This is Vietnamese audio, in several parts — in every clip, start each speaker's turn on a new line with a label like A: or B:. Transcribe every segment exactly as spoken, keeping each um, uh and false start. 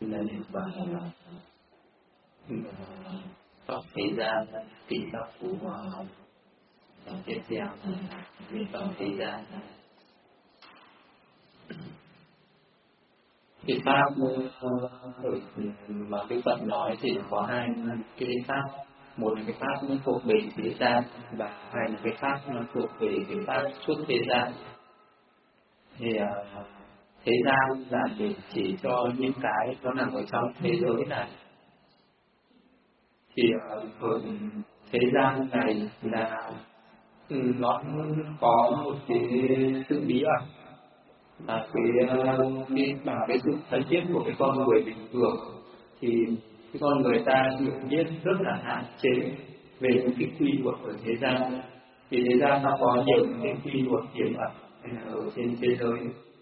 A: là niệm bài Phật thế gian kỳ pháp phú hòa Phật tiếp theo niệm Phật thế gian. Cái pháp mà cái Phật nói thì có hai cái pháp, một là cái pháp nó thuộc về thế gian và hai là cái pháp nó thuộc về cái pháp xuất thế gian. Thì uh, thế gian là để chỉ cho những cái nó nằm ở trong thế giới này. Thì uh, thế gian này là um, nó có một cái sự bí ẩn, là cái cái bằng cái sự thấy biết của cái con người bình thường thì cái con người ta hiểu biết rất là hạn chế về những cái quy luật ở thế gian. Vì thế gian nó có nhiều cái quy luật tiềm ẩn ở trên thế giới,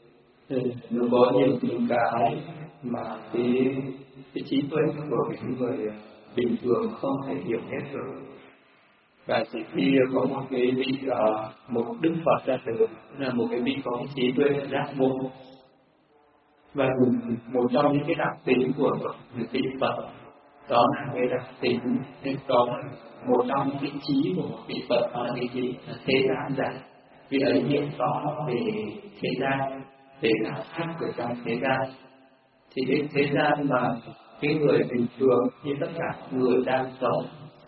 A: nó có nhiều những cái mà cái cái trí tuệ của những người bình thường không thể hiểu hết được. Và chỉ khi có một cái vị uh, một đức Phật ra đời là một cái vị có cái trí tuệ giác ngộ, và một trong những cái đặc tính của một vị Phật đó là cái đặc tính đó là một trong những cái trí của một vị Phật, đó là cái trí là thế gian giải. Vì ấy hiểu rõ về thế gian, về đạo pháp ở trong thế gian. Thì cái thế gian mà cái người bình thường như tất cả người đang sống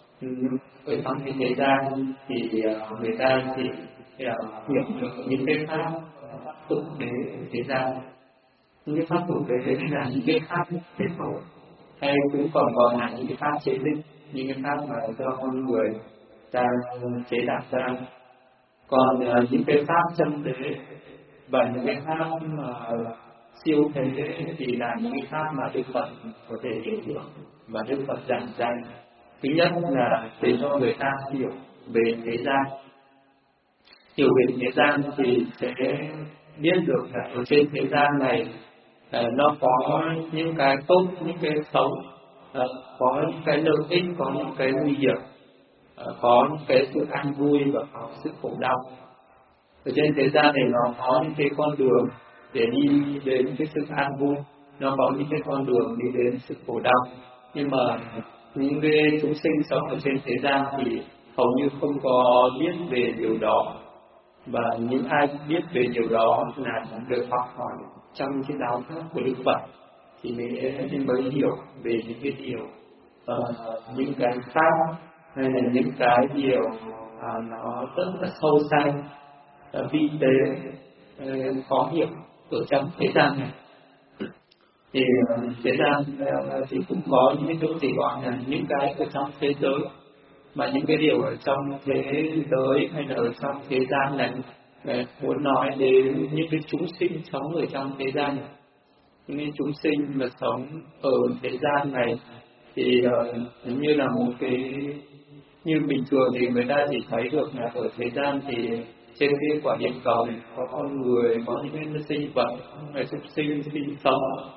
A: ở trong cái thế gian thì người ta thì hiểu được những cái pháp tục đế ở thế gian. Những cái pháp tục đế là những cái pháp kết hợp, hay cũng còn gọi là những cái pháp chế định, những cái pháp mà do con người ta chế tạo ra. Còn uh, những cái pháp chân đế và những cái pháp mà siêu thế thì là những cái pháp mà Đức Phật có thể hiểu được và Đức Phật giảng dạy. Thứ nhất là để cho người ta hiểu về thế gian. Hiểu về thế gian thì sẽ biết được là ở trên thế gian này nó có những cái tốt, những cái xấu, có những cái lợi ích, có những cái nguy hiểm, có những cái sự an vui và có sự khổ đau. Ở trên thế gian này nó có những cái con đường để đi đến cái sự an vui, nó có những cái con đường đi đến sự khổ đau. Nhưng mà những cái chúng sinh sống ở trên thế gian thì hầu như không có biết về điều đó, và những ai biết về điều đó là được học hỏi trong cái giáo pháp của Đức Phật thì mới mới hiểu về những cái điều uh, những cái pháp hay là những cái điều uh, nó rất là sâu xa, uh, vi tế, uh, khó hiểu ở trong thế gian này. Thì uh, thế gian uh, thì cũng có những cái chỗ gì gọi là những cái ở trong thế giới, mà những cái điều ở trong thế giới hay là ở trong thế gian này muốn nói đến những cái chúng sinh sống ở trong thế gian này. Những cái chúng sinh mà sống ở thế gian này thì uh, như là một cái, như bình thường thì người ta chỉ thấy được là ở thế gian thì trên cái quả địa cầu có con người, có những cái sinh vật, người súc sinh sinh sống,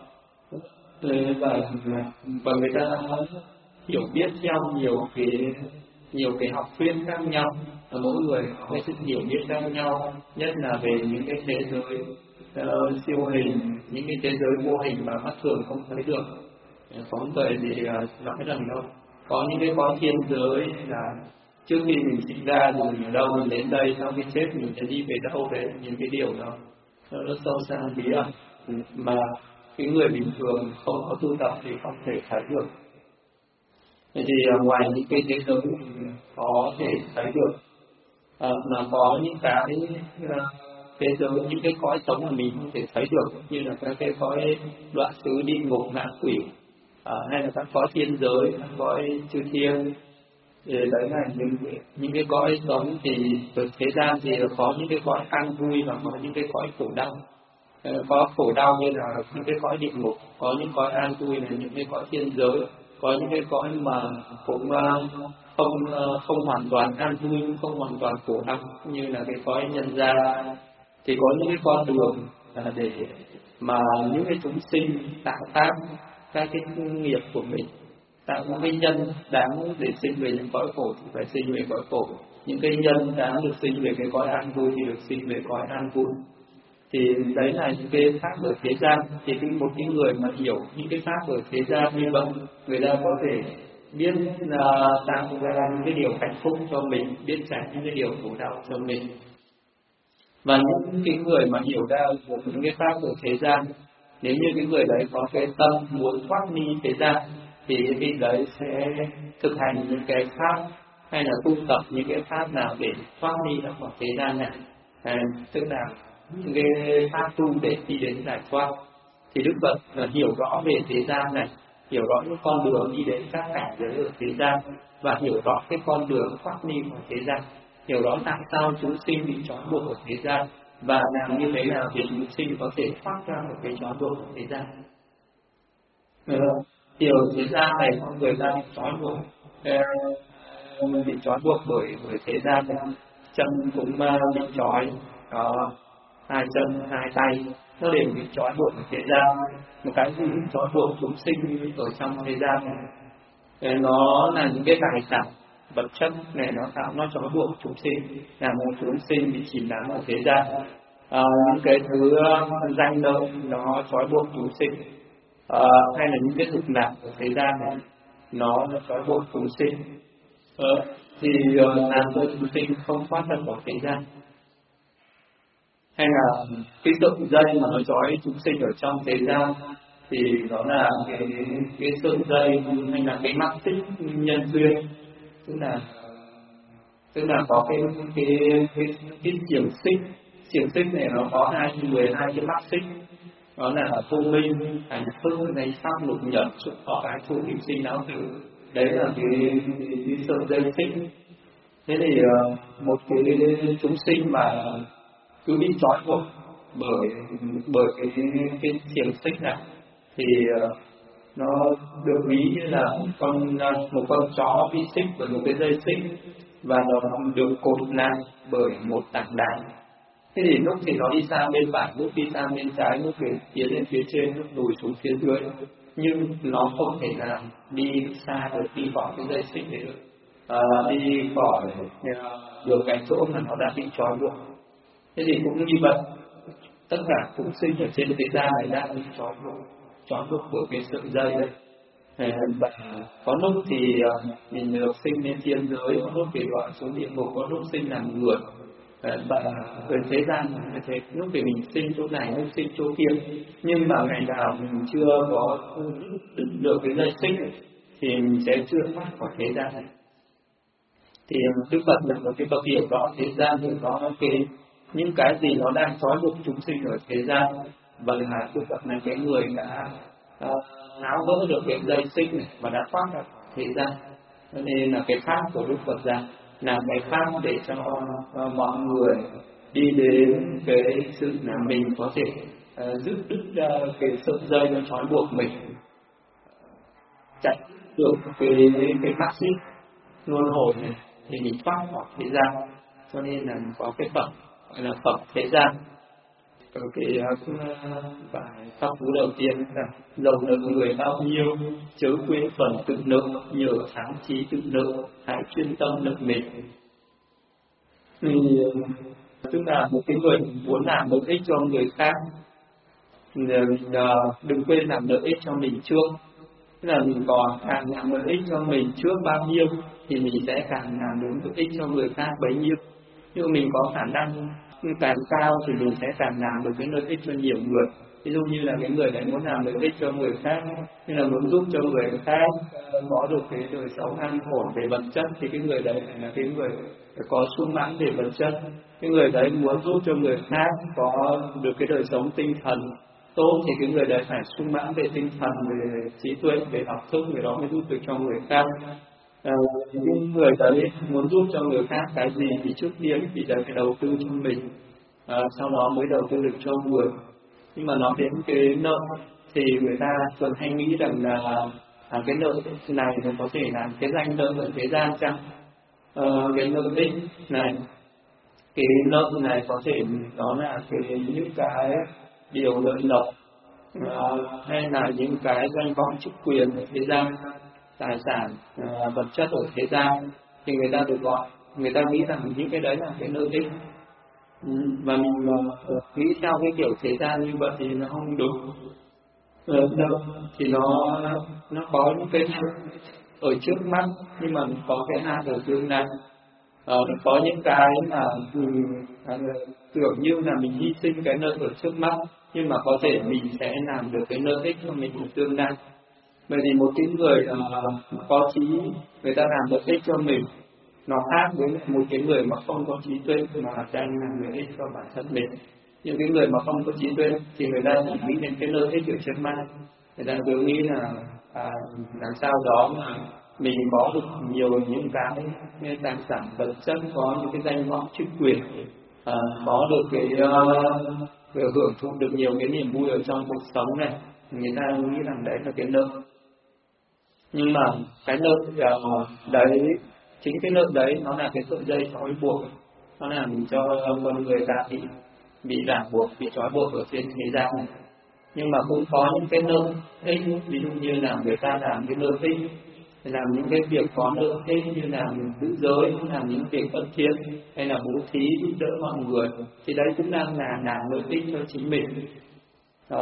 A: và và người ta hiểu biết theo nhiều cái nhiều cái học thuyết khác nhau, và mỗi người có cái sự hiểu biết khác nhau, nhất là về những cái thế giới uh, siêu hình, những cái thế giới vô hình mà mắt thường không thấy được. Có người thì uh, nói rằng đâu có những cái cõi thiên giới là trước khi mình sinh ra thì mình ở đâu, mình đến đây, sau khi chết mình sẽ đi về đâu, về những cái điều đó nó sâu xa bí ẩn mà cái người bình thường không có tu tập thì không thể thấy được. Thì ngoài những cái thế giới mình có thể thấy được, à, là có những cái uh, thế giới, những cái cõi sống mà mình không thể thấy được, như là các cái cõi đoạn xứ, địa ngục, ngạ quỷ, à, hay là các cõi thiên giới, các cõi chư thiên. Thì đấy là những những cái cõi sống thì ở thế gian thì có những cái cõi an vui và có những cái cõi khổ đau. Có khổ đau như là những cái cõi địa ngục, có những cõi an vui là những cái cõi thiên giới, có những cái cõi mà cũng không không hoàn toàn an vui, không hoàn toàn khổ đau như là cái cõi nhân gian. Thì có những cái con đường để mà những cái chúng sinh tạo tác các cái nghiệp của mình, tạo những cái nhân đáng để sinh về những cõi khổ thì phải sinh về cõi khổ, những cái nhân đáng được sinh về cái cõi an vui thì được sinh về cõi an vui. Thì đấy là những cái pháp ở thế gian. Thì cái một cái người mà hiểu những cái pháp ở thế gian như vậy, người ta có thể biết là tạo ra những cái điều hạnh phúc cho mình, biết tránh những cái điều khổ đau cho mình. Và những cái người mà hiểu ra được những cái pháp ở thế gian, nếu như cái người đấy có cái tâm muốn thoát ly thế gian, thì cái đấy sẽ thực hành những cái pháp hay là tu tập những cái pháp nào để thoát ly ra khỏi thế gian này, à, tức là những cái pháp tu để đi đến giải thoát. Thì Đức Phật là hiểu rõ về thế gian này, hiểu rõ những con đường đi đến các cảnh giới ở thế gian, và hiểu rõ cái con đường thoát ly khỏi thế gian, hiểu rõ tại sao chúng sinh bị trói buộc ở thế gian, và làm như thế nào để chúng sinh có thể thoát ra một cái trói buộc ở thế gian. Hiểu thế gian này con người ta bị trói buộc, bị trói buộc bởi bởi thế gian này, chân cũng bị trói, đó, hai chân hai tay nó đều bị trói buộc ở thế gian. Một cái gì cũng trói buộc chúng sinh ở trong thế gian này, nó là những cái tài sản vật chất này, nó tạo nó trói buộc chúng sinh, làm cho chúng sinh bị chìm đắm ở thế gian. À, những cái thứ danh lợi nó trói buộc chúng sinh, à, hay là những cái thực lạc ở thế gian này nó nó trói buộc chúng sinh, à, thì uh, làm cho chúng sinh không thoát ra khỏi thế gian. Hay là cái sợi dây mà nó trói chúng sinh ở trong thế gian, thì đó là cái cái sợi dây hay là cái mắc xích nhân duyên, tức là tức là có cái cái cái cái xiềng xích xiềng xích này nó có hai mười hai cái mắc xích, đó là vô minh, hành thức, này pháp, lục nhật, trục thọ, ái thụ, kim sinh, não tử. Đấy là cái, cái, cái sợi dây xích. Thế thì một cái chúng sinh mà cứ bị trói buộc bởi bởi cái cái xiềng xích này, thì nó được ví như là con một con chó bị xích bởi một cái dây xích, và nó được cột lại bởi một tảng đá. Thế thì lúc thì nó đi sang bên phải, lúc đi sang bên trái, lúc về tiến lên phía trên, lúc lùi xuống phía dưới, nhưng nó không thể nào đi xa được, đi khỏi cái dây xích đấy được, à, đi khỏi được cái chỗ mà nó đã bị trói buộc. Thế thì cũng như vậy, tất cả chúng sinh ở trên thế gian này đang bị trói buộc, trói buộc bởi cái sợi dây đấy. Và có lúc thì mình được sinh lên thiên giới, có lúc thì đọa xuống địa ngục, có lúc sinh làm người. Và ở thế gian như thế, lúc thì mình sinh chỗ này, lúc sinh chỗ kia, nhưng mà ngày nào mình chưa có đứt được cái dây xích thì mình sẽ chưa thoát khỏi thế gian này. Thì Đức Phật là một cái bậc hiểu rõ thế gian, hiểu rõ cái những cái gì nó đang trói buộc chúng sinh ở thế gian, và là Đức Phật là cái người đã uh, tháo gỡ được cái dây xích này và đã thoát ra thế gian. Cho nên là cái pháp của Đức Phật ra là cái pháp để cho uh, mọi người đi đến cái sự là mình có thể uh, dứt đứt uh, cái sợi dây nó trói buộc mình, chạy được cái cái mắc xích luân hồi này, thì mình thoát khỏi thế gian. Cho nên là có cái Phật gọi là Phật thế gian. Ở cái bài pháp phú đầu tiên là dầu nợ người bao nhiêu, chớ quên phần tự nợ, nhờ sáng trí tự nợ, hãy chuyên tâm nợ mình. Thì tức là một cái người muốn làm lợi ích cho người khác, đừng quên làm lợi ích cho mình trước. Tức là mình còn càng làm lợi ích cho mình trước bao nhiêu thì mình sẽ càng làm đúng lợi ích cho người khác bấy nhiêu. Nhưng mình có khả năng càng cao thì mình sẽ càng làm được cái lợi ích cho nhiều người. Ví dụ như là cái người này muốn làm lợi ích cho người khác, như là muốn giúp cho người khác có được cái đời sống an ổn về vật chất, thì cái người đấy là cái người có sung mãn về vật chất. Cái người đấy muốn giúp cho người khác có được cái đời sống tinh thần tốt, thì cái người đấy phải sung mãn về tinh thần, về trí tuệ, về học thức, người đó mới giúp được cho người khác. À, những người đấy muốn giúp cho người khác cái gì thì trước tiên thì phải đầu tư cho mình, à, sau đó mới đầu tư được cho người. Nhưng mà nói đến cái nợ thì người ta thường hay nghĩ rằng là à, cái nợ này thì có thể là cái danh nợ ở thế gian chăng? À, cái nợ ích này, cái nợ này có thể đó là cái những cái điều lợi lộc, à, hay là những cái danh vọng chức quyền ở thế gian, tài sản à, vật chất ở thế gian, thì người ta được gọi, người ta nghĩ rằng những cái đấy là cái nợ ích. Ừ, và mình uh, nghĩ theo cái kiểu thế gian như vậy thì nó không đúng. Ờ, đâu thì nó nó có những cái ở trước mắt, nhưng mà có cái hai ở tương lai. Ờ, có những cái mà mình à, tưởng như là mình hy sinh cái lợi ở trước mắt, nhưng mà có thể mình sẽ làm được cái lợi ích cho mình ở tương lai. Bởi vì một cái người uh, có trí, người ta làm lợi ích cho mình, nó khác với một cái người mà không có trí tuệ mà đang làm lợi ích cho bản thân mình. Những cái người mà không có trí tuệ thì người ta chỉ nghĩ đến cái lợi ích ở trước mắt, người ta cứ nghĩ là à, làm sao đó mà mình có được nhiều những cái, cái tài sản vật chất, có những cái danh vọng chức quyền, à, có được cái uh, hưởng thụ được nhiều cái niềm vui ở trong cuộc sống này, người ta nghĩ rằng đấy là cái lợi. Nhưng mà cái lợi uh, đấy, chính cái lợi đấy nó là cái sợi dây trói buộc, nó làm cho con người ta bị bị ràng buộc, bị trói buộc ở trên thế gian này. Nhưng mà cũng có những cái lợi ích, ví dụ như là người ta làm cái lợi ích, làm những cái việc có lợi ích như là giữ giới, làm những việc ân thiện, hay là bố thí giúp đỡ mọi người, thì đấy cũng đang là làm lợi ích cho chính mình. Đó.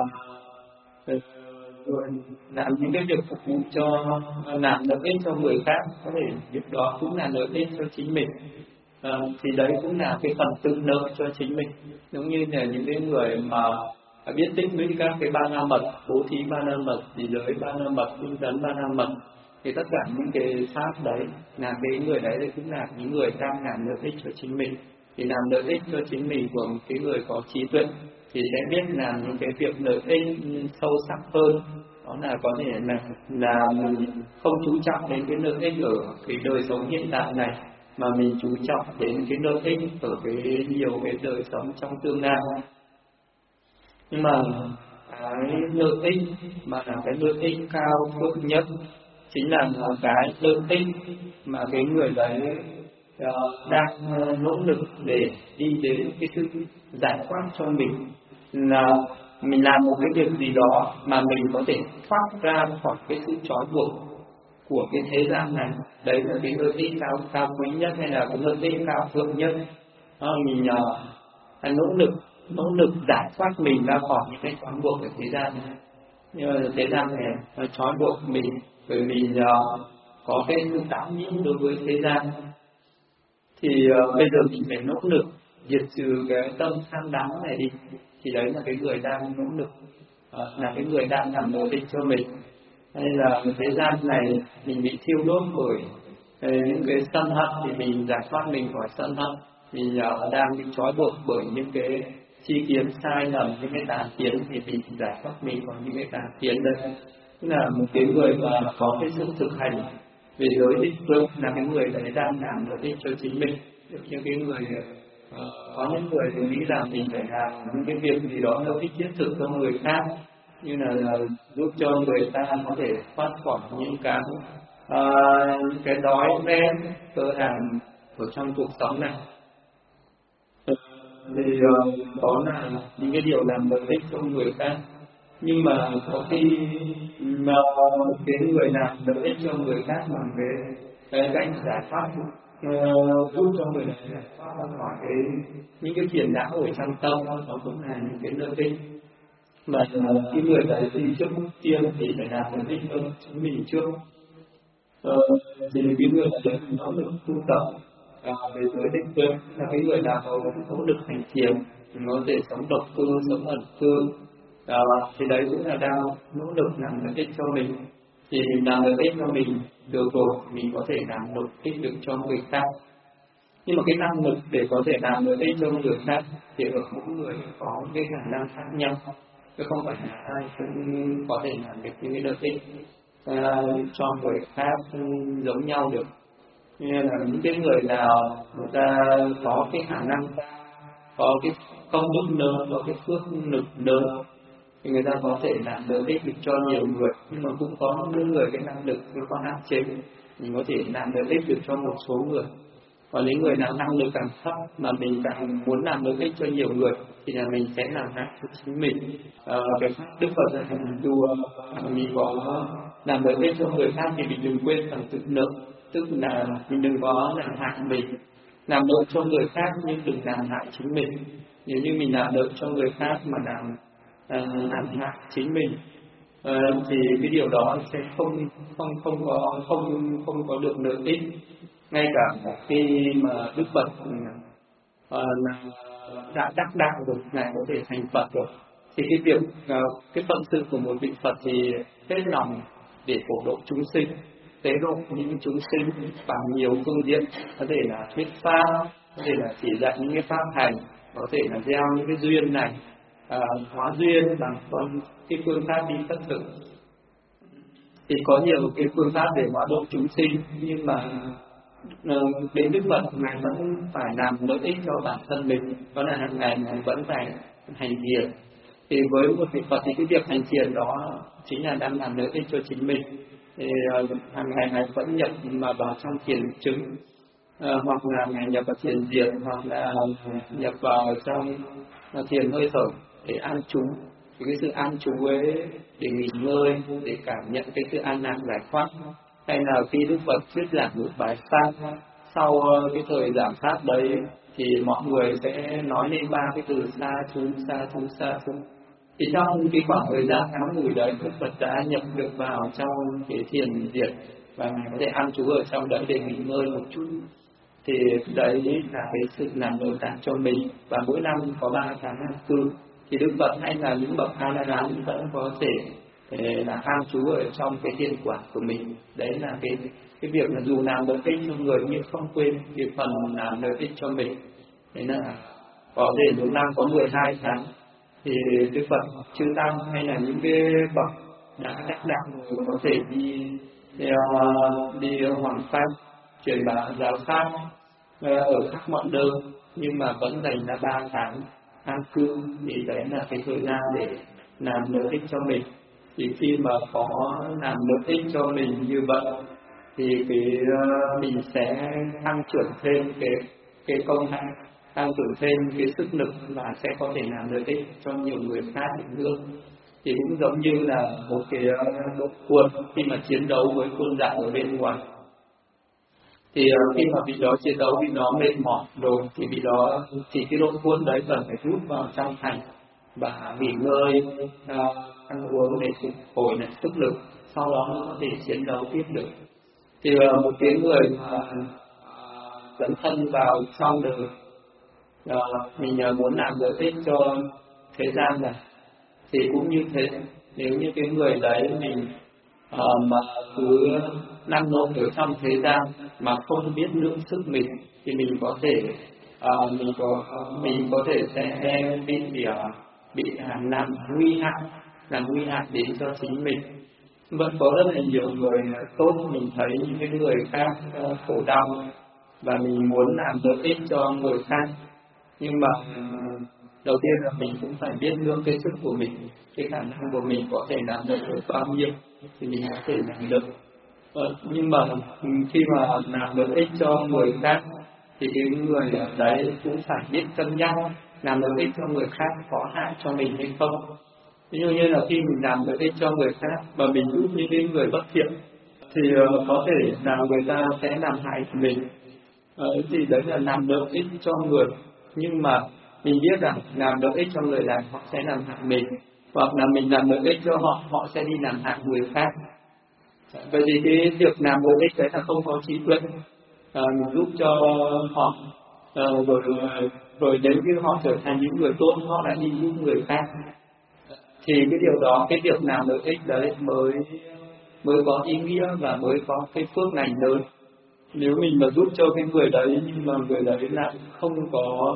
A: Rồi làm những cái việc phục vụ cho, làm lợi ích cho người khác, có thể việc đó cũng là lợi ích cho chính mình. À, thì đấy cũng là cái phần tự lợi cho chính mình. Giống như là những cái người mà biết tích lũy các cái ba la mật, bố thí ba la mật, thì giới ba la mật, tinh tấn ba la mật, thì tất cả những cái pháp đấy là cái người đấy thì cũng là những người đang làm lợi ích cho chính mình. Thì làm lợi ích cho chính mình của một cái người có trí tuệ thì sẽ biết làm những cái việc lợi ích sâu sắc hơn. Đó là có thể là là mình không chú trọng đến cái lợi ích ở cái đời sống hiện tại này, mà mình chú trọng đến cái lợi ích ở cái nhiều cái đời sống trong tương lai. Nhưng mà cái lợi ích mà là cái lợi ích cao thượng nhất chính là cái lợi ích mà cái người đấy uh, đang nỗ lực để đi đến cái sự giải thoát cho mình, là mình làm một cái việc gì đó mà mình có thể thoát ra khỏi cái sự trói buộc của cái thế gian này. Đấy là cái lợi ích cao cao quý nhất, hay là cái lợi ích cao thượng nhất. Đó, mình uh, nỗ lực nỗ lực giải thoát mình ra khỏi những cái trói buộc của thế gian này. Nhưng mà thế gian này nó trói buộc mình, bởi vì uh, có cái sự tạo nhiễm đối với thế gian. Thì uh, bây giờ mình phải nỗ lực diệt trừ cái tâm tham đắm này đi, thì đấy là cái người đang nỗ lực, uh, là cái người đang làm lợi ích cho mình. Hay là thế gian này mình bị thiêu đốt bởi uh, những cái sân hận, thì mình giải thoát mình khỏi sân hận. Mình uh, đang bị trói buộc bởi những cái chi kiến sai lầm, những cái tà kiến, thì mình giải thoát mình khỏi những cái tà kiến đấy. Tức là một cái người mà có cái sự thực hành về giới định tuệ, là cái người đấy đang làm lợi ích cho chính mình. Những cái người uh, có những người thì nghĩ rằng mình phải làm những cái việc gì đó lợi ích thiết thực cho người khác, như là, là giúp cho người ta có thể thoát khỏi những cái uh, cái đói rét cơ hàn ở trong cuộc sống này. Thì uh, đó là những cái điều làm lợi ích cho người khác. Nhưng mà có khi mà cái người làm lợi ích cho người khác bằng cái cái cách giải thoát, uh, giúp cho người này giải thoát ra khỏi cái những cái phiền não ở trong tâm, nó cũng là những cái lợi ích. Mà uh, cái người đấy thì trước tiên thì phải làm lợi ích cho chính mình trước. Uh, thì cái người đấy nó được tu tập À, về giới định tuệ, là cái người nào có nỗ lực hành thiền, có thể sống độc cư, sống ẩn cư, à, thì đấy cũng là đang nỗ lực làm lợi ích cho mình. Thì mình làm lợi ích cho mình được rồi, mình có thể làm lợi ích được cho người khác. Nhưng mà cái năng lực để có thể làm lợi ích cho người khác thì ở mỗi người có cái khả năng khác nhau, chứ không phải là ai cũng có thể làm được những cái lợi ích à, cho người khác giống nhau được. Nên là những cái người nào người ta có cái khả năng, có cái công đức lớn, có cái phước lực lớn, thì người ta có thể làm lợi ích được cho nhiều người. Nhưng mà cũng có những người cái năng lực nó có hạn chế, mình có thể làm lợi ích được cho một số người. Còn những người nào năng lực càng thấp mà mình càng muốn làm lợi ích cho nhiều người thì là mình sẽ làm hại cho chính mình. À, cái Đức Phật là dù mình có làm lợi ích cho người khác thì mình đừng quên phần tự lợi, tức là mình đừng có làm hại mình. làm lợi cho người khác nhưng đừng làm hại chính mình. Nếu như mình làm lợi cho người khác mà làm uh, làm hại chính mình uh, thì cái điều đó sẽ không không không có không không có được lợi ích. Ngay cả khi mà Đức Phật uh, đã đắc đạo rồi, ngài có thể thành Phật rồi, thì cái việc uh, cái phận sự của một vị Phật thì hết lòng để phổ độ chúng sinh, tế độ những chúng sinh bằng nhiều phương diện, có thể là thuyết pháp, có thể là chỉ dạy những cái pháp hành, có thể là gieo những cái duyên này, à, hóa duyên bằng con cái phương pháp đi tất thực. Thì có nhiều cái phương pháp để hóa độ chúng sinh, nhưng mà đến Đức Phật ngài vẫn phải làm lợi ích cho bản thân mình, đó là hàng ngày ngài vẫn phải hành thiền. Thì với một vị Phật thì cái việc hành thiền đó chính là đang làm lợi ích cho chính mình. Thì uh, hàng ngày ngài vẫn nhập mà vào trong thiền chứng, uh, hoặc là ngài nhập vào thiền diệt, hoặc là nhập vào trong uh, thiền hơi thở để an trú. Thì cái sự an trú ấy để nghỉ ngơi, để cảm nhận cái sự an lạc giải thoát. Hay là khi Đức Phật thuyết giảng một bài pháp, sau uh, cái thời giảng pháp đấy thì mọi người sẽ nói lên ba cái từ sa chú sa chú sa chú. Thì trong cái khoảng thời gian ngắn ngủi đấy, Đức Phật đã nhập được vào trong cái thiền diệt và ngài có thể an trú ở trong đấy để nghỉ ngơi một chút. Thì đấy là cái sự làm nội tạng cho mình. Và mỗi năm có ba tháng an cư, thì Đức Phật hay là những bậc A La Hán vẫn có thể là an trú ở trong cái thiền quả của mình. Đấy là cái cái việc là dù làm lợi ích cho người nhưng không quên cái phần làm lợi ích cho mình. Đấy là có thể một năm có mười hai tháng thì Đức Phật chư tăng hay là những cái bậc đã đắc đạo rồi có thể đi đi, uh, đi hoàng pháp truyền bá giáo pháp uh, ở khắp mọi nơi, nhưng mà vẫn dành ra ba tháng an cư. Thì đấy là cái thời gian để làm lợi ích cho mình. Thì khi mà có làm lợi ích cho mình như vậy thì cái uh, mình sẽ tăng trưởng thêm cái cái công hạnh, tăng trưởng thêm cái sức lực và sẽ có thể làm lợi ích cho nhiều người khác nữa. Thì cũng giống như là một cái đội quân khi mà chiến đấu với quân giặc ở bên ngoài, thì khi mà vị đó chiến đấu vị đó mệt mỏi rồi thì vị đó thì cái đội quân đấy cần phải rút vào trong thành và nghỉ ngơi, ăn uống để phục hồi lại sức lực, sau đó có thể chiến đấu tiếp được. Thì một cái người mà dẫn thân vào trong đời, À, mình muốn làm lợi ích cho thế gian này thì cũng như thế. Nếu như cái người đấy mình uh, mà cứ lăn lộn ở trong thế gian mà không biết lượng sức mình thì mình có thể uh, mình có mình có thể sẽ bị uh, bị uh, làm nguy hại làm nguy hại đến cho chính mình. Vẫn có rất là nhiều người tốt, mình thấy những cái người khác uh, khổ đau và mình muốn làm lợi ích cho người khác, nhưng mà đầu tiên là mình cũng phải biết lượng cái sức của mình, cái khả năng của mình có thể làm được bao nhiêu thì mình có thể làm được. Ờ, nhưng mà khi mà làm lợi ích cho người khác thì cái người đấy cũng phải biết cân nhắc làm lợi ích cho người khác có hại cho mình hay không. Ví dụ như là khi mình làm lợi ích cho người khác và mình giúp những cái người bất thiện thì uh, có thể là người ta sẽ làm hại mình. Ờ, thì đấy là làm lợi ích cho người, nhưng mà mình biết rằng làm lợi ích cho người này họ sẽ làm hại mình, hoặc là mình làm lợi ích cho họ, họ sẽ đi làm hại người khác. Vậy thì cái việc làm lợi ích đấy là không có trí tuệ. À, mình giúp cho họ, à, rồi rồi đến khi họ trở thành những người tốt, họ đã đi giúp người khác. Thì cái điều đó, cái việc làm lợi ích đấy mới mới có ý nghĩa và mới có cái phước lành lớn. Nếu mình mà giúp cho cái người đấy nhưng mà người đấy lại không có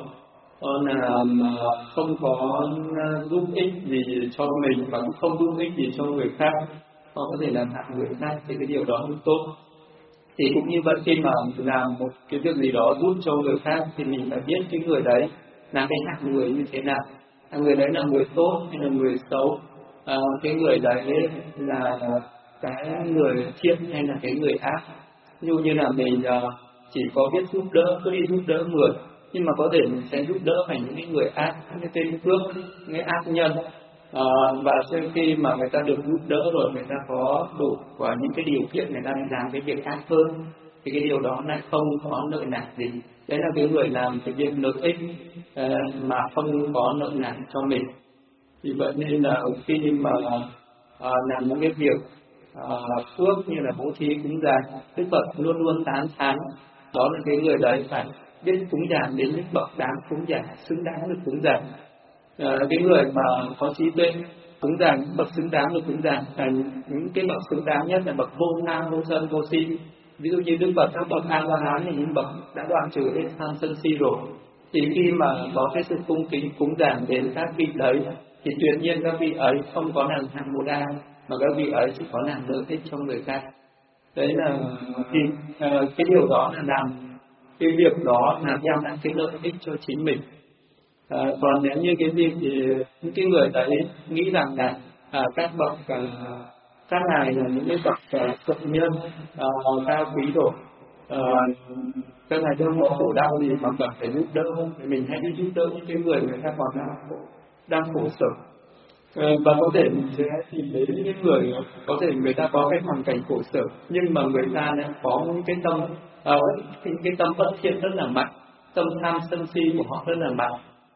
A: là không có giúp ích gì cho mình và cũng không giúp ích gì cho người khác, họ có thể làm hại người khác, thì cái điều đó không tốt. Thì cũng như vậy, khi mà làm một cái việc gì đó giúp cho người khác thì mình phải biết cái người đấy là cái hạng người như thế nào, là người đấy là người tốt hay là người xấu, à, cái người đấy là cái người thiện hay là cái người ác. Ví dụ như là mình uh, chỉ có biết giúp đỡ, cứ đi giúp đỡ người, nhưng mà có thể mình sẽ giúp đỡ phải những cái người ác, những cái tên cướp, những cái ác nhân. À, và sau khi mà người ta được giúp đỡ rồi, người ta có đủ và những cái điều kiện người ta làm cái việc ác hơn, thì cái điều đó lại không có lợi lạc gì Đấy là cái người làm cái việc lợi ích uh, mà không có nợ nần cho mình. Vì vậy nên là khi mà uh, làm những cái việc uh, phước như là bố thí cúng dường, Đức Phật luôn luôn tán thán đó là cái người đấy phải biết cúng dường đến những bậc đáng cúng dường, xứng đáng được cúng dường. Uh, cái người mà có trí tuệ cúng dường những bậc xứng đáng được cúng dường là những cái bậc xứng đáng nhất là bậc vô tham, vô sân, vô si. Ví dụ như Đức Phật các bậc A La Hán thì những bậc đã đoạn trừ đến tham sân si rồi, thì khi mà có cái sự cung kính cúng dường đến các vị đấy thì tuyệt nhiên các vị ấy không có làm hạng một A, mà các vị ấy chỉ có làm lợi ích cho người khác. Đấy là thì uh, cái điều đó là làm cái việc đó là đem lại cái lợi ích cho chính mình. À, còn nếu như cái việc thì những cái người đấy nghĩ rằng là à, các bậc uh, các ngài là những cái bậc uh, thượng nhân uh, cao quý rồi, uh, các ngài đang có khổ đau gì mà cần phải giúp đỡ, thì mình hãy đi giúp đỡ những cái người người ta còn đang khổ, đang khổ sở. Uh, và có thể mình sẽ tìm đến những người có thể người ta có cái hoàn cảnh khổ sở nhưng mà người ta lại có những cái tâm uh, cái, cái tâm bất thiện rất là mạnh, tâm tham sân si của họ rất là mạnh.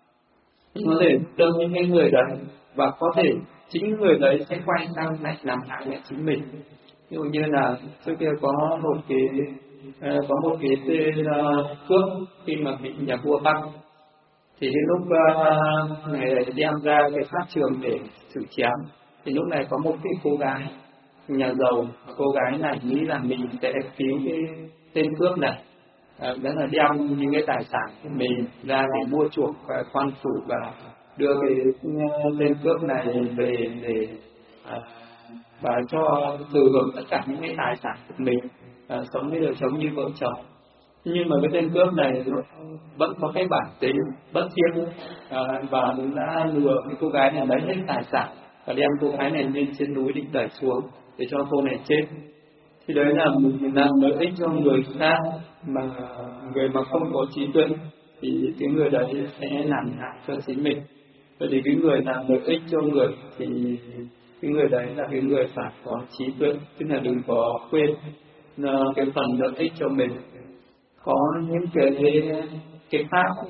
A: Có thể đỡ những cái người đấy và có thể chính người đấy sẽ quay sang lại làm hại lại chính mình. Ví dụ như là trước kia có một cái uh, có một cái tên uh, cướp khi mà bị nhà vua bắt, thì đến lúc uh, này đem ra cái pháp trường để xử chém, thì lúc này có một cái cô gái nhà giàu, cô gái này nghĩ là mình sẽ cứu cái tên cướp này, à, đó là đem những cái tài sản của mình ra để mua chuộc và khoan phủ và đưa cái tên cướp này về để à, và cho thừa hưởng tất cả những cái tài sản của mình, à, sống với đời sống như vợ chồng. Nhưng mà cái tên cướp này vẫn có cái bản tính bất thiện, à, và đã lừa cái cô gái này lấy hết tài sản và đem cô gái này lên trên núi định đẩy xuống để cho cô này chết. Thì đấy là mình làm lợi ích cho người khác, mà người mà không có trí tuệ thì cái người đấy sẽ làm hại cho chính mình. Vậy thì cái người làm lợi ích cho người thì cái người đấy là cái người phải có trí tuệ, tức là đừng có quên cái phần lợi ích cho mình. Có những cái cái pháp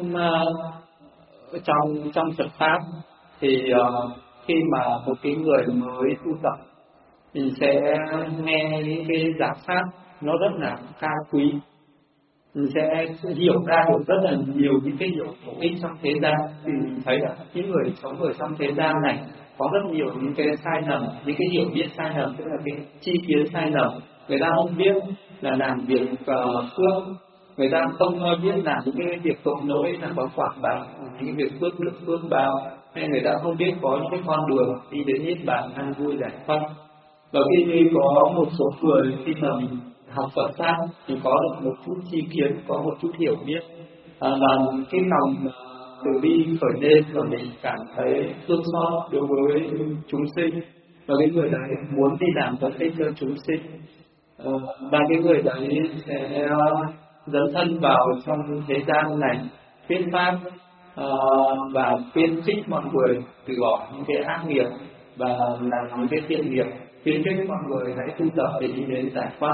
A: uh, trong trong Phật pháp thì uh, khi mà một cái người mới tu tập mình sẽ nghe những cái giáo pháp nó rất là cao quý, mình sẽ hiểu ra được rất là nhiều những cái điều bổ ích trong thế gian. Thì mình thấy là những người sống ở trong thế gian này có rất nhiều những cái sai lầm, những cái hiểu biết sai lầm, tức là cái chi kiến sai lầm. Người ta không biết là làm việc uh, phước, người ta không biết là những cái việc tội lỗi là có quả báo, những cái việc phước đức phước báo, hay người ta không biết có những cái con đường đi đến niết bàn an vui giải thoát. Và khi có một số người khi mà mình học Phật pháp thì có được một chút chi kiến, có một chút hiểu biết, à, và cái lòng từ bi khởi lên và mình cảm thấy thương xót đối với chúng sinh, và cái người đấy muốn đi làm lợi ích cho chúng sinh, à, và cái người đấy sẽ dấn thân vào trong thế gian này thuyết pháp uh, và khuyến khích mọi người từ bỏ những cái ác nghiệp và làm những cái thiện nghiệp, khuyến khích mọi người hãy tu tập để đi đến giải thoát.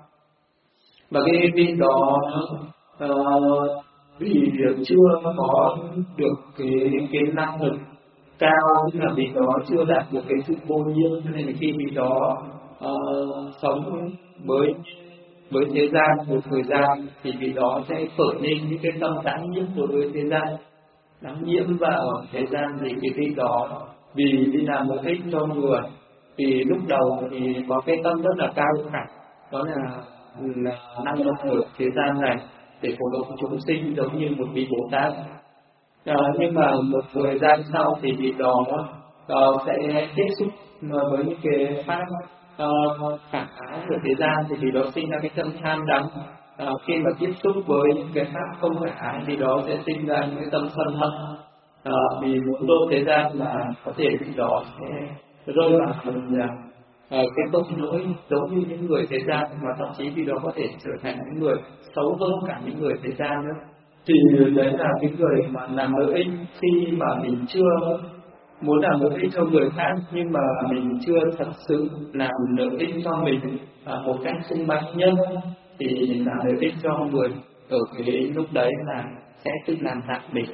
A: Và cái vị đó uh, vì chưa có được cái cái năng lực cao, tức là vị đó chưa đạt được cái sự vô nhiễm, cho nên là khi vị đó uh, sống với với thế gian một thời gian thì vị đó sẽ khởi lên những cái tâm đáng nhiễm đối với thế gian, đáng nhiễm vào thế gian. Thì cái vị đó vì đi làm lợi ích cho người thì lúc đầu thì có cái tâm rất là cao cả, đó là, là năng lực ở thế gian này để phổ độ chúng sinh giống như một vị Bồ Tát. À, nhưng mà một thời gian sau thì vị đó uh, sẽ tiếp xúc với những cái pháp Uh, khả ái của thế gian thì vì đó sinh ra cái tâm tham đắm. Uh, khi mà tiếp xúc với những cái pháp không khả ái thì đó sẽ sinh ra những cái tâm sân hận. Uh, vì muốn đô thế gian là có thể vì đó sẽ rơi vào phần uh, cái tội lỗi giống như những người thế gian, mà thậm chí vì đó có thể trở thành những người xấu hơn cả những người thế gian nữa. Thì đấy là cái người mà làm lợi ích khi mà mình chưa muốn làm lợi ích cho người khác, nhưng mà mình chưa thật sự làm lợi ích cho mình à, một cách sung mãn nhất, thì làm lợi ích cho người ở cái lúc đấy là sẽ tự làm hại mình.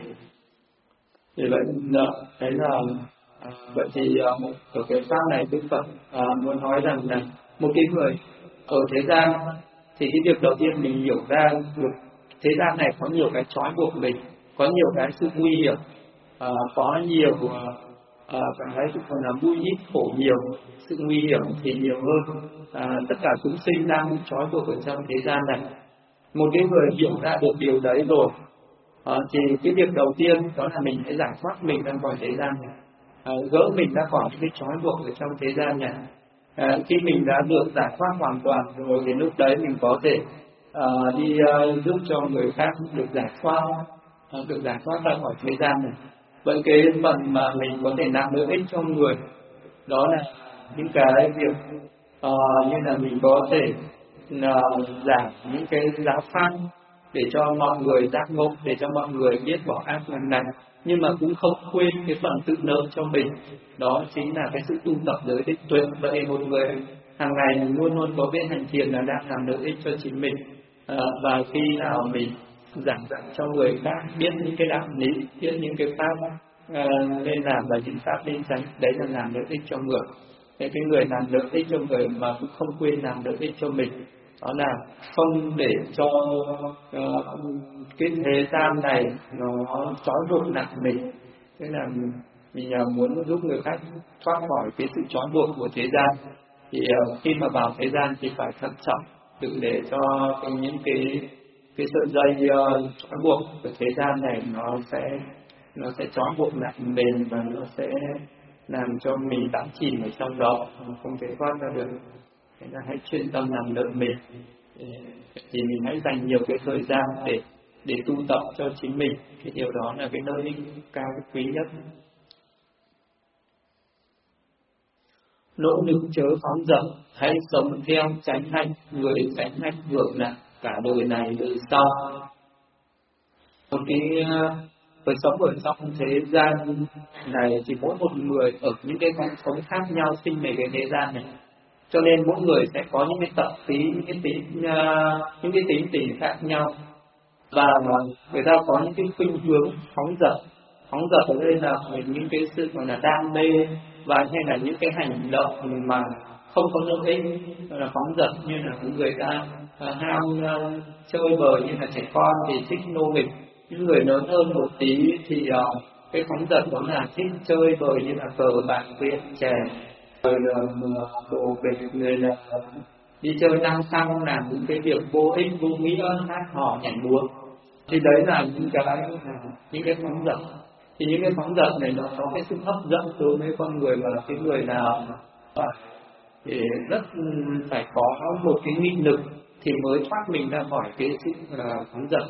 A: Thì vậy đấy là à, vậy thì à, ở cái pháp này Đức Phật à, muốn nói rằng là một cái người ở thế gian thì cái việc đầu tiên mình hiểu ra được thế gian này có nhiều cái trói buộc mình, có nhiều cái sự nguy hiểm, à, có nhiều à, cái gọi là vui ít khổ nhiều, sự nguy hiểm thì nhiều hơn. À, tất cả chúng sinh đang bị trói buộc ở trong thế gian này. Một cái người hiểu ra được điều đấy rồi à, thì cái việc đầu tiên đó là mình phải giải thoát mình ra khỏi thế gian này, à, gỡ mình ra khỏi cái trói buộc ở trong thế gian này. À, khi mình đã được giải thoát hoàn toàn rồi thì lúc đấy mình có thể à, đi uh, giúp cho người khác được giải thoát, à, được giải thoát ra khỏi thế gian này. Vậy cái phần mà mình có thể làm lợi ích cho người đó là những cái việc uh, như là mình có thể uh, giảng những cái giáo pháp để cho mọi người giác ngộ, để cho mọi người biết bỏ ác làm lành, nhưng mà cũng không quên cái phần tự nợ cho mình, đó chính là cái sự tu tập giới định tuệ. Vậy một người hàng ngày mình luôn luôn có biết hành thiền là đang làm lợi ích cho chính mình, à, và khi nào mình giảng dạy cho người khác biết những cái đạo lý, biết những cái pháp à, nên làm và những pháp nên tránh, đấy là làm lợi ích cho người. Thế cái người làm lợi ích cho người mà cũng không quên làm lợi ích cho mình, đó là không để cho uh, cái thế gian này nó trói buộc nặng mình. Thế là mình, mình uh, muốn giúp người khác thoát khỏi cái sự trói buộc của thế gian, thì uh, khi mà vào thế gian thì phải thận trọng, đừng để cho cái, những cái cái sợi dây uh, trói buộc của thế gian này nó sẽ nó sẽ trói buộc nặng mình và nó sẽ làm cho mình đắm chìm ở trong đó, không thể thoát ra được. Thế là hãy chuyên tâm làm lợi mình, thì mình hãy dành nhiều cái thời gian để để tu tập cho chính mình. Cái điều đó là cái nơi linh cao quý nhất. Nỗ lực chớ phóng dật, hãy sống theo chánh hạnh, người chánh hạnh hưởng lạc cả đời này đời sau. Một cái đời sống ở trong thế gian này thì mỗi một người ở những cái cuộc sống khác nhau sinh về cái thế gian này, cho nên mỗi người sẽ có những cái tập tí, những cái tính uh, những cái tính tình khác nhau, và người ta có những cái khuynh hướng phóng dật. Phóng dật ở đây là những cái sự gọi là đam mê, và hay là những cái hành động mà không có lợi ích, là phóng dật. Như là những người ta uh, ham uh, chơi bời, như là trẻ con thì thích nô nghịch, những người lớn hơn một tí thì uh, cái phóng dật đó là thích chơi bời như là cờ bạc rượu chè, rồi là đồ về người là đi chơi năng xăng, làm những cái việc vô ích vô nghĩa, hát hò nhảy múa. Thì đấy là những cái những cái phóng dật. Thì những cái phóng dật này nó có cái sự hấp dẫn đối với con người, và cái người nào thì rất phải có một cái nghị lực thì mới thoát mình ra khỏi cái sự uh, phóng dật.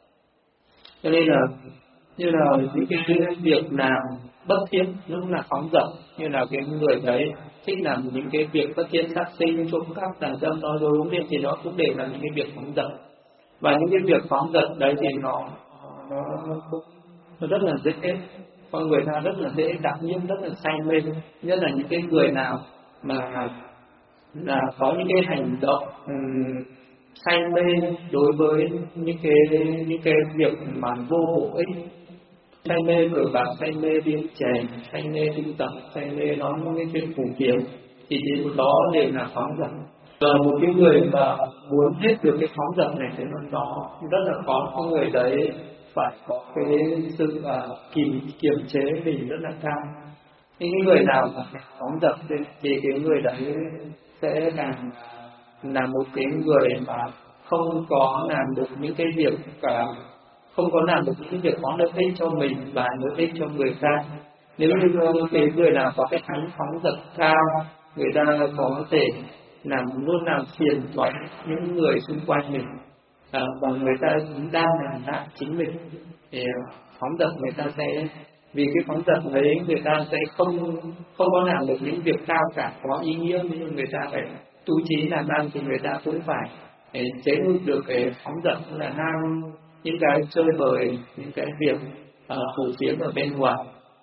A: Cho nên là như là những cái việc làm bất thiết cũng là phóng dật, như là cái người đấy thích làm những cái việc bất thiết, sát sinh, trộm cắp, tàn dâm, nói dối, uống rượu, thì nó cũng đều là những cái việc phóng dật. Và những cái việc phóng dật đấy thì nó nó cũng nó rất là dễ, con người ta rất là dễ cảm nhiễm, rất là say mê. Nhất là những cái người nào mà là có những cái hành động um, say mê đối với những cái những cái việc mà vô bổ ích, say mê cờ bạc, say mê điên chè, say mê tu tập, say mê nói những cái chuyện phù phiếm, thì điều đó đều là phóng dật. Và một cái người mà muốn hết được cái phóng dật này thì nó rất là khó. Cái người đấy phải có cái sự uh, kiềm kiềm chế mình rất là cao. Nhưng cái người nào mà phóng dật thì cái người đấy sẽ làm là một cái người mà không có làm được những cái việc cả, không có làm được những cái việc có lợi ích cho mình và lợi ích cho người khác. Nếu như cái người nào có cái thánh phóng dật cao, người ta có thể làm luôn làm phiền toái những người xung quanh mình, à, và người ta đang làm hại chính mình. Thì phóng dật người ta sẽ vì cái phóng dật đấy người ta sẽ không không có làm được những việc cao cả có ý nghĩa, nhưng người ta phải tu trí làm ăn thì người ta cũng phải để chế ngự được cái phóng dật, là ham những cái chơi bời, những cái việc phù uh, phiếm ở bên ngoài.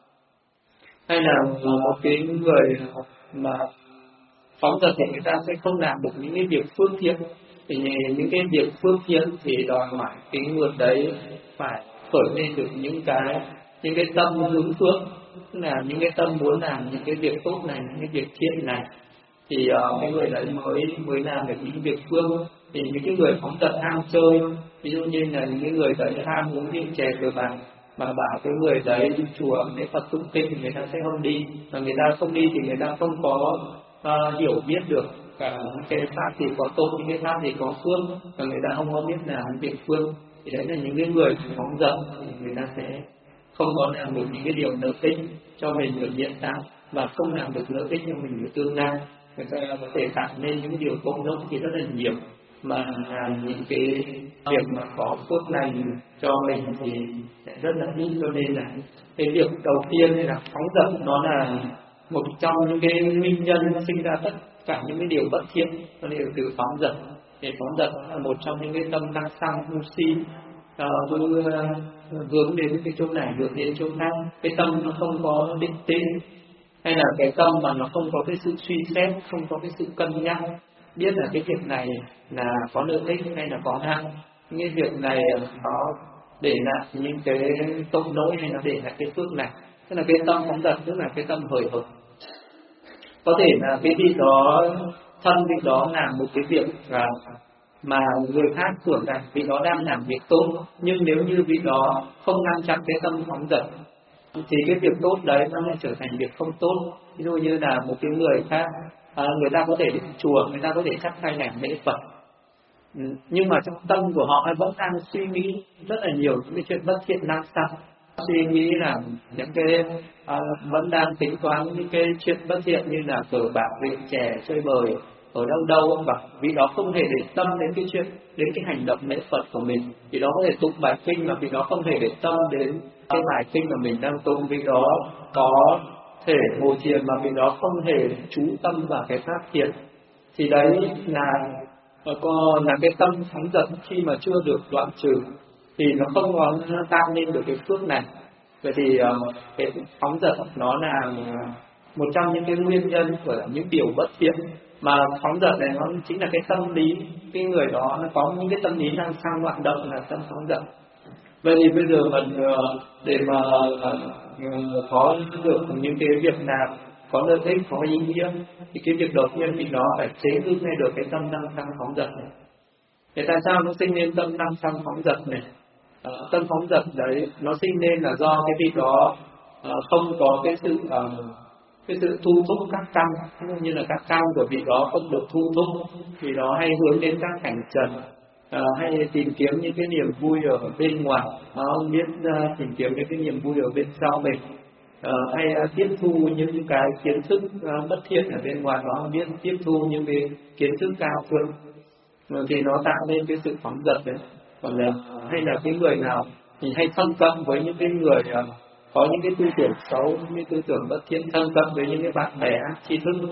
A: Hay là một cái người mà phóng dật thì người ta sẽ không làm được những cái việc phương thiện, Thì những cái việc phước thiện thì đòi hỏi cái người đấy phải khởi lên được những cái những cái tâm hướng phước, tức là những cái tâm muốn làm những cái việc tốt này, những cái việc thiện này, thì uh, cái người đấy mới mới làm được những việc phước. Thì những cái người phóng dật ham chơi, ví dụ như là những cái người đấy ham uống rượu chè cờ bạc, mà bảo cái người đấy đi chùa để Phật tụng kinh thì người ta sẽ không đi, và người ta không đi thì người ta không có uh, hiểu biết được cả những cái pháp gì có tốt, những cái pháp gì có phước, và người ta không có biết làm việc phước. Thì đấy là những cái người phóng dật thì người ta sẽ không có làm được những cái điều lợi ích cho mình ở hiện tại, và không làm được lợi ích cho mình ở tương lai. Người ta có thể tạo nên những điều công đức thì rất là nhiều, mà làm những cái việc mà có phước lành cho mình thì sẽ rất là ít. Cho nên là cái việc đầu tiên là phóng dật, nó là một trong những cái nguyên nhân sinh ra tất cả những cái điều bất thiện, nó đều từ phóng dật. Thì phóng dật là một trong những cái tâm năng sang ngu si, uh, hướng đến cái chỗ này, hướng đến chỗ khác. Cái tâm nó không có định tĩnh, hay là cái tâm mà nó không có cái sự suy xét, không có cái sự cân nhắc, biết là cái việc này là có lợi ích hay là có hại, những cái việc này nó để lại những cái tội lỗi hay nó để lại cái phước này. Tức là cái tâm phóng dật, tức là cái tâm hời hợt. Có thể là cái vị đó, thân vị đó làm một cái việc mà người khác tưởng rằng vị đó đang làm việc tốt, nhưng nếu như vị đó không ngăn chặn cái tâm phóng dật thì cái việc tốt đấy nó sẽ trở thành việc không tốt. Ví dụ như là một cái người khác, à, người ta có thể đến chùa, người ta có thể chắp tay làm lễ Phật, nhưng mà trong tâm của họ vẫn đang suy nghĩ rất là nhiều những cái chuyện bất thiện năng sang, suy nghĩ là những cái à, vẫn đang tính toán những cái chuyện bất thiện như là cờ bạc, rượu chè, chơi bời ở đâu đâu, và vì đó không hề để tâm đến cái chuyện, đến cái hành động lễ Phật của mình. Vì đó có thể tụng bài kinh mà vì đó không hề để tâm đến cái bài kinh mà mình đang tụng. Vì đó có thể ngồi thiền mà vì đó không hề chú tâm vào cái pháp thiền. Thì đấy là có là cái tâm phóng dật khi mà chưa được đoạn trừ thì nó không có tạo nên được cái phước này. Vậy thì cái phóng dật nó là một trong những cái nguyên nhân của những điều bất thiện. Mà phóng dật này nó chính là cái tâm lý, cái người đó nó có những cái tâm lý đang sang loạn động là tâm phóng dật. Vậy thì bây giờ mình để mà có được những cái việc nào có lợi ích, có ý nghĩa, thì cái việc đầu tiên thì nó phải chế ngự ngay được cái tâm năng sang phóng dật này. Thế tại sao nó sinh nên tâm năng sang phóng dật này? À, tâm phóng dật đấy nó sinh nên là do cái việc đó à, không có cái sự à, cái sự thu thúc các căn, như là các căn của vị đó không được thu thúc, vì đó hay hướng đến các cảnh trần, à, hay tìm kiếm những cái niềm vui ở bên ngoài, mà không biết uh, tìm kiếm những cái niềm vui ở bên sau mình, à, hay uh, tiếp thu những cái kiến thức uh, bất thiện ở bên ngoài, mà không biết tiếp thu những cái kiến thức cao thượng, uh, thì nó tạo nên cái sự phóng dật đấy. Còn là hay là cái người nào thì hay thân cận với những cái người uh, có những cái tư tưởng xấu, những cái tư tưởng bất thiện, thân cận với những cái bạn bè tri thức,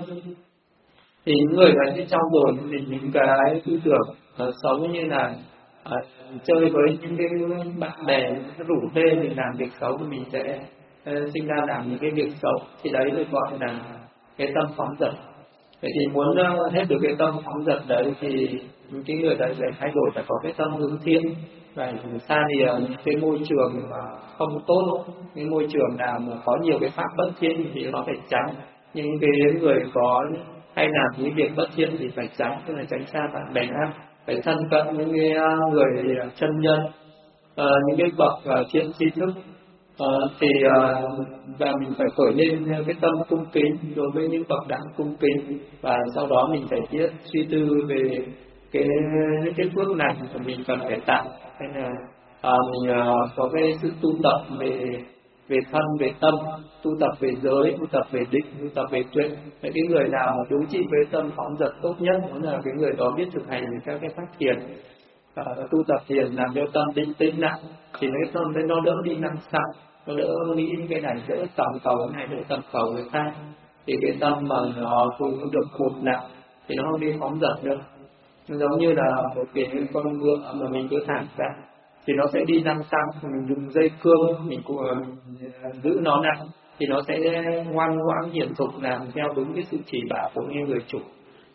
A: thì những người này trong rồi thì những cái tư tưởng uh, xấu như là uh, chơi với những cái bạn bè rủ rê mình làm việc xấu thì mình sẽ uh, sinh ra làm những cái việc xấu, thì đấy được gọi là cái tâm phóng dật. Vậy thì muốn uh, hết được cái tâm phóng dật đấy thì những cái người đấy phải thay đổi, phải có cái tâm hướng thiện. Và xa thì uh, cái môi trường mà không tốt, cái môi trường nào mà có nhiều cái pháp bất thiện thì nó phải tránh. Nhưng cái người có hay làm những việc bất thiện thì phải tránh, tức là tránh xa bạn bè, phải thân cận những cái người chân nhân, uh, những cái bậc uh, thiện tri thức, uh, thì uh, và mình phải khởi lên cái tâm cung kính đối với những bậc đẳng cung kính, và sau đó mình phải biết suy tư về cái những cái phước này mà mình cần phải tạo, hay là uh, mình uh, có cái sự tu tập về về thân, về tâm, tu tập về giới, tu tập về định, tu tập về tuệ. Vậy cái người nào mà đối trị với tâm phóng dật tốt nhất đó là cái người đó biết thực hành các cái pháp thiền, à, tu tập thiền làm cho tâm định tĩnh lại, thì cái tâm đấy nó đỡ đi năng sang, nó đỡ nghĩ cái này, đỡ tầm cầu cái này, đỡ tầm cầu cái khác. Thì cái tâm mà nó cũng được cột nặng thì nó không đi phóng dật được. Giống như là một cái con ngựa mà mình cứ thả ra thì nó sẽ đi năng sang, mình dùng dây cương mình cũng giữ nó nặng thì nó sẽ ngoan ngoãn hiển thục làm theo đúng cái sự chỉ bảo của những người chủ.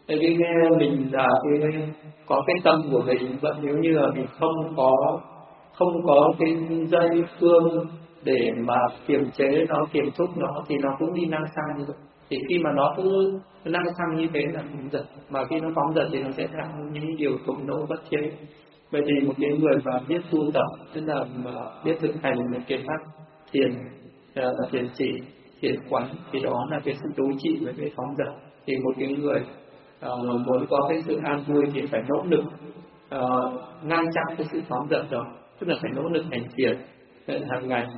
A: Tại vì mình là cái có cái tâm của mình vẫn, nếu như là mình không có không có cái dây phương để mà kiềm chế nó, kiềm thúc nó, thì nó cũng đi năng sang như vậy. Thì khi mà nó cứ năng sang như thế là phóng dật, mà khi nó phóng dật thì nó sẽ làm những điều tụng nỗ bất chế. Vậy thì một cái người mà biết tu tập, tức là mà biết thực hành một cái pháp thiền, uh, thiền chỉ, thiền quán, thì đó là cái sự đối trị với cái phóng dật. Thì một cái người uh, muốn có cái sự an vui thì phải nỗ lực uh, ngăn chặn cái sự phóng dật đó, tức là phải nỗ lực hành thiền hàng ngày.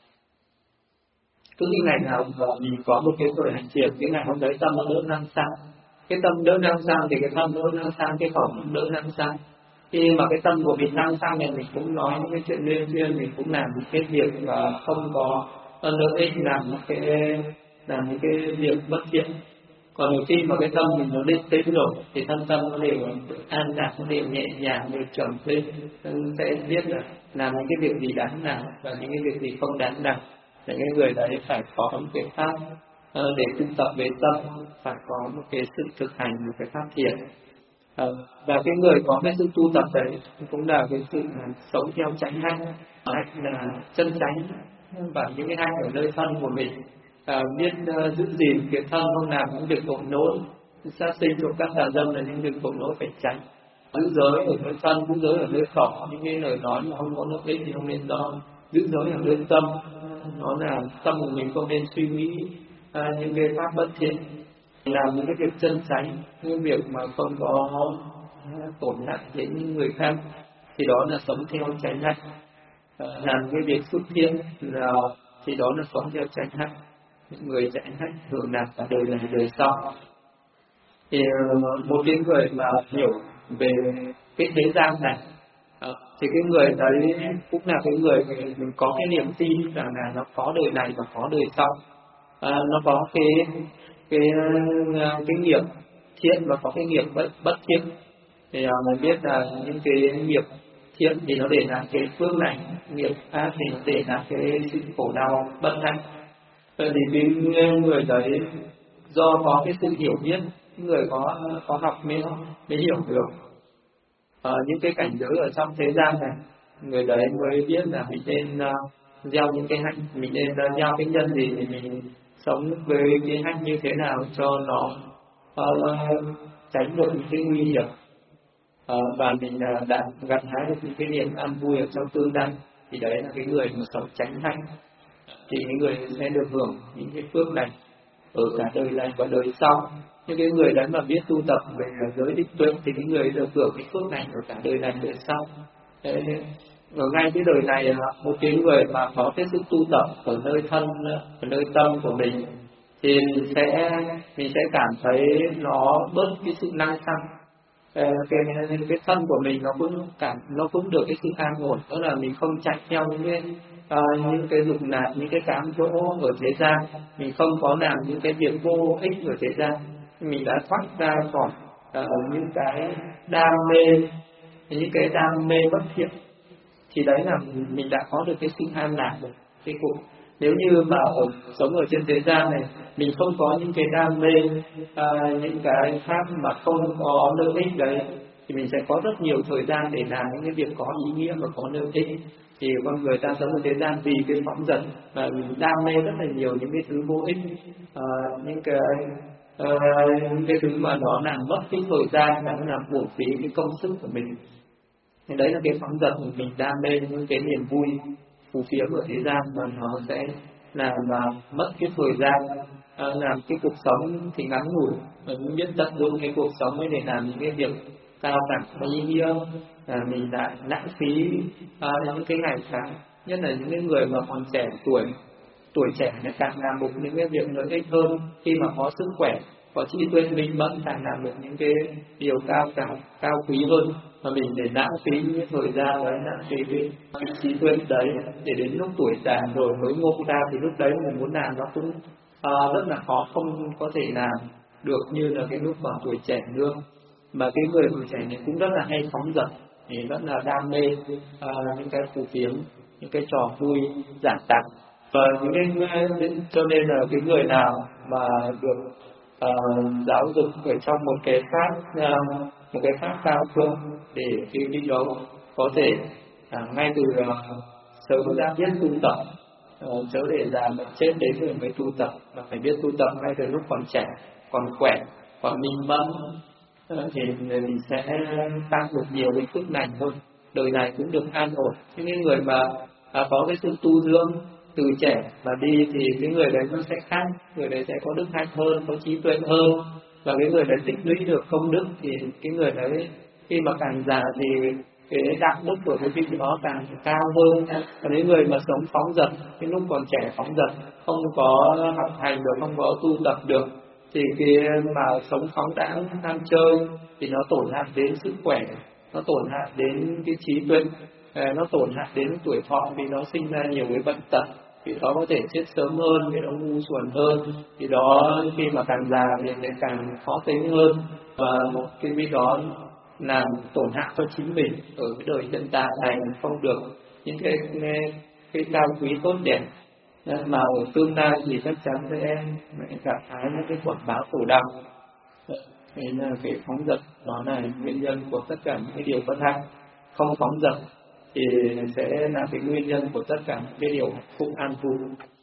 A: Cứ cái ngày nào mà mình có một cái tuổi hành thiền, cái ngày hôm đấy tâm nó đỡ năng sang, cái tâm đỡ năng sang thì cái tâm đỡ năng sang, cái khẩu đỡ năng sang. Khi mà cái tâm của mình năng sang này, mình cũng nói những cái chuyện liên duyên, mình cũng làm những cái việc mà không có lợi ích, làm những cái làm những cái việc bất thiện. Còn khi mà cái tâm mình nó định tĩnh rồi thì thân tâm nó đều an lạc, nó đều nhẹ nhàng, đều trầm lên, sẽ biết là làm những cái việc gì đáng làm và những cái việc gì không đáng làm. Những cái người đấy phải có một cái pháp để tu tập về tâm, phải có một cái sự thực hành, một cái pháp thiền. Và cái người có cái sự tu tập đấy cũng là cái sự sống theo chánh hạnh, là chân chánh và những cái hạnh ở nơi thân của mình. À, biết uh, giữ gìn cái thân, không làm những việc tội lỗi, sát sinh trộm cắp tà dâm là những việc tội lỗi phải tránh. Giữ giới ở nơi thân, giữ giới ở nơi khẩu, những cái lời nói mà không có lợi ích thì không nên nói. Giữ giới ở nơi tâm, nó là tâm của mình không nên suy nghĩ uh, những cái pháp bất thiện, làm những cái việc chân chánh, những việc mà không có tổn hại đến những người khác, thì đó là sống theo chánh hạnh. Uh, làm cái việc xuất thiện là thì đó là sống theo chánh hạnh. Những người chánh hạnh thường đạt cả đời này đời sau. Thì một cái người mà hiểu về cái thế gian này, thì cái người đấy cũng là cái người mình có cái niềm tin rằng là nó có đời này và có đời sau. À, nó có cái cái cái nghiệp thiện và có cái nghiệp bất bất thiện. Thì à, mình biết là những cái nghiệp thiện thì nó để lại cái phước này, nghiệp ác thì nó để lại cái sự khổ đau bất hạnh. Vậy thì cái người đấy do có cái sự hiểu biết, người có có học mới mới hiểu được à, những cái cảnh giới ở trong thế gian này, người đấy mới biết là mình nên uh, gieo những cái hạnh, mình nên uh, gieo cái nhân gì thì mình sống với cái hạnh như thế nào cho nó uh, tránh được những cái nguy hiểm, uh, và mình uh, đã gặt hái được những cái niềm an vui ở trong tương lai. Thì đấy là cái người mà sống tránh hạnh, thì những người sẽ được hưởng những cái phước này ở cả đời này và đời sau. Những cái người đấy mà biết tu tập về giới định tuệ thì cái người được hưởng cái phước này ở cả đời này đời sau. Thế, ở ngay cái đời này, một cái người mà có cái sự tu tập ở nơi thân, ở nơi tâm của mình, thì mình sẽ mình sẽ cảm thấy nó bớt cái sự năng sang. Cái, cái, cái thân của mình nó cũng cảm nó cũng được cái sự an ổn, đó là mình không chạy theo những cái uh, những cái dục lạc, những cái cám dỗ ở thế gian, mình không có làm những cái việc vô ích ở thế gian, mình đã thoát ra khỏi uh, những cái đam mê, những cái đam mê bất thiện, thì đấy là mình đã có được cái sự an lạc rồi. Cái cuộc nếu như mà ở, sống ở trên thế gian này, mình không có những cái đam mê, à, những cái pháp mà không có lợi ích đấy, thì mình sẽ có rất nhiều thời gian để làm những cái việc có ý nghĩa và có lợi ích. Thì con người ta sống ở thế gian vì cái phóng dật và mình đam mê rất là nhiều những cái thứ vô ích, à, những cái à, những cái thứ mà nó làm mất cái thời gian, nó làm uổng phí cái công sức của mình. Thì đấy là cái phóng dật của mình, đam mê những cái niềm vui phù phiếm ở thế gian, mà nó sẽ làm mà mất cái thời gian, à, làm cái cuộc sống thì ngắn ngủi, mình biết tận dụng cái cuộc sống ấy để làm những cái việc cao cả và ý nghĩa, là mình đã lãng phí à, những cái ngày tháng. Nhất là những cái người mà còn trẻ tuổi, tuổi trẻ nó càng làm được những cái việc lợi ích hơn, khi mà có sức khỏe, có trí tuệ minh mẫn, càng làm được những cái điều cao cả, cao quý hơn. Mà mình để lãng phí những thời gian đấy, lãng phí cái trí tuệ đấy, để đến lúc tuổi già rồi mới ngộ ra, thì lúc đấy mình muốn làm nó cũng à, rất là khó, không có thể làm được như là cái lúc mà tuổi trẻ nữa. Mà cái người tuổi trẻ này cũng rất là hay phóng dật, thì rất là đam mê à, những cái phù phiếm, những cái trò vui giả tạc. Và những cái cho nên là cái người nào mà được uh, giáo dục ở trong một cái pháp uh, một cái pháp cao thượng để cái vị đó có thể uh, ngay từ uh, sớm đã biết tu tập, uh, chớ để già mà chết đến rồi mới tu tập, mà phải biết tu tập ngay từ lúc còn trẻ, còn khỏe, còn minh mẫn, uh, thì mình sẽ tăng được nhiều cái phước lành hơn, đời này cũng được an ổn. Những người mà à, có cái sự tu dưỡng từ trẻ mà đi thì cái người đấy nó sẽ khác, người đấy sẽ có đức hạnh hơn, có trí tuệ hơn, và cái người đấy tích lũy được công đức thì cái người đấy khi mà càng già thì cái đạo đức của cái vị đó càng cao hơn. Còn những người mà sống phóng dật, cái lúc còn trẻ phóng dật, không có học hành được, không có tu tập được, thì cái mà sống phóng đãng ham chơi thì nó tổn hại đến sức khỏe, nó tổn hại đến cái trí tuệ, nó tổn hại đến tuổi thọ, vì nó sinh ra nhiều cái bệnh tật, vì đó có thể chết sớm hơn, vì nó ngu xuẩn hơn, vì đó khi mà càng già thì lại càng khó tính hơn, và một cái vì đó làm tổn hại cho chính mình ở cái đời hiện tại này, không được những cái cái, cái cao quý tốt đẹp, mà ở tương lai thì chắc chắn sẽ gặp phải những cái quả báo khổ đau. Thế là cái phóng dật đó là nguyên nhân của tất cả những cái điều bất hạnh. Không phóng dật thì sẽ là cái nguyên nhân của tất cả những cái điều hạnh phúc an vui.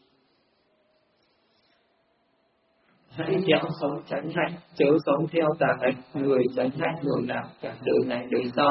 A: Hãy khéo sống tránh hạnh, chớ sống theo tà hạnh. Người tránh hạnh đường nào cả đời này đời sau.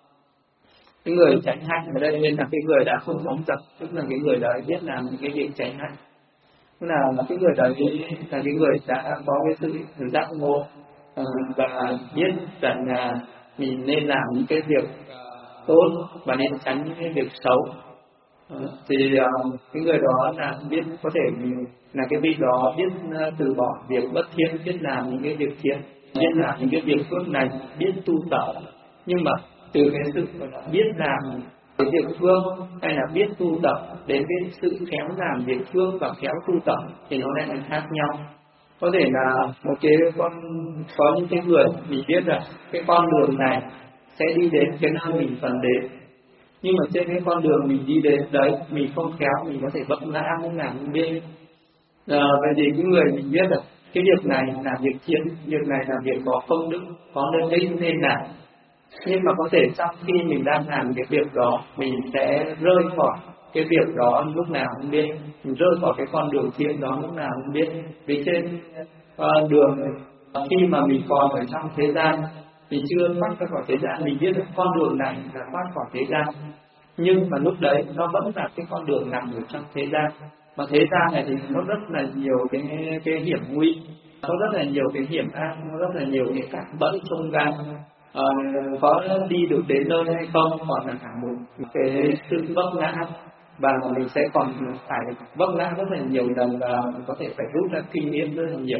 A: Cái người tránh hạnh ở đây nên là cái người đã không phóng dật, tức là cái người đã biết làm những cái việc tránh hạnh. Tức là cái người đấy là cái người đã có cái sự giác ngộ và biết rằng là mình nên làm những cái việc tốt và nên tránh những cái việc xấu. Thì cái người đó là biết, có thể là cái vị đó biết từ bỏ việc bất thiện, biết làm những cái việc thiện, biết làm những cái việc phước lành, biết tu tập. Nhưng mà từ cái sự biết làm cái việc phước hay là biết tu tập đến cái sự khéo làm việc phước và khéo tu tập thì nó lại khác nhau. Có thể là một cái con, có những cái người mình biết là cái con đường này sẽ đi đến cái nơi mình cần đến, nhưng mà trên cái con đường mình đi đến đấy mình không khéo, mình có thể vấp ngã không làm như bên. À, vậy thì cái người mình biết là cái việc này là việc thiện, việc này là việc có công đức, có lợi ích nên làm. Nhưng mà có thể trong khi mình đang làm cái việc đó, mình sẽ rơi khỏi cái việc đó lúc nào không biết, mình rơi khỏi cái con đường thiện đó lúc nào không biết. Vì trên uh, đường khi mà mình còn ở trong thế gian, mình chưa thoát ra khỏi thế gian, mình biết được con đường này là thoát khỏi thế gian, nhưng mà lúc đấy nó vẫn là cái con đường nằm ở trong thế gian. Mà thế gian này thì nó rất là nhiều cái cái hiểm nguy, nó rất là nhiều cái hiểm ác, nó rất là nhiều cái cạm bẫy trong gan. À, có đi được đến nơi hay không còn là cả một cái sự vấp ngã, và mình sẽ còn phải vấp ngã rất là nhiều lần, và mình có thể phải rút ra kinh nghiệm rất là nhiều.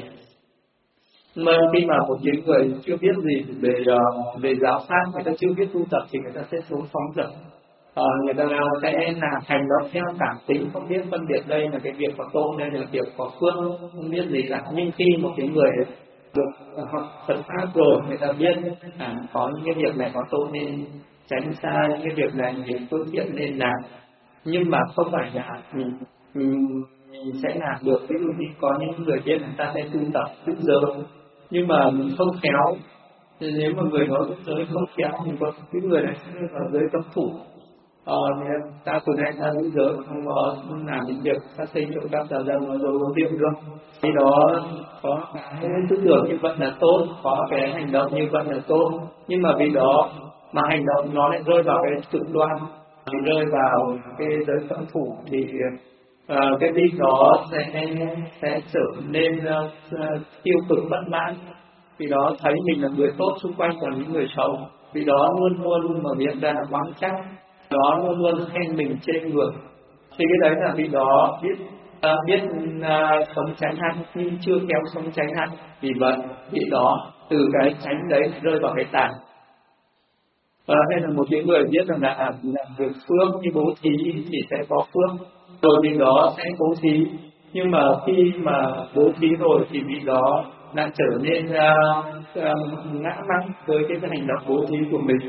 A: Mà khi mà một những người chưa biết gì về uh, về giáo pháp, người ta chưa biết tu tập thì người ta sẽ sống phóng dật. Uh, người ta sẽ là hành động theo cảm tính, không biết phân biệt đây là cái việc có tôn, đây là việc có phước, không biết gì cả. Nhưng khi một cái người được học Phật pháp rồi, người ta biết à, có những cái việc này có tôn nên tránh xa, những cái việc này việc phương tiện nên làm, nhưng mà không phải là mình, mình, mình sẽ làm được. Ví dụ như có những người biết người ta sẽ tu tập đúng giờ, nhưng mà mình không khéo, nếu mà người đó đúng giới không khéo, mình có cái người này sẽ ở giới cấm thủ. Ờ, ta từ nay ta giữ giới không có làm những việc phát sinh trộm cắp tà dâm rồi có việc được. Khi đó có cái tư tưởng như vậy là tốt, có cái hành động như vậy là tốt, nhưng mà vì đó mà hành động nó lại rơi vào cái cực đoan, rơi vào cái giới cấm thủ thì uh, cái việc đó sẽ sẽ trở nên uh, tiêu cực bất mãn. Vì đó thấy mình là người tốt, xung quanh còn những người xấu, vì đó luôn luôn mở miệng ra là oán trách, đó luôn luôn khen mình trên người. Thì cái đấy là vì đó biết uh, biết uh, sống tránh hạnh nhưng chưa kéo sống tránh hạnh, vì vậy vì đó từ cái tránh đấy rơi vào cái tàn. Và hay là một những người biết rằng là làm việc phước như bố thí thì sẽ có phước, rồi vì đó sẽ bố thí, nhưng mà khi mà bố thí rồi thì vì đó lại trở nên uh, uh, ngã mắc với cái hành động bố thí của mình.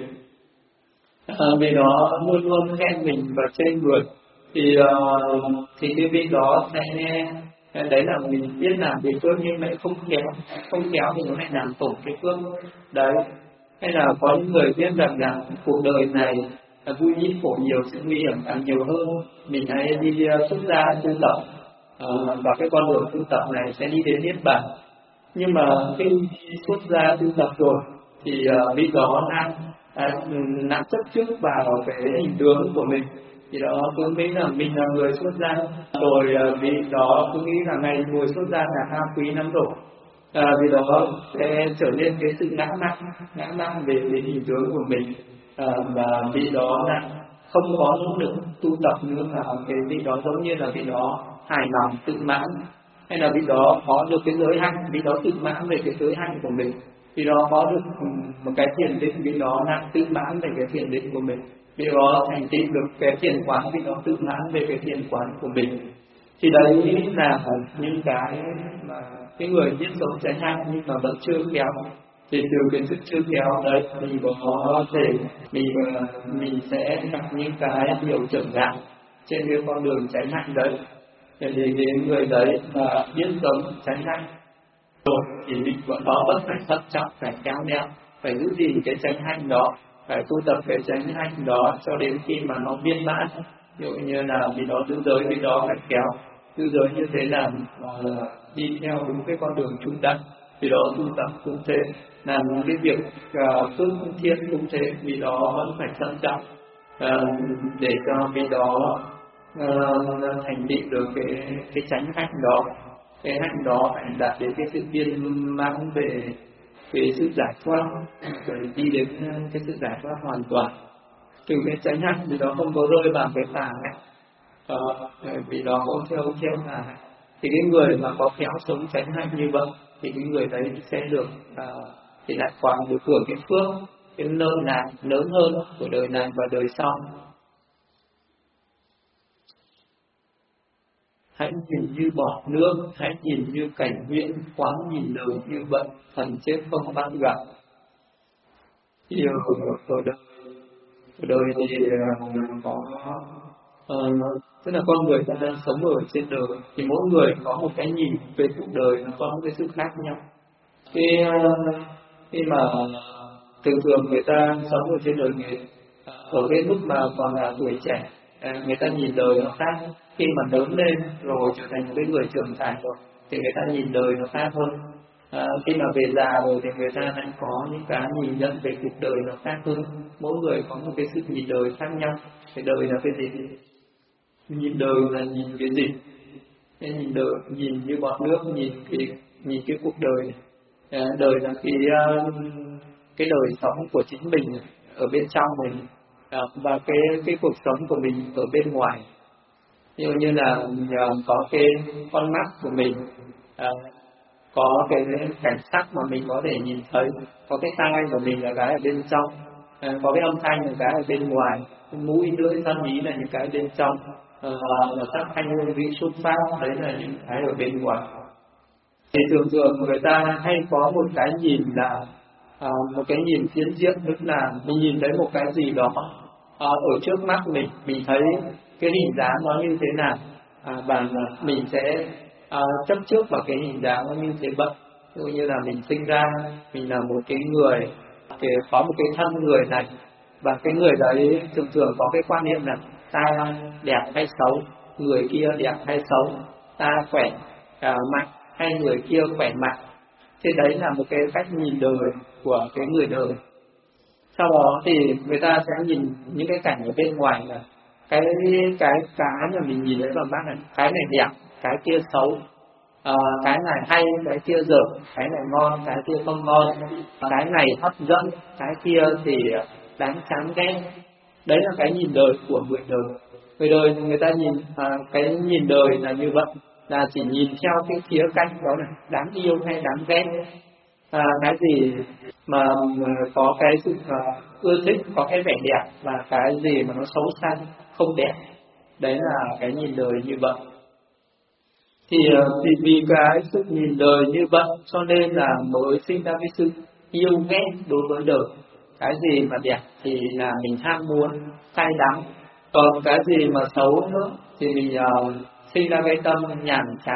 A: Uh, vì đó luôn luôn khen mình và trên người thì uh, thì cái vị đó sẽ Đấy là mình biết làm cái phước nhưng lại không kéo, không kéo thì nó lại làm tổn cái phước đấy. Hay là có những người biết rằng là cuộc đời này là vui ít khổ nhiều, sự nguy hiểm càng nhiều hơn, mình hãy đi uh, xuất gia tu tập, uh, và cái con đường tu tập này sẽ đi đến niết bàn. Nhưng mà khi xuất gia tu tập rồi thì uh, vị đó đang uh, nặng chấp trước vào cái hình tướng của mình, thì đó cứ nghĩ là mình là người xuất gia, rồi uh, vị đó cứ nghĩ là ngày ngồi xuất gia là cao quý lắm rồi. À, vì đó sẽ trở nên cái sự ngã mạn, ngã mạn về về hình tướng của mình, à, và vì đó là không có nỗ lực tu tập nữa, là cái vị đó giống như là vị đó hài lòng tự mãn, hay là vị đó có được cái giới hạnh, vị đó tự mãn về cái giới hạnh của mình, vì đó có được một cái thiền định, vị đó là tự mãn về cái thiền định của mình, vì đó thành tựu được cái thiền quán, vị đó tự mãn về cái thiền quán của mình. Thì đấy là những cái mà cái người biết sống tránh hạnh nhưng mà vẫn chưa khéo, thì từ cái sự chưa khéo đấy mình có thể mình mình sẽ gặp những cái điều trở ngại trên cái con đường tránh hạnh đấy. Thì cái người đấy mà biết sống tránh hạnh rồi thì mình vẫn đó vẫn phải thận trọng, phải khéo léo, phải giữ gìn cái tránh hạnh đó, phải tu tập cái tránh hạnh đó cho đến khi mà nó viên mãn. Ví dụ như là vì đó giữ giới, vì đó phải khéo giữ giới như thế là uh, đi theo đúng cái con đường trung đẳng, vì đó tu tập cũng thế, làm cái việc uh, phước thiên cũng thế, vì đó vẫn phải thận trọng uh, để cho vì đó uh, thành tựu được cái cái chánh hạnh đó, cái hạnh đó phải đạt đến cái sự viên mãn về cái sự giải thoát, rồi đi đến cái sự giải thoát hoàn toàn. Từ cái chánh hạnh thì đó không có rơi vào cái tà hạnh, ờ, vì đó không theo theo tà hạnh. Thì cái người mà có khéo sống chánh hạnh như vậy thì cái người đấy sẽ được uh, thì lại còn được hưởng cái phước, cái nợ nàn lớn hơn của đời này và đời sau. Hãy nhìn như bọt nước, hãy nhìn như cảnh huyễn, quán nhìn đời như vậy, thần chết không bắt gặp. Thì ở, ở đời ở đời thì uh, có uh, tức là con người ta đang sống ở trên đời thì mỗi người có một cái nhìn về cuộc đời, nó có một cái sự khác nhau. Khi uh, khi mà thường thường người ta sống ở trên đời người ở cái lúc mà còn là tuổi trẻ, người ta nhìn đời nó khác. Khi mà lớn lên rồi trở thành một cái người trưởng thành rồi thì người ta nhìn đời nó khác hơn. À, khi mà về già rồi thì người ta lại có những cái nhìn nhận về cuộc đời nó khác hơn. Mỗi người có một cái sự nhìn đời khác nhau. Cái đời là cái gì? Nhìn đời là nhìn cái gì? Cái nhìn đời, nhìn như bọt nước, nhìn cái nhìn cái cuộc đời. À, đời là cái cái đời sống của chính mình ở bên trong mình, à, và cái cái cuộc sống của mình ở bên ngoài. Ví dụ như là có cái con mắt của mình, à, có cái cảnh sắc mà mình có thể nhìn thấy, có cái tai của mình là cái ở bên trong, à, có cái âm thanh là cái ở bên ngoài, cái mũi lưỡi thân ý là những cái bên trong, à, và sắc thanh hương vị xuất phát đấy là những cái ở bên ngoài. Thì thường thường người ta hay có một cái nhìn là à, một cái nhìn phiến diện, tức là mình nhìn thấy một cái gì đó à, ở trước mắt mình, mình thấy cái hình dáng nó như thế nào, à, và mình sẽ à, chấp trước vào cái hình dáng nó như thế vậy. Ví dụ như là mình sinh ra mình là một cái người thì có một cái thân người này, và cái người đấy thường thường có cái quan niệm là ta đẹp hay xấu, người kia đẹp hay xấu, ta khỏe à, mạnh hay người kia khỏe mạnh. Thế đấy là một cái cách nhìn đời của cái người đời. Sau đó thì người ta sẽ nhìn những cái cảnh ở bên ngoài là cái cái cái mà mình nhìn thấy vào mắt này, cái này đẹp, cái kia xấu, à, cái này hay, cái kia dở, cái này ngon, cái kia không ngon, cái này hấp dẫn, cái kia thì đáng chán ghét. Đấy là cái nhìn đời của người đời. Người đời người ta nhìn à, cái nhìn đời là như vậy, là chỉ nhìn theo cái khía cạnh đó là đáng yêu hay đáng ghét, à, cái gì mà có cái sự uh, ưa thích, có cái vẻ đẹp, và cái gì mà nó xấu xa không đẹp. Đấy là cái nhìn đời như vậy. Thì, uh, thì vì cái sự nhìn đời như vậy cho nên là mới sinh ra cái sự yêu ghét đối với đời. Cái gì mà đẹp thì là mình ham muốn, cay đắng, còn cái gì mà xấu nữa thì mình uh, sinh ra cái tâm nhàm chán,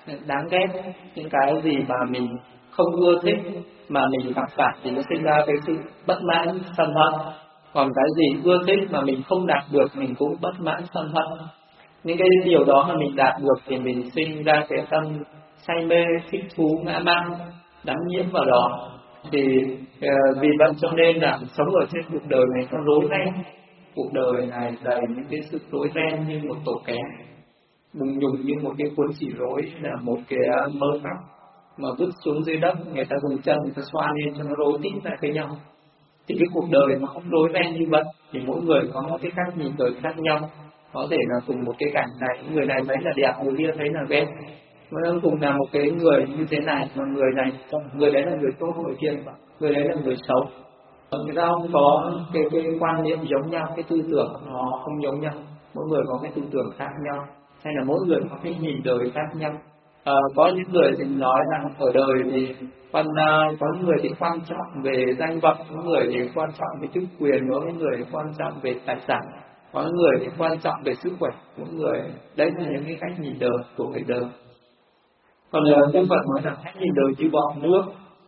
A: đáng ghét, những cái gì mà mình không ưa thích mà mình gặp phải thì nó sinh ra cái sự bất mãn sân hận. Còn cái gì ưa thích mà mình không đạt được mình cũng bất mãn sân hận. Những cái điều đó mà mình đạt được thì mình sinh ra cái tâm say mê, thích thú, ngã mạn, đắm nhiễm vào đó. Thì uh, vì vậy cho nên là sống ở trên cuộc đời này nó rối ren. Cuộc đời này đầy những cái sự rối ren như một tổ kén, bùng nhùng như một cái cuốn chỉ rối, là một cái mơ tóc mà vứt xuống dưới đất, người ta dùng chân người ta xoa lên cho nó rối tít lại với nhau. Thì cái cuộc đời nó không rối ren như vậy, thì mỗi người có một cái cách nhìn đời khác nhau. Có thể là cùng một cái cảnh này, người này thấy là đẹp, người kia thấy là ghét. Mà cùng là một cái người như thế này, mà người này, người đấy là người tốt, người kia người đấy là người xấu. Người ta không có cái, cái quan niệm giống nhau, cái tư tưởng nó không giống nhau. Mỗi người có cái tư tưởng khác nhau, hay là mỗi người có cái nhìn đời khác nhau. À, có những người thì nói rằng ở đời thì còn uh, có những người thì quan trọng về danh vọng, có người thì quan trọng về chức quyền, có những người thì quan trọng về tài sản, có những người thì quan trọng về sức khỏe, có những người đấy là những cái cách nhìn đời của người đời. Còn uh, Đức Phật nói rằng hãy nhìn đời như bọt nước,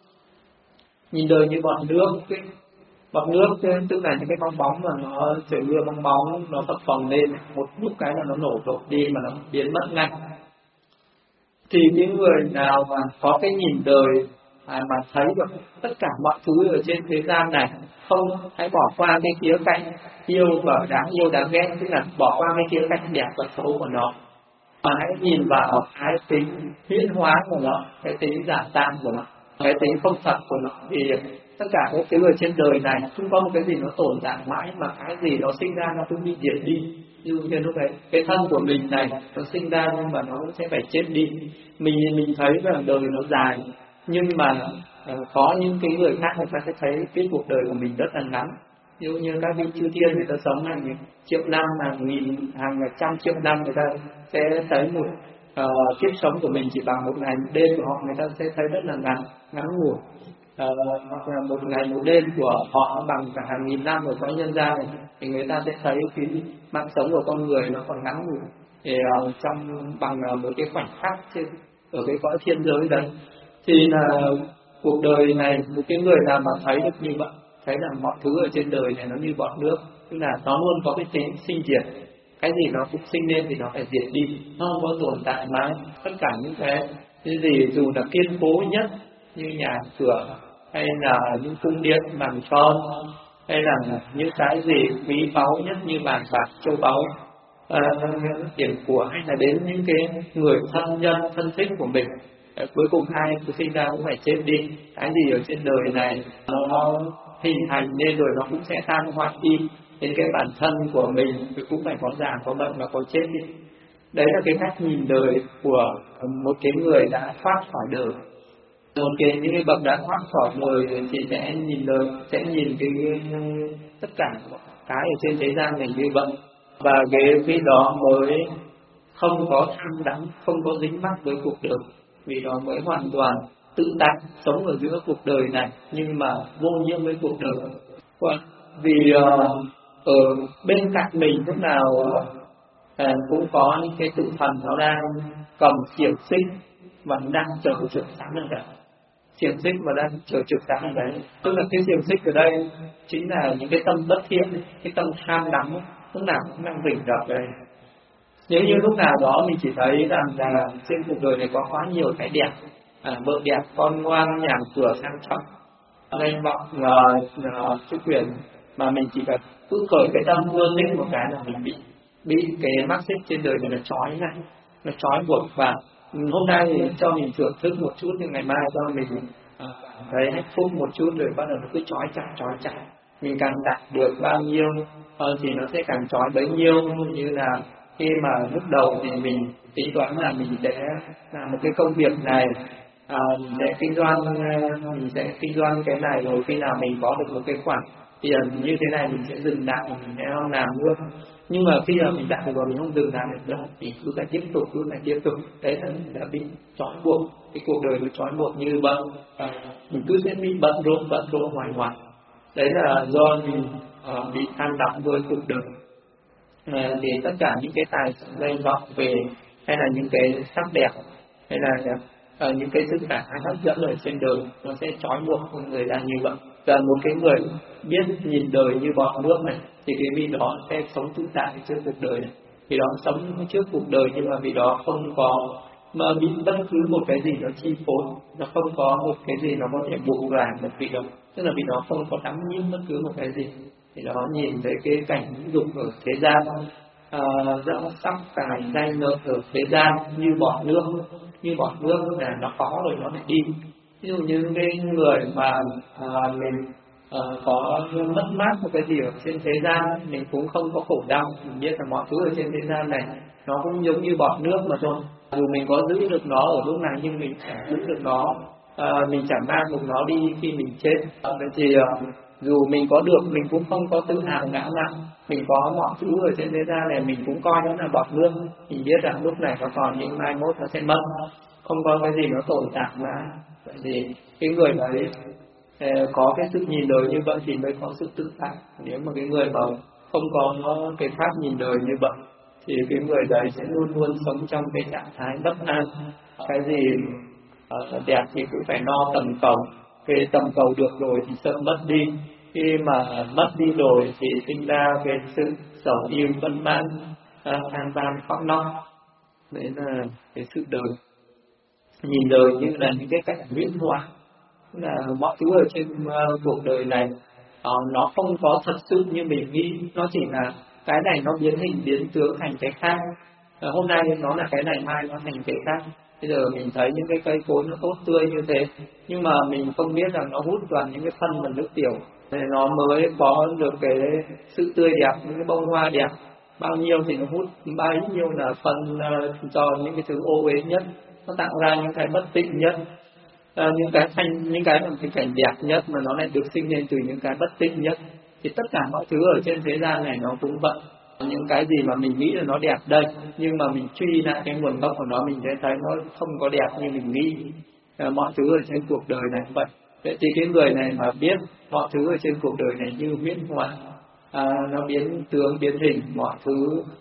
A: nhìn đời như bọt nước. Cái bọt nước tức là những cái bong bóng mà nó trời mưa bong bóng nó phập phồng lên, một lúc cái là nó nổ rột đi mà nó biến mất ngay. Thì những người nào mà có cái nhìn đời à, mà thấy được tất cả mọi thứ ở trên thế gian này, không hãy bỏ qua cái khía cạnh yêu và đáng yêu đáng ghét, tức là bỏ qua cái khía cạnh đẹp và xấu của nó, mà hãy nhìn vào cái tính huyễn hóa của nó, cái tính giả tạm của nó, cái tính không thật của nó. Thì tất cả các thứ ở trên đời này không có một cái gì nó tồn tại mãi, mà cái gì nó sinh ra nó cũng bị diệt đi. Như như lúc đấy, cái thân của mình này nó sinh ra nhưng mà nó cũng sẽ phải chết đi. Mình mình thấy rằng đời nó dài, nhưng mà uh, có những cái người khác người ta sẽ thấy cái cuộc đời của mình rất là ngắn. Như như các vị chư thiên người ta sống hàng triệu năm, hàng nghìn, hàng trăm triệu năm, người ta sẽ thấy một uh, kiếp sống của mình chỉ bằng một ngày một đêm của họ, người ta sẽ thấy rất là ngắn, ngắn ngủi. Uh, hoặc là một ngày một đêm của họ bằng cả hàng nghìn năm ở cõi nhân gian này, thì người ta sẽ thấy cái mạng sống của con người nó còn ngắn ngủi, thì uh, trong bằng uh, một cái khoảnh khắc trên ở cái cõi thiên giới đấy. Thì là uh, cuộc đời này, một cái người nào mà thấy được như vậy, thấy là mọi thứ ở trên đời này nó như bọt nước, tức là nó luôn có cái tính sinh diệt, cái gì nó cũng sinh lên thì nó phải diệt đi, nó không có tồn tại mãi. Tất cả những cái cái gì dù là kiên cố nhất như nhà cửa, hay là những cung điện bằng son, hay là những cái gì quý báu nhất như vàng bạc châu báu, à, tiền của, hay là đến những cái người thân nhân thân thích của mình, à, cuối cùng hai cứ sinh ra cũng phải chết đi. Cái gì ở trên đời này nó hình thành nên rồi nó cũng sẽ tan hoại đi, đến cái bản thân của mình thì cũng phải có già có bệnh và có chết đi. Đấy là cái cách nhìn đời của một cái người đã thoát khỏi đời. Một cái những cái bậc đã thoát khỏi đời thì sẽ nhìn đời, sẽ nhìn cái tất cả cái ở trên thế gian này như vậy, và cái cái đó mới không có tham đắm, không có dính mắc với cuộc đời, vì đó mới hoàn toàn tự tại sống ở giữa cuộc đời này nhưng mà vô nhiễm với cuộc đời. Vì uh, ở bên cạnh mình lúc nào uh, cũng có những cái tự thần nó đang cầm xiềng xích và đang chờ trực sáng ở đấy. Xiềng xích và đang chờ trực sáng ở đấy, tức là cái xiềng xích ở đây chính là những cái tâm bất thiện, cái tâm tham đắm lúc nào cũng đang rình rập đây. Nếu như lúc nào đó mình chỉ thấy rằng là trên cuộc đời này có quá nhiều cái đẹp, à, vợ đẹp, con ngoan, nhà cửa sang trọng, danh vọng, uh, chức quyền, mà mình chỉ cần cứ khởi cái tâm vươn lên một cái là mình bị bị cái mắc xích trên đời này nó trói này, nó trói buộc. Và hôm nay thì cho mình thưởng thức một chút, nhưng ngày mai cho mình uh, thấy hạnh phúc một chút, rồi bắt đầu nó cứ trói chặt trói chặt. Mình càng đạt được bao nhiêu uh, thì nó sẽ càng trói bấy nhiêu. Như là khi mà lúc đầu thì mình tính toán là mình sẽ làm một cái công việc này, à, mình sẽ kinh doanh, mình sẽ kinh doanh cái này, rồi khi nào mình có được một cái khoản tiền như thế này mình sẽ dừng lại, mình sẽ không làm nữa. Nhưng mà khi mà mình đạt được rồi mình không dừng lại được đâu, thì cứ phải tiếp tục, cứ phải tiếp tục. Đấy là mình đã bị trói buộc, cái cuộc đời nó trói buộc như vậy, à, mình cứ sẽ bị bận rộn bận rộn hoài hoài. Đấy là do mình uh, bị tham đắm với cuộc đời. À, thì tất cả những cái tài sản danh vọng về, hay là những cái sắc đẹp, hay là uh, những cái sức khỏe hấp dẫn ở trên đời nó sẽ trói buộc con người ta như vậy. Và một cái người biết nhìn đời như bọt nước này thì cái vị đó sẽ sống tự tại trước cuộc đời này, vì đó sống trước cuộc đời nhưng mà vì đó không có mà bị bất cứ một cái gì nó chi phối, nó không có một cái gì nó có thể buộc ràng một vị đó, tức là vì đó không có đắm nhiễm bất cứ một cái gì. Thì đó nhìn thấy cái cảnh dục ở thế gian, rau sắc tài danh lợi ở thế gian như bọt nước, như bọt nước là nó có rồi nó lại đi. Ví dụ như cái người mà à, mình à, có mất mát một cái gì ở trên thế gian, mình cũng không có khổ đau, mình biết là mọi thứ ở trên thế gian này nó cũng giống như bọt nước mà thôi. Dù mình có giữ được nó ở lúc này nhưng mình chẳng giữ được nó, à, mình chẳng mang được nó đi khi mình chết. À, vậy thì à, dù mình có được mình cũng không có tự hào ngã mạn, mình có mọi thứ ở trên thế gian này mình cũng coi nó là bọt nước, mình biết rằng lúc này nó còn những mai mốt nó sẽ mất, không có cái gì nó tồn tại mà. Vậy thì cái người đấy có cái sự nhìn đời như vậy thì mới có sự tự tại. Nếu mà cái người mà không có cái pháp nhìn đời như vậy thì cái người đấy sẽ luôn luôn sống trong cái trạng thái bất an. Cái gì uh, đẹp thì cũng phải no tầm cầu, cái tầm cầu được rồi thì sợ mất đi, khi mà mất đi rồi thì sinh ra cái sự sầu yêu bất mãn, than van khóc lóc. Đấy là cái sự đời. Nhìn đời như là những cái cảnh huyễn hóa, là mọi thứ ở trên uh, cuộc đời này uh, nó không có thật sự như mình nghĩ, nó chỉ là cái này nó biến hình biến tướng thành cái khác. Uh, hôm nay nó là cái này, mai nó thành cái khác. Bây giờ mình thấy những cái cây cối nó tốt tươi như thế, nhưng mà mình không biết rằng nó hút toàn những cái phân và nước tiểu để nó mới có được cái sự tươi đẹp, những cái bông hoa đẹp. Bao nhiêu thì nó hút bấy nhiêu là phân uh, cho những cái thứ ô uế nhất, nó tạo ra những cái bất tịnh nhất, à, những cái thanh, những cái làm cái cảnh đẹp nhất mà nó lại được sinh lên từ những cái bất tịnh nhất. Thì tất cả mọi thứ ở trên thế gian này nó cũng vậy. Những cái gì mà mình nghĩ là nó đẹp đây, nhưng mà mình truy lại cái nguồn gốc của nó, mình sẽ thấy nó không có đẹp như mình nghĩ. À, mọi thứ ở trên cuộc đời này vậy. Vậy thì cái người này mà biết mọi thứ ở trên cuộc đời này như huyễn hóa, à, nó biến tướng biến hình, mọi thứ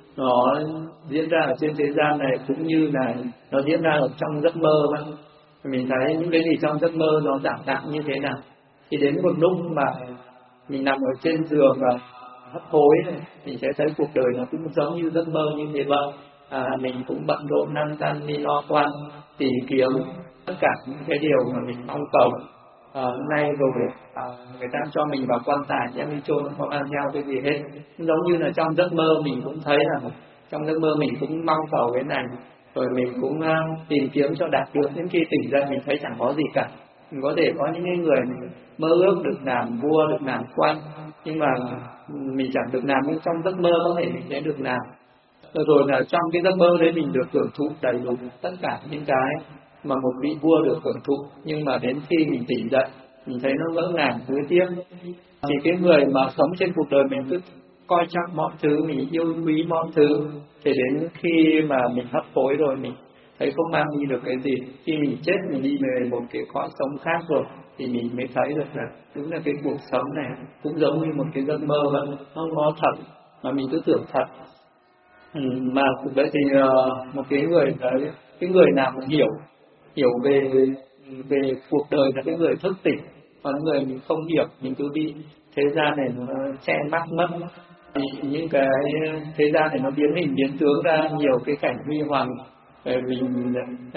A: nó diễn ra ở trên thế gian này cũng như là nó diễn ra ở trong giấc mơ mà. Mình thấy những cái gì trong giấc mơ nó giả tạm như thế nào, thì đến một lúc mà mình nằm ở trên giường và hấp hối này, mình sẽ thấy cuộc đời nó cũng giống như giấc mơ như thế vậy. À, mình cũng bận rộn năng tan đi lo toan tìm kiếm tất cả những cái điều mà mình mong cầu. À, hôm nay rồi à, người ta cho mình vào quan tài đem đi chôn, không ăn nhau cái gì hết. Giống như là trong giấc mơ mình cũng thấy là trong giấc mơ mình cũng mong cầu cái này, rồi mình cũng uh, tìm kiếm cho đạt được, đến khi tỉnh dậy mình thấy chẳng có gì cả. Mình có thể có những người mơ ước được làm vua, được làm quan, nhưng mà mình chẳng được làm, nhưng trong giấc mơ có thể mình sẽ được làm. Rồi, rồi là trong cái giấc mơ đấy mình được hưởng thụ đầy đủ tất cả những cái mà một vị vua được hưởng thụ, nhưng mà đến khi mình tỉnh dậy mình thấy nó ngỡ ngàng hối tiếc. Thì cái người mà sống trên cuộc đời mình cứ coi trọng mọi thứ, mình yêu quý mọi thứ, thì đến khi mà mình hấp hối rồi mình thấy không mang đi được cái gì, khi mình chết mình đi về một cái cõi sống khác rồi thì mình mới thấy được là đúng là cái cuộc sống này cũng giống như một cái giấc mơ vậy, không có thật mà mình cứ tưởng thật. Ừ, mà vậy thì uh, một cái người đấy, cái người nào mà hiểu hiểu về về cuộc đời là cái người thức tỉnh, còn người mình không hiểu mình cứ bị thế gian này nó che mắt mất. Thì những cái thế gian này nó biến hình biến tướng ra nhiều cái cảnh huy hoàng, mình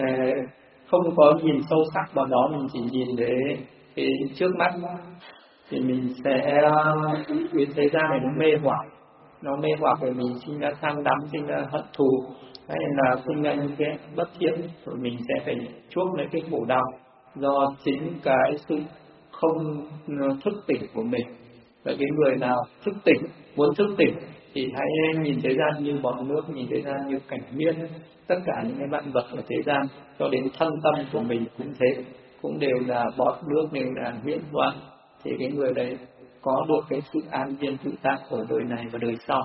A: không có nhìn sâu sắc vào đó, mình chỉ nhìn để cái trước mắt thì mình sẽ bị thế gian này nó mê hoặc, nó mê hoặc để mình sinh ra tham đắm, sinh ra hận thù, hay là sinh ra những cái bất thiện, rồi mình sẽ phải chuốc lấy cái khổ đau do chính cái sự không thức tỉnh của mình. Vậy cái người nào thức tỉnh, muốn thức tỉnh thì hãy nhìn thế gian như bọt nước, nhìn thế gian như cảnh huyễn. Tất cả những cái vạn vật ở thế gian cho đến thân tâm của mình cũng thế, cũng đều là bọt nước, đều là huyễn hóa. Thì cái người đấy có được cái sự an nhiên tự tại ở đời này và đời sau.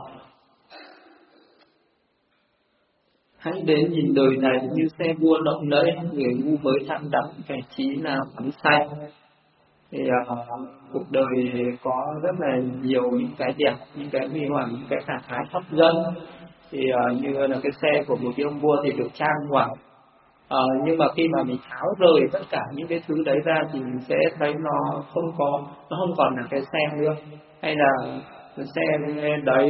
A: Hãy đến nhìn đời này như xe vua lộng lẫy, người ngu mới tham đắm, kẻ trí nào ấm say. Thì uh, cuộc đời có rất là nhiều những cái đẹp, những cái huy hoàng, những cái khả ái hấp dẫn. Thì uh, như là cái xe của một cái ông vua thì được trang hoàng, Ờ, nhưng mà khi mà mình tháo rời tất cả những cái thứ đấy ra thì mình sẽ thấy nó không có, nó không còn là cái xe nữa, hay là cái xe đấy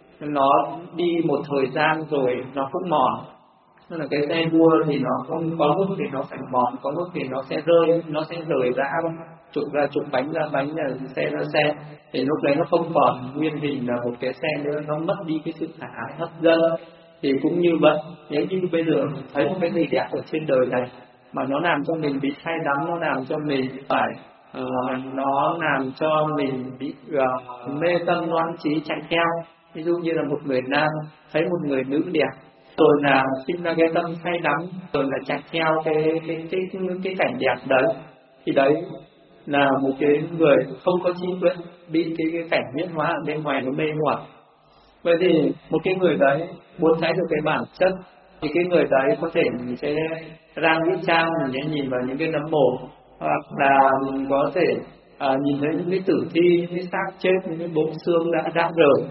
A: nó đi một thời gian rồi nó cũng mòn. Nên là cái xe đua thì nó không có lúc thì nó phải mòn, có lúc thì nó sẽ rơi, nó sẽ rời ra, trục ra trục, bánh ra bánh, là xe ra xe, thì lúc đấy nó không còn nguyên hình là một cái xe nữa, nó mất đi cái sự khả ái hấp dẫn. Thì cũng như vậy, nếu như bây giờ mình thấy một cái gì đẹp ở trên đời này mà nó làm cho mình bị say đắm, nó làm cho mình phải uh, nó làm cho mình bị uh, mê tâm loạn trí chạy theo. Ví dụ như là một người nam thấy một người nữ đẹp rồi là sinh ra cái tâm say đắm, rồi là chạy theo cái cái cái cái, cái cảnh đẹp đấy, thì đấy là một cái người không có trí tuệ, bị cái, cái cảnh biến hóa ở bên ngoài nó mê hoặc. Vậy thì một cái người đấy muốn thấy được cái bản chất thì cái người đấy có thể mình sẽ ra những trang, mình sẽ nhìn vào những cái nấm mồ, hoặc là mình có thể à, nhìn thấy những cái tử thi, những cái xác chết, những cái bộ xương đã đã rời.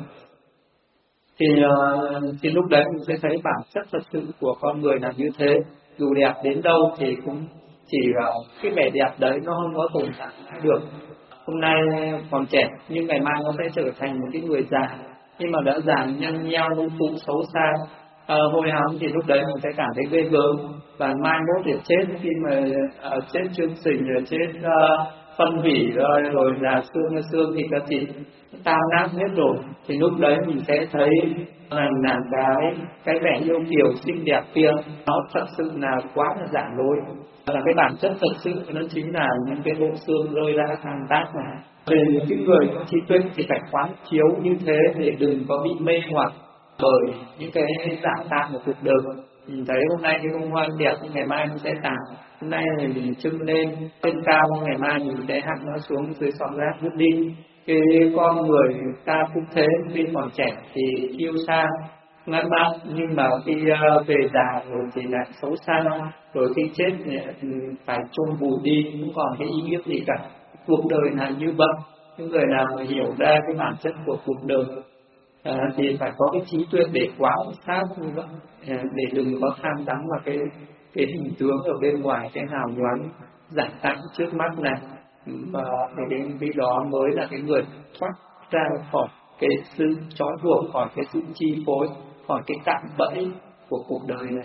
A: Thì, uh, thì lúc đấy mình sẽ thấy bản chất thật sự của con người là như thế. Dù đẹp đến đâu thì cũng chỉ là cái vẻ đẹp đấy nó không có tồn tại được. Hôm nay còn trẻ nhưng ngày mai nó sẽ trở thành một cái người già, nhưng mà đã già nhăn nheo, ngu phụ, xấu xa, uh, hôi hám, thì lúc đấy mình sẽ cảm thấy ghê gớm. Và mai mốt thì chết, khi mà uh, chết chương trình, rồi chết uh, phân hủy, rồi rồi là xương xương thịt là thịt tan nát hết rồi, thì lúc đấy mình sẽ thấy rằng là cái cái vẻ yêu kiều xinh đẹp kia nó thật sự là quá là giả dối, là cái bản chất thật sự nó chính là những cái bộ xương rơi ra tan tác mà. Về những người có trí tuệ thì phải quán chiếu như thế để đừng có bị mê hoặc bởi những cái giả tạo của cuộc đời. Mình thấy hôm nay cái bông hoa đẹp, ngày mai nó sẽ tàn. Hôm nay thì mình trưng lên trên cao, ngày mai mình sẽ hạ nó xuống dưới sọt rác vứt đi. Cái con người ta cũng thế, khi còn trẻ thì kiêu sa ngã mạn, nhưng mà khi uh, về già rồi thì lại xấu xa, rồi khi chết thì phải chôn vùi đi, không còn cái ý nghĩa gì cả. Cuộc đời là như vậy. Những người nào mà hiểu ra cái bản chất của cuộc đời à, thì phải có cái trí tuệ để quan sát như vậy, à, để đừng có tham đắm vào cái cái hình tướng ở bên ngoài, cái hào nhoáng giả tạo trước mắt này. Và cái vị đó mới là cái người thoát ra khỏi cái sự trói buộc, khỏi cái sự chi phối, khỏi cái cạm bẫy của cuộc đời này.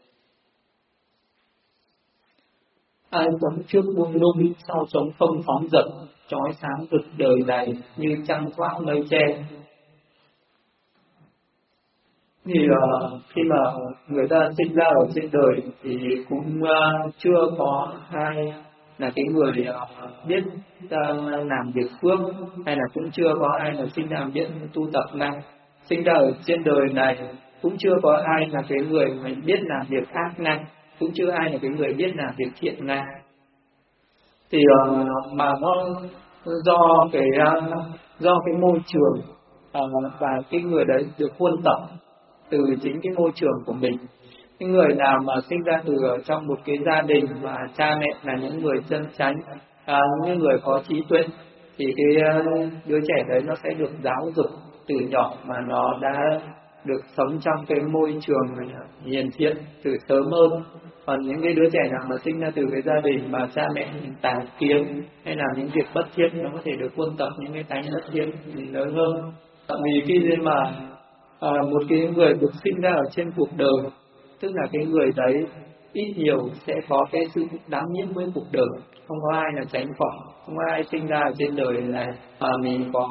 A: Ai sống trước buông lung, sau sống không phóng dật, chói sáng rực đời này như trăng thoát mây che. Thì uh, khi mà người ta sinh ra ở trên đời thì cũng uh, chưa có ai là cái người uh, biết uh, làm việc phước, hay là cũng chưa có ai là sinh ra biết tu tập năng. Sinh ra ở trên đời này cũng chưa có ai là cái người mà biết làm việc ác năng, cũng chưa ai là cái người biết làm việc thiện năng. Thì uh, mà nó do cái uh, do cái môi trường uh, và cái người đấy được huân tập từ chính cái môi trường của mình. Những người nào mà sinh ra từ ở trong một cái gia đình mà cha mẹ là những người chân chánh, à, những người có trí tuệ, thì cái đứa trẻ đấy nó sẽ được giáo dục từ nhỏ mà nó đã được sống trong cái môi trường hiền thiện từ sớm hơn. Còn những cái đứa trẻ nào mà sinh ra từ cái gia đình mà cha mẹ tà kiến hay làm những việc bất thiện, nó có thể được huân tập những cái tánh bất thiện lớn hơn. Vì khi mà À, một cái người được sinh ra ở trên cuộc đời, tức là cái người đấy ít nhiều sẽ có cái sự đắm nhiễm với cuộc đời, không có ai là tránh khỏi, không có ai sinh ra ở trên đời này mà mình có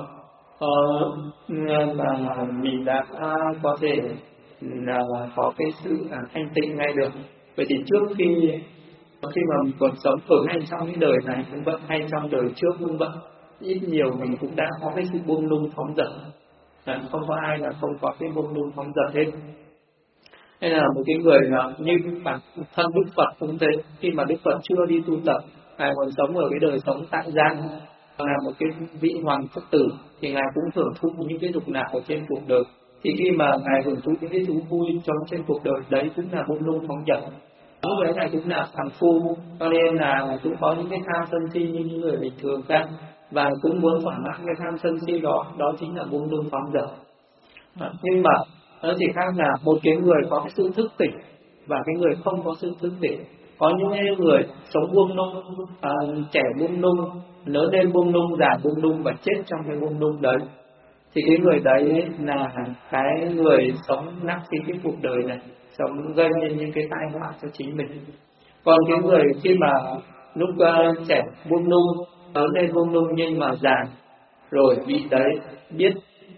A: uh, mà mình đã có thể là có cái sự uh, thanh tịnh ngay được. Vậy thì trước khi khi mà mình còn sống ở ngay trong cái đời này cũng vậy, hay trong đời trước cũng vậy, ít nhiều mình cũng đã có cái sự buông lung phóng dật. À, không có ai là không có cái buông lung phóng dật hết. Hay là một cái người như bản thân Đức Phật cũng thế, khi mà Đức Phật chưa đi tu tập, ngài còn sống ở cái đời sống tại gian, là một cái vị hoàng phật tử, thì ngài cũng hưởng thụ những cái dục lạc ở trên cuộc đời. Thì khi mà ngài hưởng thụ những cái thú vui trong trên cuộc đời đấy cũng là buông lung phóng dật. Lúc đấy ngài cũng là phàm phu, cho nên là ngài cũng có những cái tham sân si như những người bình thường khác, và cũng muốn thỏa mãn cái tham sân si đó, đó chính là buông lung phóng dật. À, nhưng mà nó chỉ khác là một cái người có cái sự thức tỉnh, và cái người không có sự thức tỉnh. Có những người sống buông nung, à, trẻ buông nung, lớn lên buông nung, già buông nung và chết trong cái buông nung đấy. Thì cái người đấy là cái người sống nặng xí cái cuộc đời này, sống gây nên những cái tai họa cho chính mình. Còn cái người khi mà lúc uh, trẻ buông nung, lớn lên buông nung nhưng mà già rồi vị đấy biết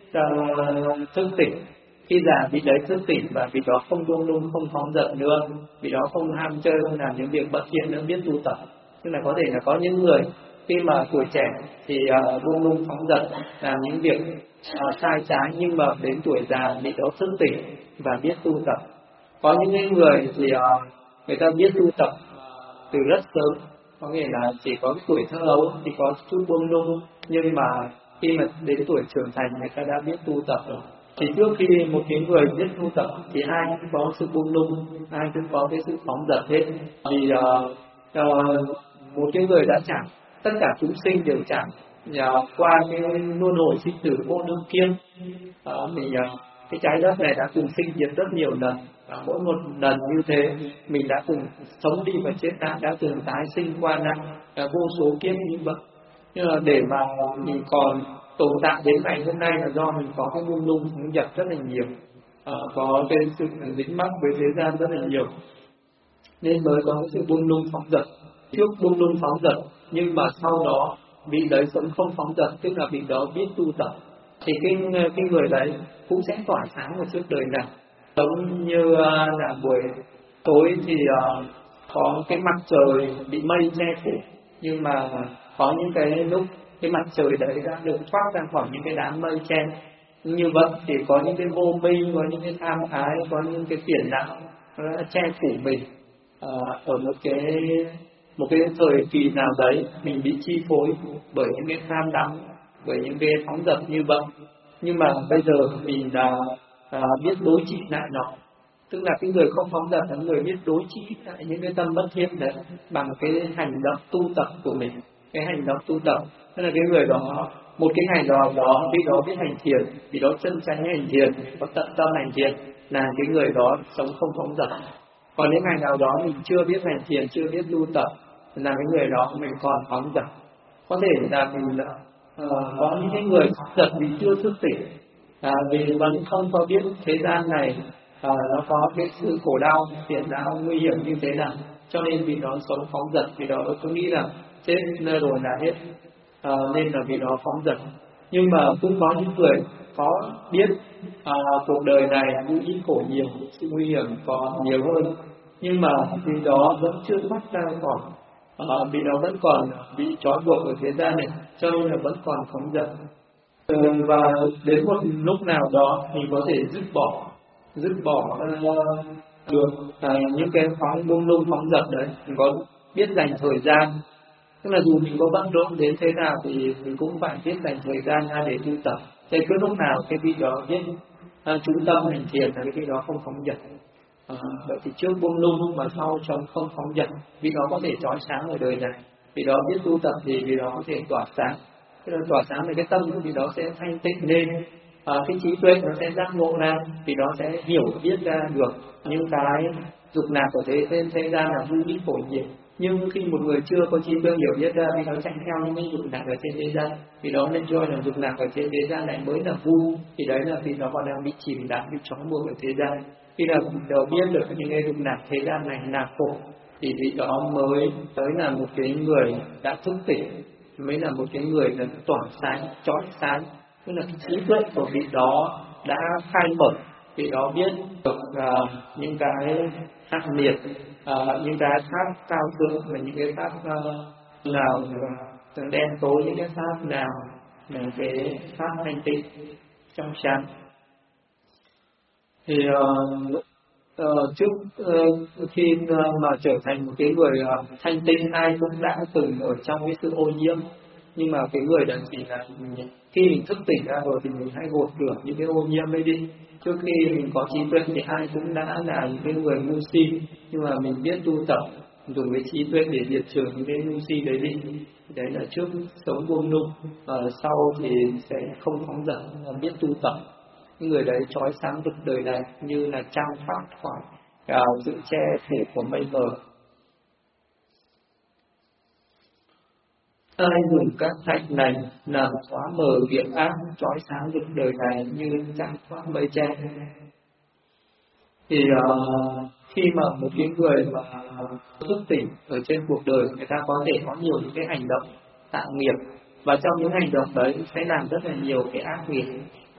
A: uh, thức tỉnh. Khi già vị đấy thức tỉnh và vị đó không buông nung, không phóng dật nữa, vị đó không ham chơi, không làm những việc bất thiện nữa, biết tu tập. Tức là có thể là có những người khi mà tuổi trẻ thì uh, buông nung phóng dật, làm những việc uh, sai trái, nhưng mà đến tuổi già vị đó thức tỉnh và biết tu tập. Có những người thì uh, người ta biết tu tập từ rất sớm, có nghĩa là chỉ có tuổi thơ ấu thì có chút buông nung, nhưng mà khi mà đến tuổi trưởng thành người ta đã biết tu tập rồi. Thì trước khi một cái người biết tu tập thì ai cũng có sự buông nung, ai cũng có cái sự phóng dật hết. Vì uh, uh, một cái người đã chẳng, tất cả chúng sinh đều chẳng uh, qua cái luân hồi sinh tử vô lượng kiếp. Uh, thì uh, cái trái đất này đã từng sinh diệt rất nhiều lần, và mỗi một lần như thế mình đã từng sống đi và chết lại, đã từng tái sinh qua năm vô số kiếp như vậy. Nhưng mà để mà mình còn tồn tại đến ngày hôm nay là do mình có cái buông lung phóng dật rất là nhiều, à, có cái sự dính mắc với thế gian rất là nhiều, nên mới có cái sự buông lung phóng dật. Trước buông lung phóng dật, nhưng mà sau đó vị đấy sống không phóng dật, tức là vị đó biết tu tập, thì cái cái người đấy cũng sẽ tỏa sáng ở trước đời này. Giống như uh, là buổi tối thì uh, có cái mặt trời bị mây che phủ, nhưng mà có những cái lúc cái mặt trời đấy đã được thoát ra khỏi những cái đám mây che. Như vậy thì có những cái vô minh, có những cái tham ái, có những cái phiền não nó đã che phủ mình. Uh, ở một cái một cái thời kỳ nào đấy mình bị chi phối bởi những cái tham đắm, bởi những cái phóng dật như vậy. Nhưng mà bây giờ mình đã à, biết đối trị lại nó, tức là cái người không phóng dật là người biết đối trị lại những cái tâm bất thiện đấy bằng cái hành động tu tập của mình. Cái hành động tu tập tức là cái người đó một cái ngày nào đó vì đó biết hành thiền, vì đó chân chánh hành thiền, có tận tâm hành thiền, là cái người đó sống không phóng dật. Còn những ngày nào đó mình chưa biết hành thiền, chưa biết tu tập, là cái người đó mình còn phóng dật. Có thể là mình là uh, có những cái người phóng dật vì chưa thức tỉnh, à, vì vẫn không có biết thế gian này à, nó có cái sự khổ đau, phiền não, nguy hiểm như thế nào, cho nên vì đó sống phóng dật, vì đó cứ nghĩ là chết rồi là hết, à, nên là vì đó phóng dật. Nhưng mà cũng có những người có biết à, cuộc đời này nguy ít khổ nhiều, sự nguy hiểm còn nhiều hơn, nhưng mà vì đó vẫn chưa thoát ra khỏi, à, vì đó vẫn còn bị trói buộc ở thế gian này, cho nên là vẫn còn phóng dật. Và đến một lúc nào đó mình có thể dứt bỏ dứt bỏ uh, được uh, những cái phóng buông lung phóng dật đấy. Mình có biết dành thời gian, tức là dù mình có bận rộn đến thế nào thì mình cũng phải biết dành thời gian ra để tu tập. Thế cứ lúc nào cái vị đó biết uh, chú tâm hành thiền là cái vị đó không phóng dật. Uh, vậy thì trước buông lung mà sau trong không phóng dật, vị đó có thể trói sáng ở đời này. Vị đó biết tu tập thì vị đó có thể tỏa sáng. Cái đó tỏa sáng về cái tâm của vị đó sẽ thanh tịnh lên, à, cái trí tuệ nó sẽ giác ngộ ra, vì đó sẽ hiểu biết ra được những cái dục lạc của thế trên thế gian là vui ít khổ nhiều. Nhưng khi một người chưa có trí tuệ hiểu biết ra, vì nó chạy theo những cái dục lạc ở trên thế gian, vì đó nên cho là dục lạc ở trên thế gian này mới là vui, thì đấy là vì nó còn đang bị chìm đắm, bị trói buộc ở thế gian. Khi nào mình đều biết được những cái dục lạc thế gian này là khổ, thì vị đó mới tới là một cái người đã thức tỉnh, mới là một cái người là tỏa sáng, chói sáng, tức là cái trí tuệ của vị đó đã khai mở, vị đó biết được uh, những cái khác biệt, uh, những cái pháp cao thượng và những cái pháp uh, nào uh, đen tối, những cái pháp nào là cái pháp thanh tịnh trong sáng. Thì uh, Uh, trước uh, khi uh, mà trở thành một cái người uh, thanh tinh, ai cũng đã từng ở trong cái sự ô nhiễm, nhưng mà cái người đàn chỉ là mình, khi mình thức tỉnh ra rồi thì mình hãy gột rửa những cái ô nhiễm ấy đi. Trước khi mình có trí tuệ thì ai cũng đã là những cái người ngu si, nhưng mà mình biết tu tập, dùng cái trí tuệ để diệt trừ những cái ngu si đấy đi. Đấy là trước sống buông lung, uh, sau thì sẽ không phóng dật, biết tu tập. Những người đấy trói sáng được đời này như là trăng thoát khỏi à, giữ che thể của mây mờ. Ai dùng các thạch này làm xóa mờ việc ác, chói sáng được đời này như trăng thoát mây che. Thì uh, khi mà một cái người mà thức tỉnh ở trên cuộc đời, người ta có thể có nhiều những cái hành động tạo nghiệp, và trong những hành động đấy sẽ làm rất là nhiều cái ác nghiệp.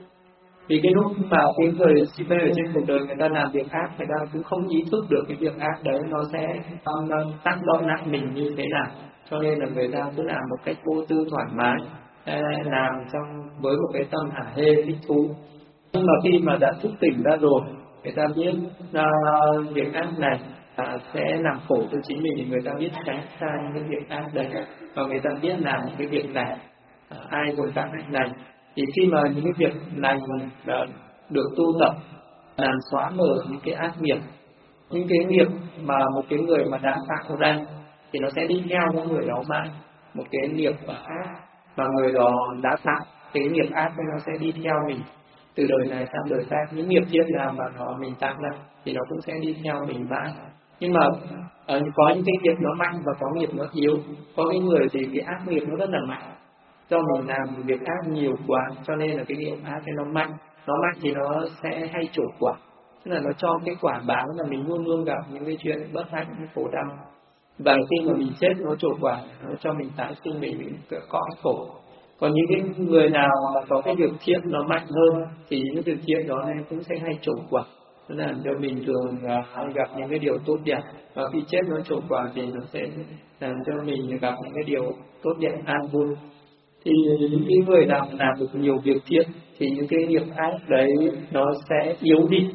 A: Vì cái lúc mà cái người si mê ở trên cuộc đời người ta làm việc ác, người ta cũng không ý thức được cái việc ác đấy nó sẽ tác động lại mình như thế nào, cho nên là người ta cứ làm một cách vô tư thoải mái, làm trong với một cái tâm hả hê thích thú. Nhưng mà khi mà đã thức tỉnh ra rồi, người ta biết uh, việc ác này uh, sẽ làm khổ cho chính mình, thì người ta biết tránh xa những cái việc ác đấy, và người ta biết làm những cái việc này. Uh, ai dùng các cách này thì khi mà những cái việc này uh, được tu tập làm xóa mờ những cái ác nghiệp, những cái nghiệp mà một cái người mà đã tạo ra thì nó sẽ đi theo cái người đó mãi. Một cái nghiệp ác mà người đó đã tạo, cái nghiệp ác nó sẽ đi theo mình từ đời này sang đời khác. Những nghiệp thiện nào mà nó mình tạo ra thì nó cũng sẽ đi theo mình mãi. Nhưng mà uh, có những cái nghiệp nó mạnh và có nghiệp nó yếu. Có cái người thì cái ác nghiệp nó rất là mạnh, do mình làm việc ác nhiều quá cho nên là cái nghiệp ác cái nó mạnh. Nó mạnh thì nó sẽ hay trổ quả, tức là nó cho cái quả báo là mình luôn luôn gặp những cái chuyện bất hạnh, khổ đau. Và khi mà mình chết nó trổ quả, nó cho mình tái sinh, mình bị cõi khổ. Còn những cái người nào mà có cái việc thiện nó mạnh hơn thì những việc thiện đó này cũng sẽ hay trổ quả, tức là cho mình thường hay gặp những cái điều tốt đẹp, và khi chết nó trổ quả thì nó sẽ làm cho mình gặp những cái điều tốt đẹp an vui. Thì những cái người nào làm được nhiều việc thiện thì những cái nghiệp ác đấy nó sẽ yếu đi.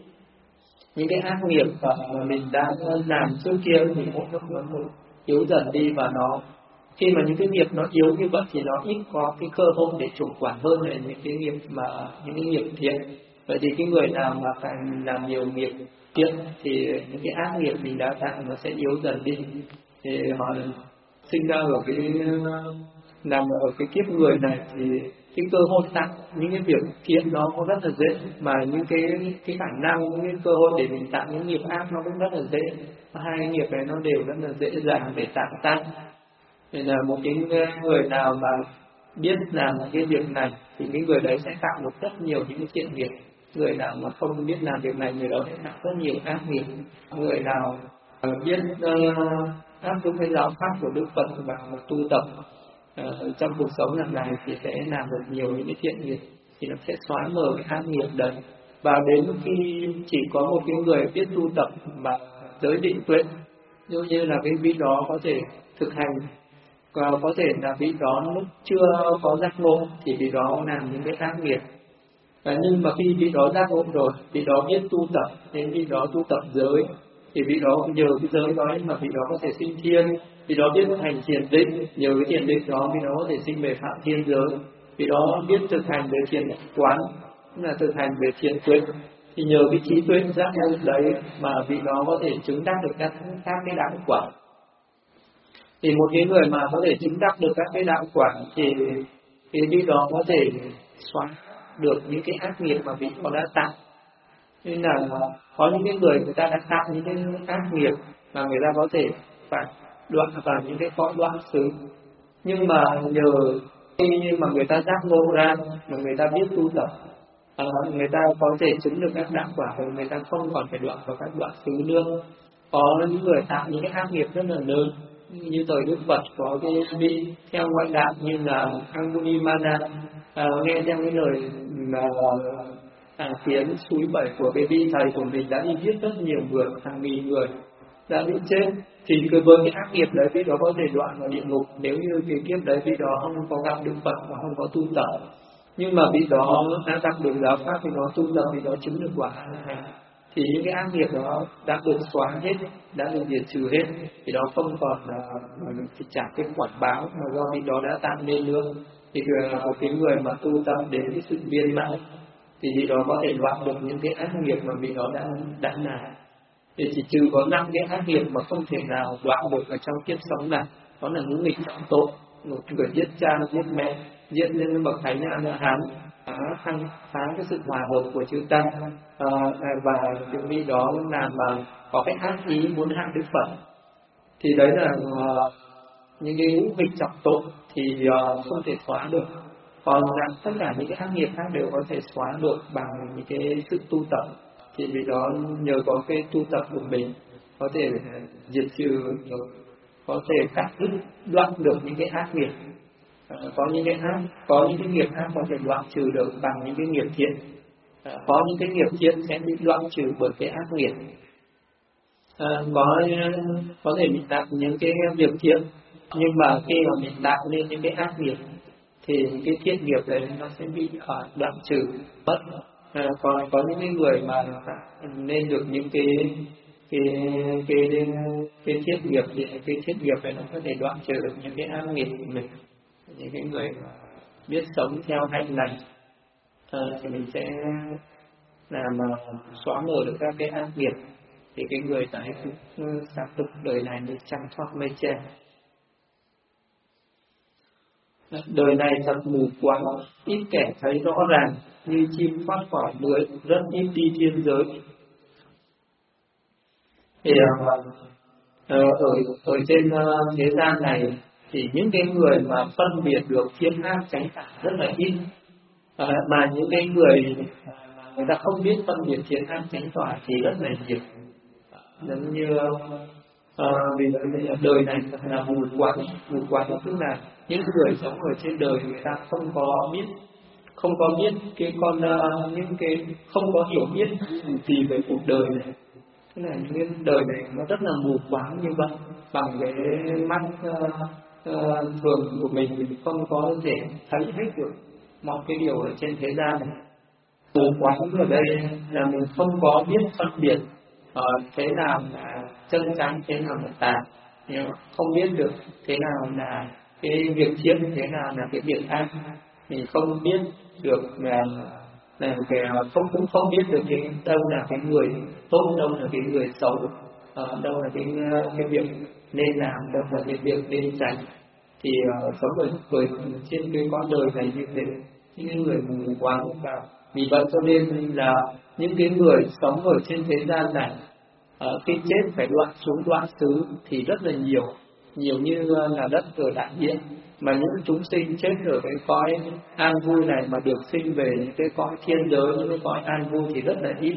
A: Những cái ác nghiệp mà mình đã làm trước kia thì mỗi lúc nó yếu dần đi, và nó khi mà những cái nghiệp nó yếu như vậy thì nó ít có cái cơ hội để trổ quả hơn là những cái nghiệp mà những cái nghiệp thiện. Vậy thì cái người nào mà phải làm nhiều nghiệp thiện thì những cái ác nghiệp mình đã tạo nó sẽ yếu dần đi, thì họ sinh ra ở cái nằm ở cái kiếp người này thì cái cơ hội tạo những cái việc thiện nó cũng rất là dễ, mà những cái cái khả năng, những cái cơ hội để mình tạo những nghiệp ác nó cũng rất là dễ. Hai cái nghiệp này nó đều rất là dễ dàng để tạo ra. Nên là một cái người nào mà biết làm cái việc này thì cái người đấy sẽ tạo được rất nhiều những cái thiện nghiệp. Người nào mà không biết làm việc này, người đó sẽ tạo rất nhiều ác nghiệp. Người nào biết uh, áp dụng cái giáo pháp của Đức Phật và một tu tập uh, trong cuộc sống hàng ngày thì sẽ làm được nhiều những cái thiện nghiệp, thì nó sẽ xóa mờ cái ác nghiệp đấy. Và đến khi chỉ có một cái người biết tu tập mà giới định tuệ, như như là cái vị đó có thể thực hành, có, có thể là vị đó lúc chưa có giác ngộ thì vị đó làm những cái ác nghiệp. À, nhưng mà khi vị đó giác ngộ rồi, vị đó biết tu tập, nên vị đó tu tập giới, thì vị đó nhờ cái giới đó mà vị đó có thể sinh thiên. Vị đó biết hành thiền định, nhờ cái thiền định đó vị đó có thể sinh về phạm thiên giới. Vị đó biết thực hành về thiền quán, tức là thực hành về thiền tuệ, thì nhờ cái trí tuệ giác ngộ đấy mà vị đó có thể chứng đắc được các các cái đạo quả. Thì một cái người mà có thể chứng đắc được các cái đạo quả thì thì vị đó có thể xóa được những cái ác nghiệp mà vị đó đã tạo. Nên là có những cái người người ta đã tạo những cái ác nghiệp mà người ta có thể phải đoạn vào những cái cõi đoạn xứ, nhưng mà nhờ khi mà người ta giác ngộ ra, mà người ta biết tu tập, à, người ta có thể chứng được các đạo quả, và người ta không còn phải đoạn vào các đoạn xứ nữa. Có những người tạo những cái ác nghiệp rất là lớn, như thời Đức Phật có cái vị theo ngoại đạo như là Angulimala, à, nghe theo cái lời là à, tiếng suối bảy của cái vị thầy của mình đã đi giết rất nhiều người, hàng nghìn người đã bị chết. Thì cái với cái ác nghiệp đấy vị đó có thể đoạn vào địa ngục nếu như cái kiếp đấy vị đó không có gặp Đức Phật và không có tu tập. Nhưng mà vị đó đã đạt được giáo pháp, vị đó tu tập, vị đó chứng được quả này, thì những cái ác nghiệp đó đã được xóa hết, đã được diệt trừ hết, thì đó không còn uh, trả cái quả báo mà do vị đó đã tạo nên nữa. Thì uh, một cái người mà tu tập đến cái sự viên mãn thì vị đó có thể đoạn được những cái ác nghiệp mà vị đó đã đã làm. Thì chỉ trừ có năm cái ác nghiệp mà không thể nào đoạn được ở trong kiếp sống này, đó là những nghịch trọng tội, một người giết cha, giết mẹ, giết những bậc thánh A La Hán, phá thăng phá cái sự hòa hợp của chư tăng, à, và những vị đó làm mà có cái ác ý muốn hại Đức Phật, thì đấy là uh, những cái ngũ nghịch trọng tội thì uh, không thể xóa được. Còn là tất cả những cái ác nghiệp khác đều có thể xóa được bằng những cái sự tu tập. Thì vì đó nhờ có cái tu tập của mình có thể diệt trừ, có thể cắt đứt đoạn được những cái ác nghiệp. À, có những cái ác, có những cái nghiệp ác có thể đoạn trừ được bằng những cái nghiệp thiện. À, có những cái nghiệp thiện sẽ bị đoạn trừ bởi cái ác nghiệp. À, có có thể mình tạo những cái việc thiện, nhưng mà khi mà mình tạo nên những cái ác nghiệp thì cái thiện nghiệp đấy nó sẽ bị uh, đoạn trừ mất. À, còn có những cái người mà nên được những cái cái cái cái, cái thiện nghiệp thì cái thiện nghiệp này nó có thể đoạn trừ được những cái ác nghiệp của mình. Những cái người biết sống theo hạnh lành à, thì mình sẽ làm uh, xóa mở được các cái ác nghiệp, thì cái người tại xác thực đời này mới trăng thoát mây che. Đời này thật mù quáng, ít kẻ thấy rõ ràng, như chim thoát khỏi lưới, rất ít đi thiên giới. Thì uh, ở ở trên uh, thế gian này thì những cái người mà phân biệt được thiện ác chánh tà rất là ít, uh, mà những cái người người ta không biết phân biệt thiện ác chánh tà thì rất là nhiều. Giống như uh, vì đời này thật là mù quáng, mù quáng tức là những người sống ở trên đời người ta không có biết, không có biết cái con uh, những cái không có hiểu biết gì về cuộc đời này. Thế là những cái đời này nó rất là mù quáng như vậy, bằng cái mắt uh, uh, thường của mình mình không có thể thấy hết được mọi cái điều ở trên thế gian này. Mù quáng ở đây là mình không có biết phân biệt uh, thế nào là chân chánh, thế nào là tà, không biết được thế nào là cái việc thiện, thế nào là cái việc ác, mình không biết được là là cái không cũng không biết được cái đâu là cái người tốt, đâu là cái người xấu, uh, đâu là cái cái việc nên làm, đâu là cái việc nên tránh. Thì uh, sống ở người trên cái con đời này như thế, những người mù quáng vào. Vì vậy cho nên là những cái người sống ở trên thế gian này uh, khi chết phải đoạn xuống đoạn xứ thì rất là nhiều, nhiều như là đất ở đại địa. Mà những chúng sinh chết ở cái cõi an vui này mà được sinh về những cái cõi thiên giới, những cái cõi an vui thì rất là ít.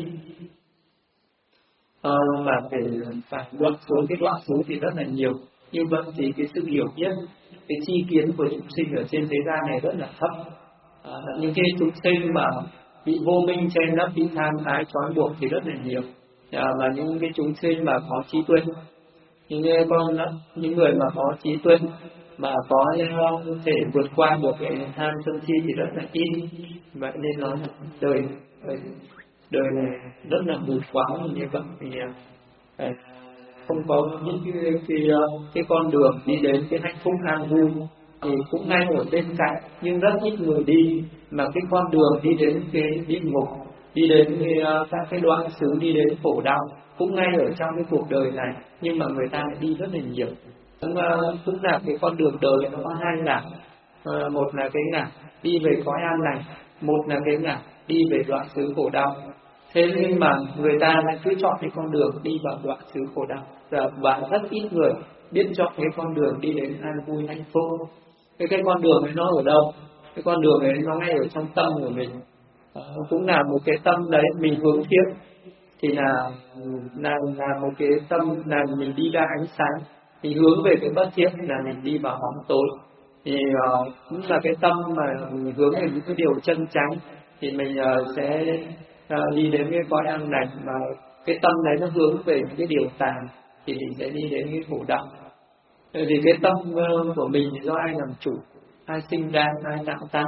A: Ờ, mà phải phải đoạn xuống cái đoạn xuống thì rất là nhiều. Như vậy thì cái sự hiểu biết, cái chi kiến của chúng sinh ở trên thế gian này rất là thấp. À, những cái chúng sinh mà bị vô minh che lấp, bị tham ái trói buộc thì rất là nhiều. À, và những cái chúng sinh mà có trí tuệ, những con những người mà có trí tuệ mà có thể vượt qua được cái tham sân si thì rất là ít. Vậy nên nói là đời đời này rất là mù quáng như vậy, vì không có những cái, cái cái con đường đi đến cái hạnh phúc an vui thì cũng ngay ở bên cạnh, nhưng rất ít người đi. Mà cái con đường đi đến cái địa ngục, đi đến cái, các cái đoạn xứ, đi đến khổ đau cũng ngay ở trong cái cuộc đời này, nhưng mà người ta lại đi rất là nhiều. Cũng, uh, cũng là cái con đường đời nó có hai ngả, uh, một là cái ngả đi về cõi an lành, một là cái ngả đi về đoạn xứ khổ đau. Thế nhưng mà người ta lại cứ chọn cái con đường đi vào đoạn xứ khổ đau, và rất ít người biết chọn cái con đường đi đến an vui hạnh phúc. Cái cái con đường ấy nó ở đâu? Cái con đường ấy nó ngay ở trong tâm của mình. Uh, cũng là một cái tâm đấy mình hướng thiện thì là là là một cái tâm là mình đi ra ánh sáng, thì hướng về cái bất thiện là mình đi vào bóng tối. Thì uh, cũng là cái tâm mà mình hướng về những cái điều chân chánh thì mình uh, sẽ uh, đi đến cái cõi an lành. Mà cái tâm đấy nó hướng về những cái điều tàn thì mình sẽ đi đến cái khổ đau. Vì cái tâm uh, của mình thì do ai làm chủ, ai sinh ra, ai tạo ta.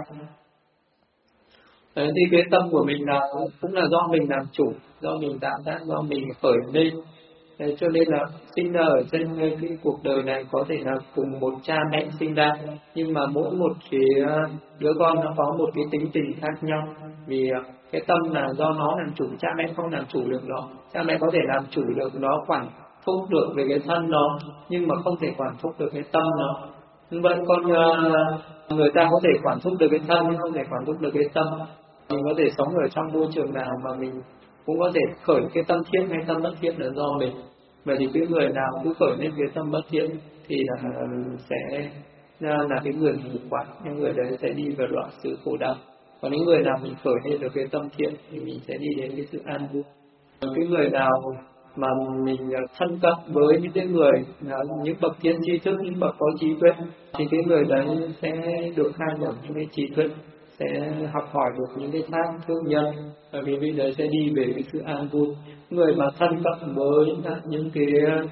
A: Đấy, thì cái tâm của mình là cũng là do mình làm chủ, do mình tạo ra, do mình khởi lên. Đấy, cho nên là sinh ra ở trên cái cuộc đời này có thể là cùng một cha mẹ sinh ra, nhưng mà mỗi một cái đứa con nó có một cái tính tình khác nhau. Vì cái tâm là do nó làm chủ, cha mẹ không làm chủ được nó. Cha mẹ có thể làm chủ được nó, quản thúc được về cái thân nó, nhưng mà không thể quản thúc được cái tâm nó. Vậy còn uh, người ta có thể quản thúc được cái thân nhưng không thể quản thúc được cái tâm. Mình có thể sống ở trong môi trường nào mà mình cũng có thể khởi cái tâm thiện hay tâm bất thiện là do mình. Vậy thì cái người nào cứ khởi lên cái tâm bất thiện thì là sẽ là cái người mù quáng, những người đấy sẽ đi vào đoạn sự khổ đau. Còn những người nào mình khởi lên được cái tâm thiện thì mình sẽ đi đến cái sự an vui. Còn cái người nào mà mình thân cận với những cái người những bậc thiên tri thức, những bậc có trí tuệ thì cái người đấy sẽ được khai mở những cái trí tuệ, sẽ học hỏi được những cái pháp thương nhân, và vì vậy đấy sẽ đi về cái sự an vui. Người mà thân cận với những cái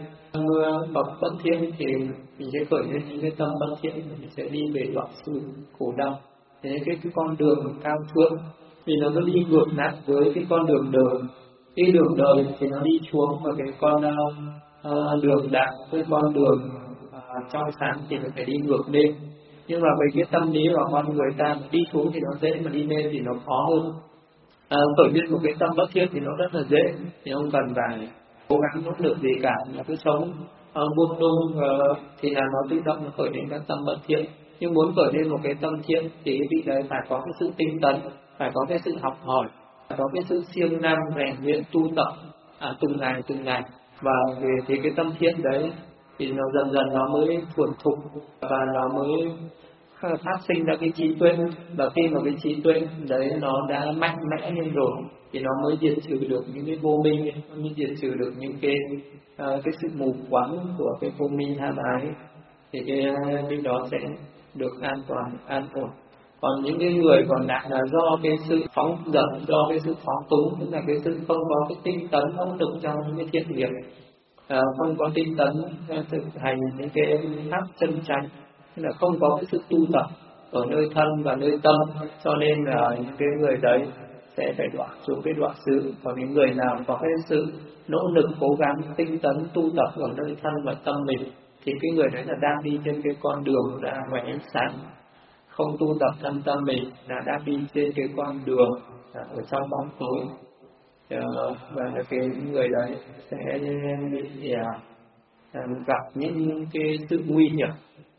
A: bậc bất thiện thì mình sẽ khởi lên những cái tâm bất thiện, mình sẽ đi về đoạn sự khổ đau. Thế cái, cái con đường cao thượng vì nó nó đi ngược lại với cái con đường đời. Cái đường đời thì nó đi xuống, và cái con uh, đường đạo, cái con đường uh, trong sáng thì nó phải đi ngược lên. Nhưng mà với cái tâm lý của con người ta đi xuống thì nó dễ, mà đi lên thì nó khó hơn. À, khởi lên một cái tâm bất thiện thì nó rất là dễ, thì không cần phải cố gắng nỗ lực gì cả, là cứ sống uh, buông lung uh, thì là nó tự động nó khởi lên các tâm bất thiện. Nhưng muốn khởi lên một cái tâm thiện thì cái vị đấy phải có cái sự tinh tấn, phải có cái sự học hỏi, phải có cái sự siêng năng rèn luyện tu tập à, từng ngày từng ngày. Và về thì cái tâm thiện đấy thì nó dần dần nó mới thuần thục và nó mới phát sinh ra cái trí tuệ. Và khi mà cái trí tuệ đấy nó đã mạnh mẽ lên rồi thì nó mới diệt trừ được những cái vô minh, nó mới diệt trừ được những cái uh, cái sự mù quáng của cái vô minh tham ái, thì cái bên đó sẽ được an toàn an ổn. Còn những cái người còn lại là do cái sự phóng dật, do cái sự phóng túng, tức là cái sự không có cái tinh tấn nỗ lực trong những cái thiện nghiệp, à, không có tinh tấn thực hành những cái pháp chân chánh, tức là không có cái sự tu tập ở nơi thân và nơi tâm, cho nên là những cái người đấy sẽ phải đoạn xuống cái đoạn sự. Còn những người nào có cái sự nỗ lực cố gắng tinh tấn tu tập ở nơi thân và tâm mình thì cái người đấy là đang đi trên cái con đường ra ngoài ánh sáng. Không tu tập thân tâm mình là đang đi trên cái con đường ở trong bóng tối, và cái người đấy sẽ bị gặp những cái sự nguy hiểm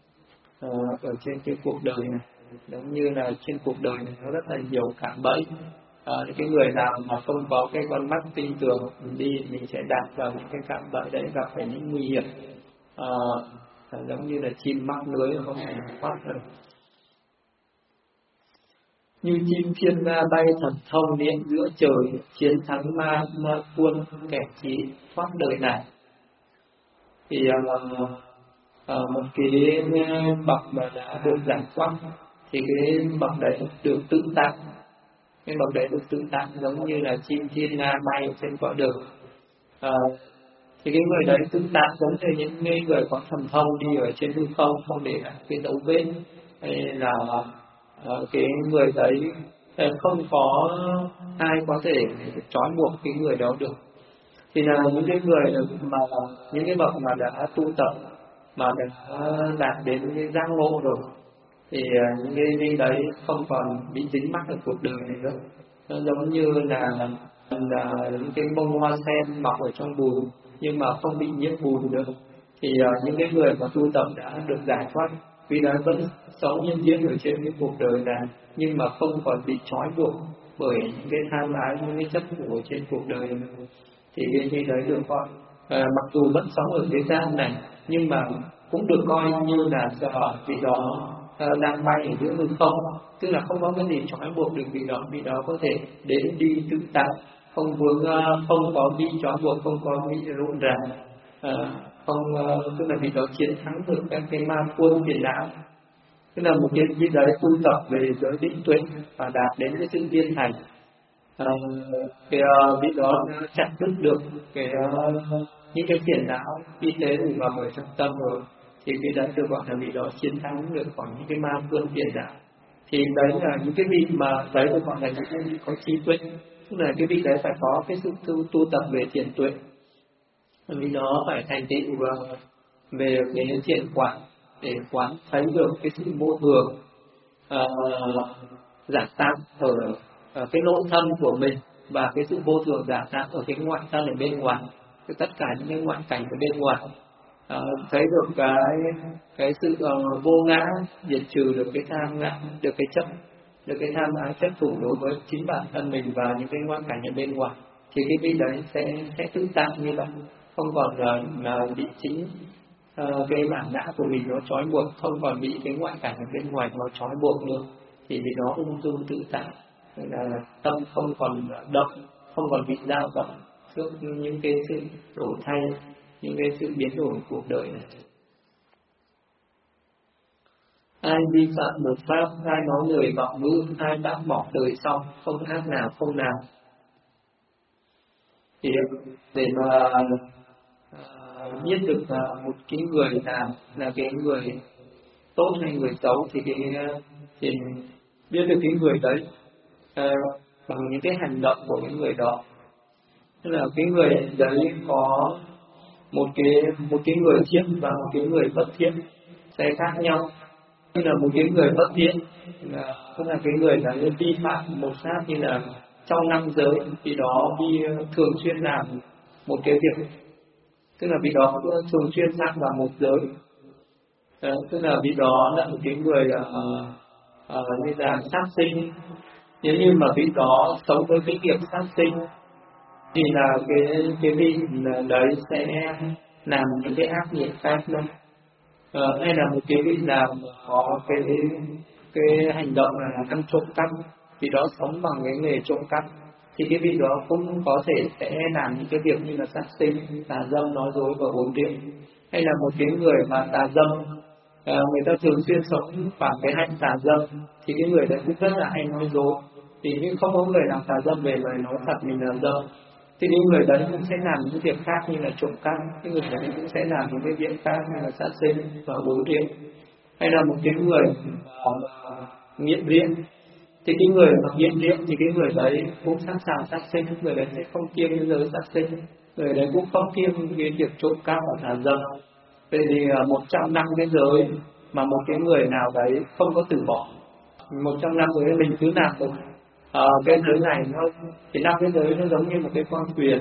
A: ở trên cái cuộc đời này. Giống như là trên cuộc đời này nó rất là nhiều cạm bẫy. À, cái người nào mà không có cái con mắt tinh tường đi, mình sẽ đạp vào những cái cạm bẫy đấy, gặp phải những nguy hiểm, à, giống như là chim mắc lưới không thể thoát được. Như chim thiên nga bay thần thông điện giữa trời, chiến thắng ma ma quân kẻ trí thoát đời này. Thì uh, uh, một cái bậc mà đã được giải thoát thì cái bậc đấy được tự tại, cái bậc đấy được tự tại giống như là chim thiên nga bay trên cõi đường. Uh, thì cái người đấy tự tại giống như những người có thần thông đi ở trên hư không, không để lại cái dấu vết, hay là uh, cái người đấy không có ai có thể trói buộc cái người đó được. Thì là những cái người mà những cái bậc mà đã tu tập, mà đã đạt đến cái giác ngộ rồi, thì những cái linh đấy không còn bị dính mắc ở cuộc đời này nữa. Nó giống như là, là những cái bông hoa sen mọc ở trong bùn nhưng mà không bị nhiễm bùn được. Thì những cái người mà tu tập đã được giải thoát, vì đã vẫn sống nhân duyên ở trên cái cuộc đời này nhưng mà không còn bị trói buộc bởi những cái tham ái, những cái chấp thủ ở trên cuộc đời này. Thì cái gì đấy được gọi à, mặc dù vẫn sống ở thế gian này nhưng mà cũng được coi như là ở vị đó à, đang bay ở giữa hư không, tức là không có cái gì trói buộc được vị đó, vị đó có thể đến đi tự tại, không vướng, không có bị trói buộc, không có bị rộn ràng, à, không, tức là vị đó chiến thắng được các cái ma quân phiền não. Tức là một cái gì đấy tu tập về giới định tuệ và đạt đến cái sự viên thành. À, cái uh, vị đó chặt đứt được cái uh, những cái phiền não vì thế đủ vào ở trong tâm rồi, thì cái đấy được gọi là vị đó chiến thắng được khỏi những cái ma vương phiền não. Thì đấy là những cái vị mà đấy được gọi là những cái vị có trí tuệ, tức là cái vị đấy phải có cái sự tu, tu tập về thiền tuệ, vì đó phải thành tựu uh, về cái thiện quán để quán thấy được cái sự vô thường uh, giả tạm ở uh, cái nội thân của mình, và cái sự vô thường giả tạm ở cái ngoại thân ở bên ngoài, tất cả những cái ngoại cảnh ở bên ngoài. uh, thấy được cái cái sự uh, vô ngã, diệt trừ được cái tham ngã, được cái chấp, được cái tham ái chấp thủ đối với chính bản thân mình và những cái ngoại cảnh ở bên ngoài, thì cái vị đấy sẽ sẽ tự tại như vậy, không còn là, là bị chính uh, cái bản ngã của mình nó trói buộc, không còn bị cái ngoại cảnh ở bên ngoài nó trói buộc nữa, thì vì nó ung dung tự tại, là tâm không còn động, không còn bị dao động trước những cái sự đổi thay, những cái sự biến đổi của cuộc đời này. Ai vi phạm một pháp, ai nói lời vọng ngữ, ai bác bỏ đời sau, không ác nào không nào. Thì để mà uh, biết được uh, một cái người nào là cái người tốt hay người xấu, thì cái thì biết được cái người đấy uh, bằng những cái hành động của cái người đó. Tức là cái người đấy có một cái một cái người thiện và một cái người bất thiện sẽ khác nhau. Như là một cái người bất thiện, là tức là cái người đấy vi phạm một pháp, như là trong năm giới thì đó đi thường xuyên làm một cái việc, tức là vì đó thường xuyên phạm vào một giới. Đấy, tức là vì đó là một cái người uh, uh, như là sát sinh. Nếu như mà vị đó sống với cái nghiệp sát sinh thì là cái cái vị đấy sẽ làm những cái ác nghiệp khác nữa. Ờ, hay là một cái vị nào có cái cái hành động là ăn trộm cắp, vì đó sống bằng cái nghề trộm cắp, thì cái vị đó cũng có thể sẽ làm những cái việc như là sát sinh, tà dâm, nói dối và uống rượu. Hay là một cái người mà tà dâm, à, người ta thường xuyên sống bằng cái hạnh tà dâm, thì cái người đấy cũng rất là hay nói dối, thì không có người nào tà dâm về lời nói thật mình là dâm, thì những người đấy cũng sẽ làm những việc khác như là trộm cắp, cái người đấy cũng sẽ làm những cái việc khác như là sát sinh và uống rượu. Hay là một cái người nghiện rượu, thì cái người mà nghiện rượu thì cái người đấy cũng sẵn sàng sát sinh, người đấy sẽ không kiêng cái giới sát sinh, người đấy cũng không kiêng cái việc trộm cắp và tà dâm. Vậy thì một trăm năm cái giới mà một cái người nào đấy không có từ bỏ, một trăm năm giới mình cứ làm được Ờ, cái giới này nó thì năm cái giới nó giống như một cái con thuyền,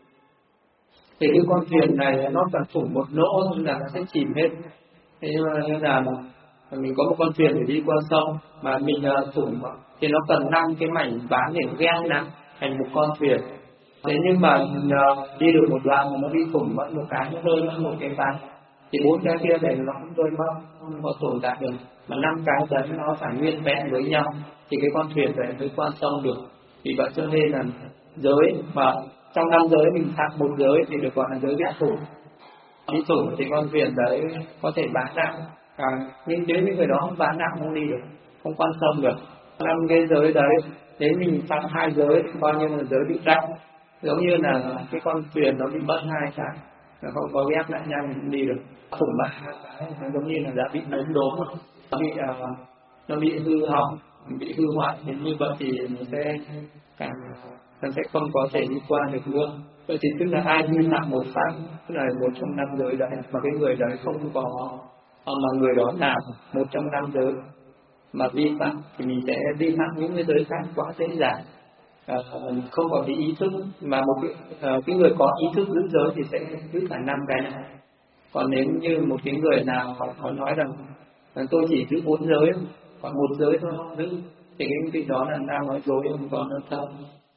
A: thì cái con thuyền này nó cần thủng một lỗ là nó sẽ chìm hết. Thế nhưng mà là mình có một con thuyền để đi qua sông mà mình uh, thủng thì nó cần năm cái mảnh ván để ghép lại thành một con thuyền. Thế nhưng mà uh, đi được một đoạn mà nó bị thủng mất một cái, nó rơi mất một cái ván, thì bốn cái kia này nó cũng rơi mất, không có tồn tại được, mà năm cái đấy nó phải nguyên vẹn với nhau thì cái con thuyền đấy mới qua sông được. Vì vậy cho nên là giới mà trong năm giới mình phạm một giới thì được gọi là giới bị thủng. Bị thủng thì con thuyền đấy có thể bán nặng, à, nhưng nếu những người đó không bán nặng không đi được, không quan tâm được. Năm cái giới đấy, nếu mình phạm hai giới thì coi như là giới bị đặng, giống như là cái con thuyền nó bị mất hai cái, nó không có ghép lại nhau mình không đi được. Thủng ba cái nó giống như là đã bị đốm đốm, nó bị uh, nó bị hư hỏng, bị hư hoại, thì như vậy thì nó sẽ càng nó sẽ không có thể đi qua được nữa. Vậy thì tức là ai vi phạm một pháp, tức là một trong năm giới đấy, mà cái người đấy không có, mà người đó làm một trong năm giới mà vi phạm thì mình sẽ vi phạm những cái giới khác quá dễ dàng. À, không còn bị ý thức, mà một cái, à, cái người có ý thức giữ giới thì sẽ giữ cả năm cái này. Còn nếu như một cái người nào họ, họ nói rằng tôi chỉ giữ bốn giới, còn một giới thôi không giữ, thì cái vị đó là đang nói dối, không còn nó thật.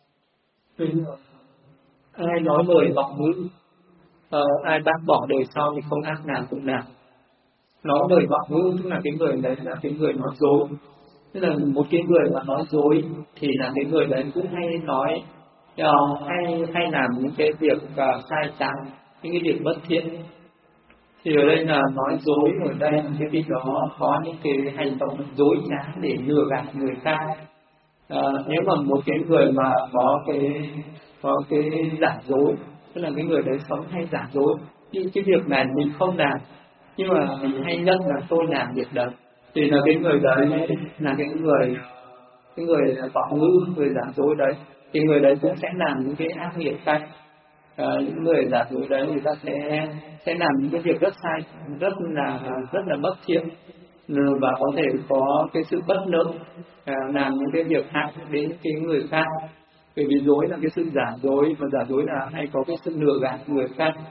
A: Ai nói lời vọng ngữ, ờ, ai bác bỏ đời sau thì không ác nào cũng nào. Nói lời vọng ngữ tức là cái người đấy là cái người nói dối. Tức là một cái người mà nói dối thì là cái người đấy cũng hay nói, uh, hay hay làm những cái việc uh, sai trái, những cái việc bất thiện. Thì ở đây là nói dối, ở đây là cái việc đó có những cái hành động dối trá để lừa gạt người khác. À, nếu mà một cái người mà có cái có cái giả dối, tức là cái người đấy sống hay giả dối, nhưng cái việc này mình không làm, nhưng mà mình hay nhận là tôi làm việc đấy, thì là cái người đấy là cái người cái người vọng ngữ, người giả dối đấy, thì người đấy cũng sẽ làm những cái ác nghiệp khác. À, những người giả dối đấy người ta sẽ sẽ làm những cái việc rất sai, rất là rất là bất thiện, và có thể có cái sự bất lợi, à, làm những cái việc hại đến cái người khác. Bởi vì dối là cái sự giả dối, và giả dối là hay có cái sự lừa gạt người khác.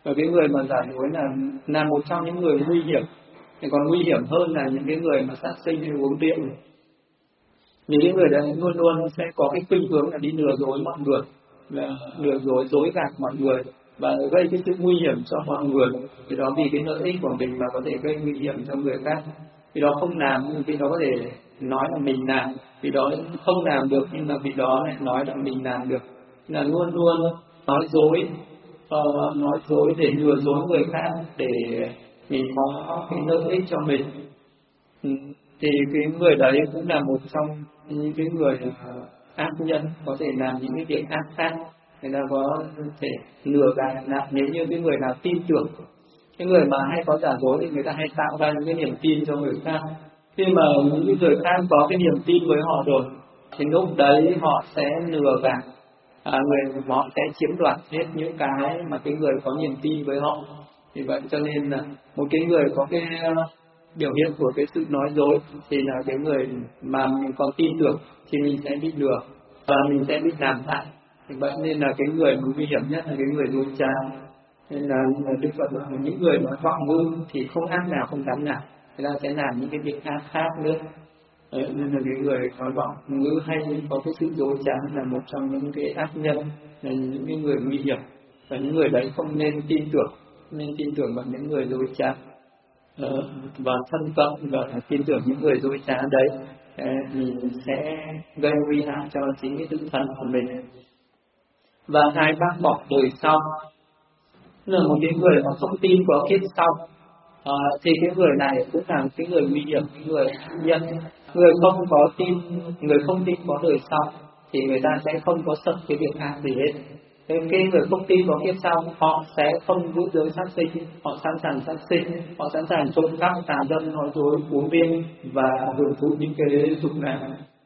A: Và cái người mà giả dối là là một trong những người nguy hiểm. Thì còn nguy hiểm hơn là những cái người mà sát sinh hay uống rượu. Những cái người đấy luôn luôn sẽ có cái khuynh hướng là đi lừa dối mọi người, là lừa dối dối gạt mọi người và gây cái sự nguy hiểm cho mọi người. Vì đó vì cái lợi ích của mình mà có thể gây nguy hiểm cho người khác. Vì đó không làm, vì đó có thể nói là mình làm, vì đó không làm được nhưng mà vì đó lại nói là mình làm được. Là luôn luôn nói dối, uh, nói dối để lừa dối người khác để mình có cái lợi ích cho mình. Ừ. Thì cái người đấy cũng là một trong những cái người ác nhân, có thể làm những cái việc ác khác. Người ta có thể lừa gạt làm nếu như cái người nào tin tưởng. Cái người mà hay có giả dối thì người ta hay tạo ra những cái niềm tin cho người khác. Khi mà những người khác có cái niềm tin với họ rồi thì lúc đấy họ sẽ lừa gạt, à, người họ sẽ chiếm đoạt hết những cái mà cái người có niềm tin với họ. Vì vậy cho nên là một cái người có cái biểu hiện của cái sự nói dối thì là cái người mà mình còn tin tưởng thì mình sẽ bị lừa và mình sẽ bị làm hại. Vì vậy nên là cái người nguy hiểm nhất là cái người dối trá. Nên là Đức Phật là những người nói vọng ngữ thì không ác nào không dám làm, người ta sẽ làm những cái việc ác khác nữa. Đấy, nên là cái người nói vọng ngữ hay có cái sự dối trá là một trong những cái ác nhân, là những cái người nguy hiểm, và những người đấy không nên tin tưởng, nên tin tưởng vào những người dối trá và thân cận và tin tưởng những người dối trá đấy thì sẽ gây nguy hại cho chính cái tự thân của mình. Và hai bác bỏ đời sau là một cái người mà không tin có kiếp sau, à, thì cái người này cũng là cái người nguy hiểm, cái người nhân. Người không có tin, người không tin có đời sau thì người ta sẽ không có sợ cái việc ác gì hết. Cái người không tin có kiếp sau họ sẽ không giữ giới sát sinh, họ sẵn sàng sát sinh, họ sẵn sàng trộm cắp, tà dâm, nói dối, uống bia và hưởng thụ những cái dục lạc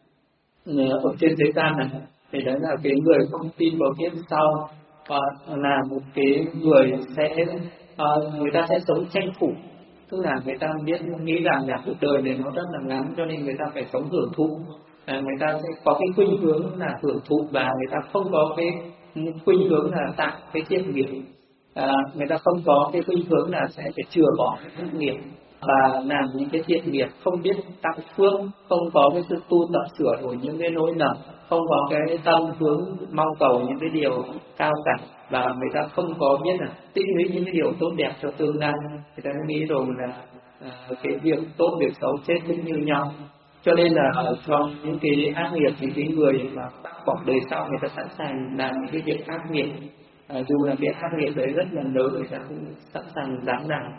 A: ở trên thế gian này. Thì đấy là cái người không tin vào kiếp sau, và là một cái người sẽ uh, người ta sẽ sống tranh thủ, tức là người ta biết nghĩ rằng là cuộc đời này nó rất là ngắn cho nên người ta phải sống hưởng thụ. À, người ta sẽ có cái khuynh hướng là hưởng thụ và người ta không có cái khuynh hướng là tạo cái thiện nghiệp. À, người ta không có cái khuynh hướng là sẽ phải chừa bỏ cái thiện nghiệp và làm những cái thiện nghiệp, không biết tạo phước, không có cái sự tu tập sửa đổi những cái lỗi lầm, không có cái tâm hướng mong cầu những cái điều cao cả, và người ta không có biết là tích lũy những cái điều tốt đẹp cho tương lai. Người ta nghĩ rồi là à, cái việc tốt việc xấu chết cũng như nhau. Cho nên là ở trong những cái ác nghiệp thì cái người mà bác bỏ đời sau người ta sẵn sàng làm những cái việc ác nghiệp, à, dù là cái ác nghiệp đấy rất là lớn người ta cũng sẵn sàng dám làm.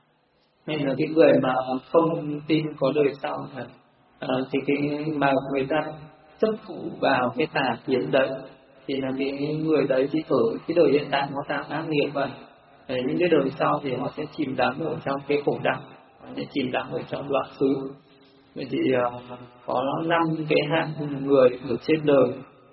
A: Nên là cái người mà không tin có đời sau à, thì cái mà người ta chấp thủ vào cái tà kiến đấy thì là cái người đấy thì ở cái đời hiện tại nó tạo ác nghiệp vậy. Để những cái đời sau thì họ sẽ chìm đắm ở trong cái khổ đau, họ sẽ chìm đắm ở trong đoạn xứ. Vậy thì uh, có năm cái hạng người ở trên đời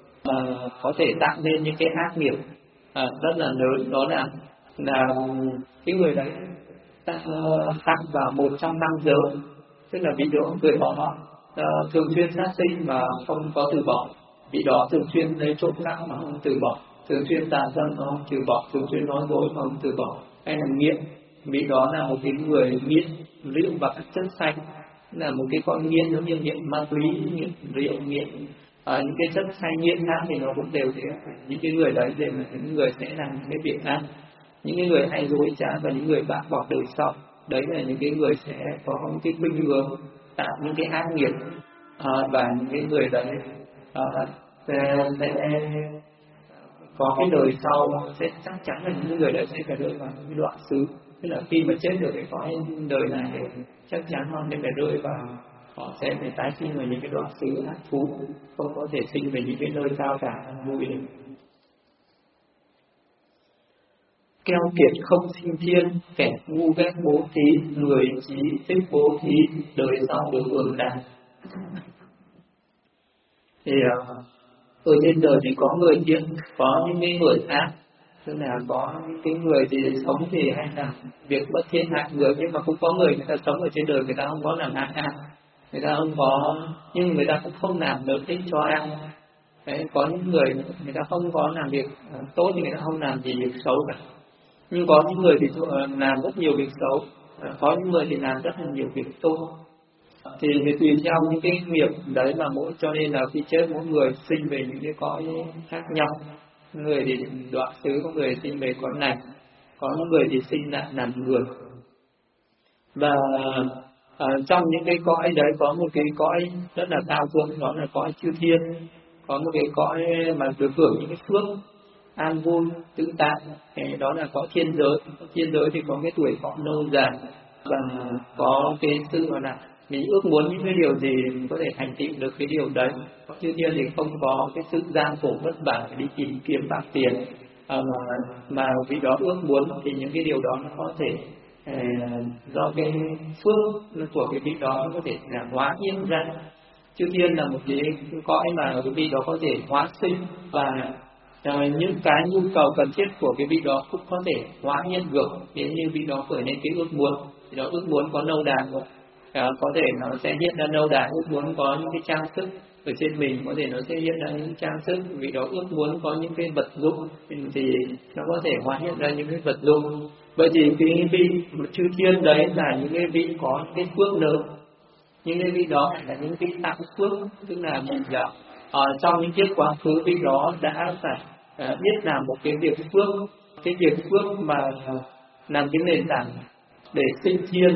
A: uh, có thể tạo nên những cái ác nghiệp uh, rất là lớn. Đó là là cái người đấy ta uh, phạm vào một trong năm giới, tức là bị đó người bỏ uh, thường xuyên sát sinh mà không có từ bỏ, bị đó thường xuyên lấy trộm cắp mà không từ bỏ, thường xuyên tà dâm mà không từ bỏ, thường xuyên nói dối mà không từ bỏ, hay là nghiện. Bị đó là một cái người nghiện rượu và các chất xanh, là một cái con nghiện giống như nghiện ma túy, nghiện rượu, nghiện à, những cái chất say nghiện khác thì nó cũng đều thế. Những cái người đấy đều là những người sẽ làm những cái việc ác, những cái người hay dối trá và những người bác bỏ đời sau. Đấy là những cái người sẽ có những cái khuynh hướng tạo những cái ác nghiệp, à, và những cái người đấy à, sẽ, sẽ có cái đời sau, sẽ chắc chắn là những người đấy sẽ phải rơi vào những cái đoạn xứ. Tức là khi mà chết được cái cõi đời này chắc chắn họ sẽ phải rơi vào, họ sẽ phải tái sinh vào những cái đoạn xứ ác thú, không có thể sinh về những cái nơi cao cả vui được. Keo kiệt không sinh thiên, kẻ ngu ghét bố thí, người trí thích bố thí, đời sau được hưởng đạt. Thì ở trên đời thì có người thiện, có những cái người ác. Tức là có những cái người thì sống thì hay làm việc bất thiên hại người, nhưng mà cũng có người người ta sống ở trên đời người ta không có làm hại ác, người ta không có, nhưng người ta cũng không làm lợi ích cho ác. Đấy, có những người người ta không có làm việc tốt thì người ta không làm gì việc xấu cả. Nhưng có những người thì làm rất nhiều việc xấu, có những người thì làm rất là nhiều việc tốt, thì, thì tùy theo những cái nghiệp đấy mà mỗi, cho nên là khi chết mỗi người sinh về những cái cõi khác nhau. Người thì đoạn xứ, có người sinh về cõi này, có những người thì sinh lại làm người. Và à, trong những cái cõi đấy có một cái cõi rất là cao thượng, đó là cõi chư thiên, có một cái cõi mà được hưởng những cái phước an vui tự tại, đó là cõi thiên giới. Thiên giới thì có cái tuổi thọ lâu dài, và có cái sự gọi là mình ước muốn những cái điều gì mình có thể thành tựu được cái điều đấy. Có chư thiên thì không có cái sự gian khổ vất vả để đi tìm kiếm bạc tiền, à, mà, mà vị đó ước muốn thì những cái điều đó nó có thể à, do cái phước của cái vị đó nó có thể là hóa hiện ra. Chư thiên là một cái cõi mà cái vị đó có thể hóa sinh, và à, những cái nhu cầu cần thiết của cái vị đó cũng có thể hóa hiện được nếu như vị đó khởi lên cái ước muốn. Thì đó ước muốn có lâu đài rồi, à, có thể nó sẽ hiện ra lâu đài. Ước muốn có những cái trang sức ở trên mình, có thể nó sẽ hiện ra những trang sức. Vì đó ước muốn có những cái vật dụng thì nó có thể hóa hiện ra những cái vật dụng. Vậy thì cái vị chư thiên đấy là những cái vị có những cái phước lớn. Những cái vị đó là những cái tạo phước, tức là mình là ở trong những kiếp quá khứ vị đó đã phải uh, biết làm một cái việc phước, cái việc phước mà làm cái nền tảng để sinh thiên.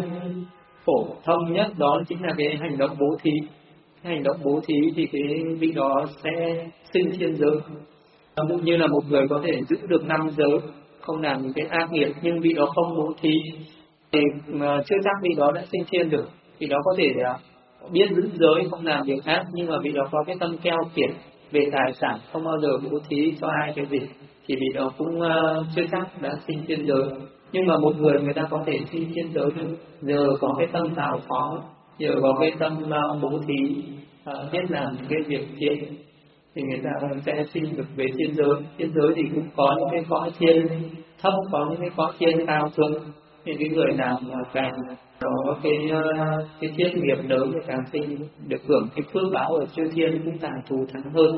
A: Phổ thông nhất đó chính là cái hành động bố thí. Cái hành động bố thí thì cái vị đó sẽ sinh thiên giới. Cũng như là một người có thể giữ được năm giới, không làm những cái ác nghiệp, nhưng vị đó không bố thí thì uh, chưa chắc vị đó đã sinh thiên được. Vị đó có thể uh, biết giữ giới, không làm việc ác, nhưng mà vị đó có cái tâm keo kiệt về tài sản, không bao giờ bố thí cho ai cái gì, thì vị đó cũng uh, chưa chắc đã sinh thiên giới. Nhưng mà một người người ta có thể sinh thiên giới được nhờ có cái tâm tạo phóng, nhờ có cái tâm uh, bố thí, uh, biết làm những cái việc thiện, thì người ta sẽ sinh được về thiên giới. Thiên giới thì cũng có những cái cõi thiên thấp, có những cái cõi thiên cao thượng. Những cái người nào mà càng có cái cái thiết nghiệp lớn thì càng sinh được hưởng cái phước báo ở chư thiên cũng càng thù thắng hơn.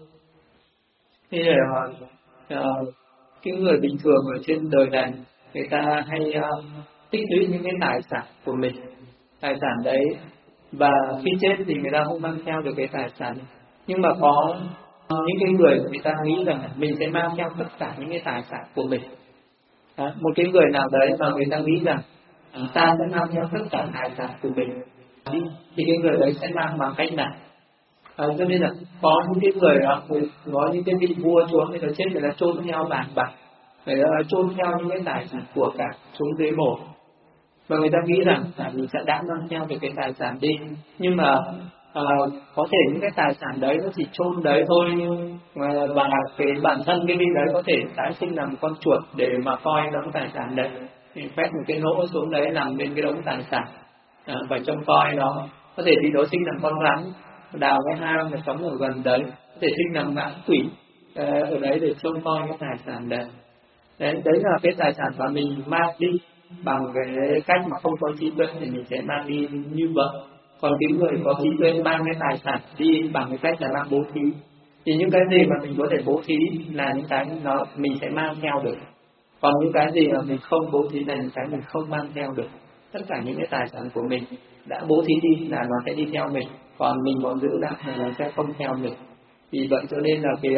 A: Thế là uh, cái người bình thường ở trên đời này người ta hay uh, tích lũy những cái tài sản của mình, tài sản đấy, và khi chết thì người ta không mang theo được cái tài sản. Nhưng mà có những cái người người ta nghĩ rằng mình sẽ mang theo tất cả những cái tài sản của mình. Đó, một cái người nào đấy mà người ta nghĩ rằng ta sẽ mang theo tất cả tài sản của mình đi, thì cái người đấy sẽ mang bằng cách nào? À, cho nên là có những cái người đó, có những cái vị vua chúa người ta chết người ta chôn theo vàng bạc, người ta chôn theo những cái tài sản của cả xuống dưới mộ, và người ta nghĩ rằng là mình sẽ đã mang theo được cái tài sản đi. Nhưng mà à, có thể những cái tài sản đấy nó chỉ chôn đấy thôi, và cái bản thân cái vị đấy có thể tái sinh làm con chuột để mà coi đống tài sản đấy, thì quét một cái lỗ xuống đấy làm bên cái đống tài sản, à, và trông coi nó. Có thể vị đó sinh làm con rắn, đào cái hang mà sống ở gần đấy, có thể sinh làm ngã quỷ à, ở đấy để trông coi cái tài sản đấy. Đấy, đấy là cái tài sản mà mình mang đi bằng cái cách mà không có trí tuệ thì mình sẽ mang đi như vậy. Còn cái người có trí tuệ mang cái tài sản đi bằng cái cách là mang bố thí, thì những cái gì mà mình có thể bố thí là những cái nó mình sẽ mang theo được. Còn những cái gì mà mình không bố thí là những cái mình không mang theo được. Tất cả những cái tài sản của mình đã bố thí đi là nó sẽ đi theo mình, còn mình còn giữ lại thì nó sẽ không theo mình. Vì vậy cho nên là cái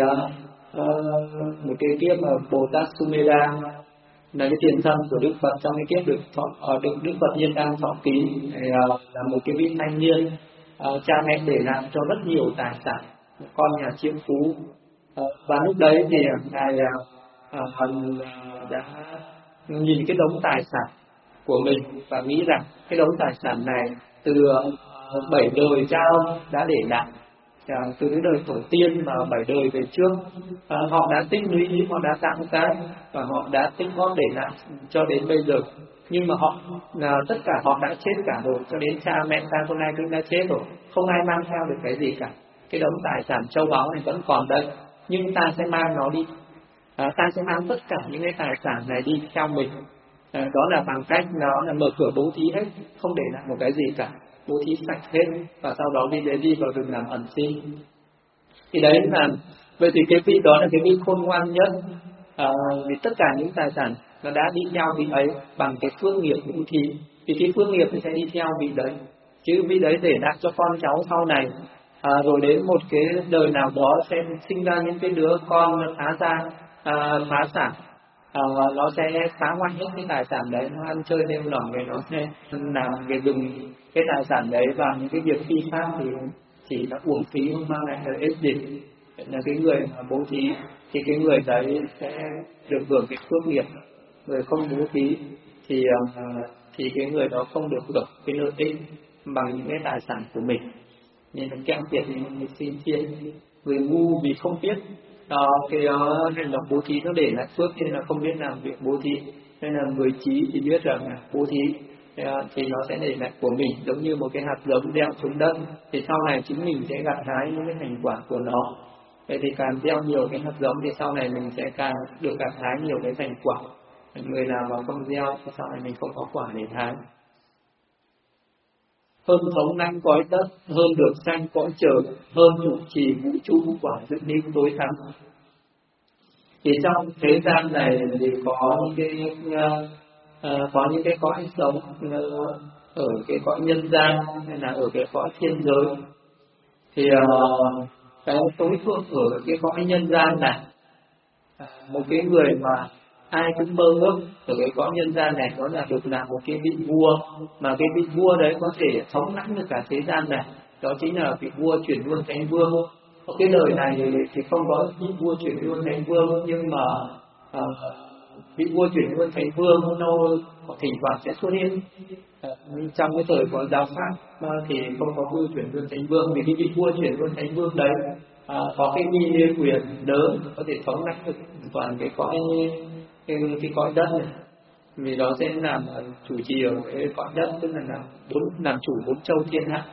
A: uh, một cái kiếp mà Bồ Tát Sumedha là cái tiền thân của Đức Phật, trong cái kiếp được thọ, uh, được Đức Phật Nhiên Đăng thọ ký uh, là một cái vị thanh niên, uh, cha mẹ để lại cho rất nhiều tài sản, con nhà triệu phú, uh, và lúc đấy thì ngài uh, uh, đã nhìn cái đống tài sản của mình và nghĩ rằng cái đống tài sản này từ uh, bảy đời cha ông đã để lại, uh, từ cái đời tổ tiên mà bảy đời về trước, uh, họ đã tích lũy, họ đã tạo ra và họ đã tích góp để lại cho đến bây giờ. Nhưng mà họ uh, tất cả họ đã chết cả rồi, cho đến cha mẹ ta hôm nay cũng đã chết rồi, không ai mang theo được cái gì cả. Cái đống tài sản châu báu này vẫn còn đây, nhưng ta sẽ mang nó đi. À, ta sẽ mang tất cả những cái tài sản này đi theo mình. À, đó là bằng cách nó là mở cửa bố thí hết, không để lại một cái gì cả, bố thí sạch hết, và sau đó đi đến đi vào rừng làm ẩn sinh. Thì đấy là vậy thì cái vị đó là cái vị khôn ngoan nhất, à, vì tất cả những tài sản nó đã đi theo vị ấy bằng cái phước nghiệp ngũ thí, thì cái phước nghiệp sẽ đi theo vị đấy, chứ vị đấy để lại cho con cháu sau này. À, rồi đến một cái đời nào đó sẽ sinh ra những cái đứa con phá gia, à, phá sản, à, nó sẽ phá hoại hết cái tài sản đấy, nó ăn chơi lêu lỏng, để nó sẽ làm cái dùng cái tài sản đấy vào những cái việc phi pháp, thì chỉ là uổng phí, không mang lại lợi ích gì. Là cái người mà bố thí thì cái người đấy sẽ được hưởng cái phước nghiệp, người không bố thí thì uh, thì cái người đó không được hưởng cái lợi ích bằng những cái tài sản của mình. Nên là keo kiệt thì mình xin thiên, người ngu vì không biết đó, cái uh, hành động bố thí nó để lại phước, nên là không biết làm việc bố thí. Nên là người trí thì biết rằng là bố thí uh, thì nó sẽ để lại của mình, giống như một cái hạt giống gieo xuống đất, thì sau này chính mình sẽ gặt hái những cái thành quả của nó. Vậy thì càng gieo nhiều cái hạt giống thì sau này mình sẽ càng được gặt hái nhiều cái thành quả. Người nào mà không gieo thì sau này mình không có quả để hái. Hơn thống lãnh cõi đất, hơn được sanh cõi trời, hơn trụ trì vũ trụ quả dự niu tối thắng. Thì trong thế gian này thì có những cái uh, có những cái cõi sống uh, ở cái cõi nhân gian hay là ở cái cõi thiên giới. Thì uh, cái tối thượng ở cái cõi nhân gian này, một cái người mà ai cũng mơ ước ở cái cõi nhân gian này đó là được làm một cái vị vua, mà cái vị vua đấy có thể thống lãnh được cả thế gian này, đó chính là vị vua chuyển luân thánh vương. Ở cái đời này thì không có vị vua chuyển luân thánh vương, nhưng mà à, vị vua chuyển luân thánh vương nó thỉnh thoảng sẽ xuất hiện. À, trong cái thời của giáo pháp thì không có vua chuyển luân thánh vương, vì cái vị vua chuyển luân thánh vương đấy à, có cái uy quyền lớn, có thể thống lãnh được toàn cái cõi cái, cái cõi đất này, vì đó sẽ làm chủ trì ở cái cõi đất, tức là làm bốn làm chủ bốn châu thiên hạ.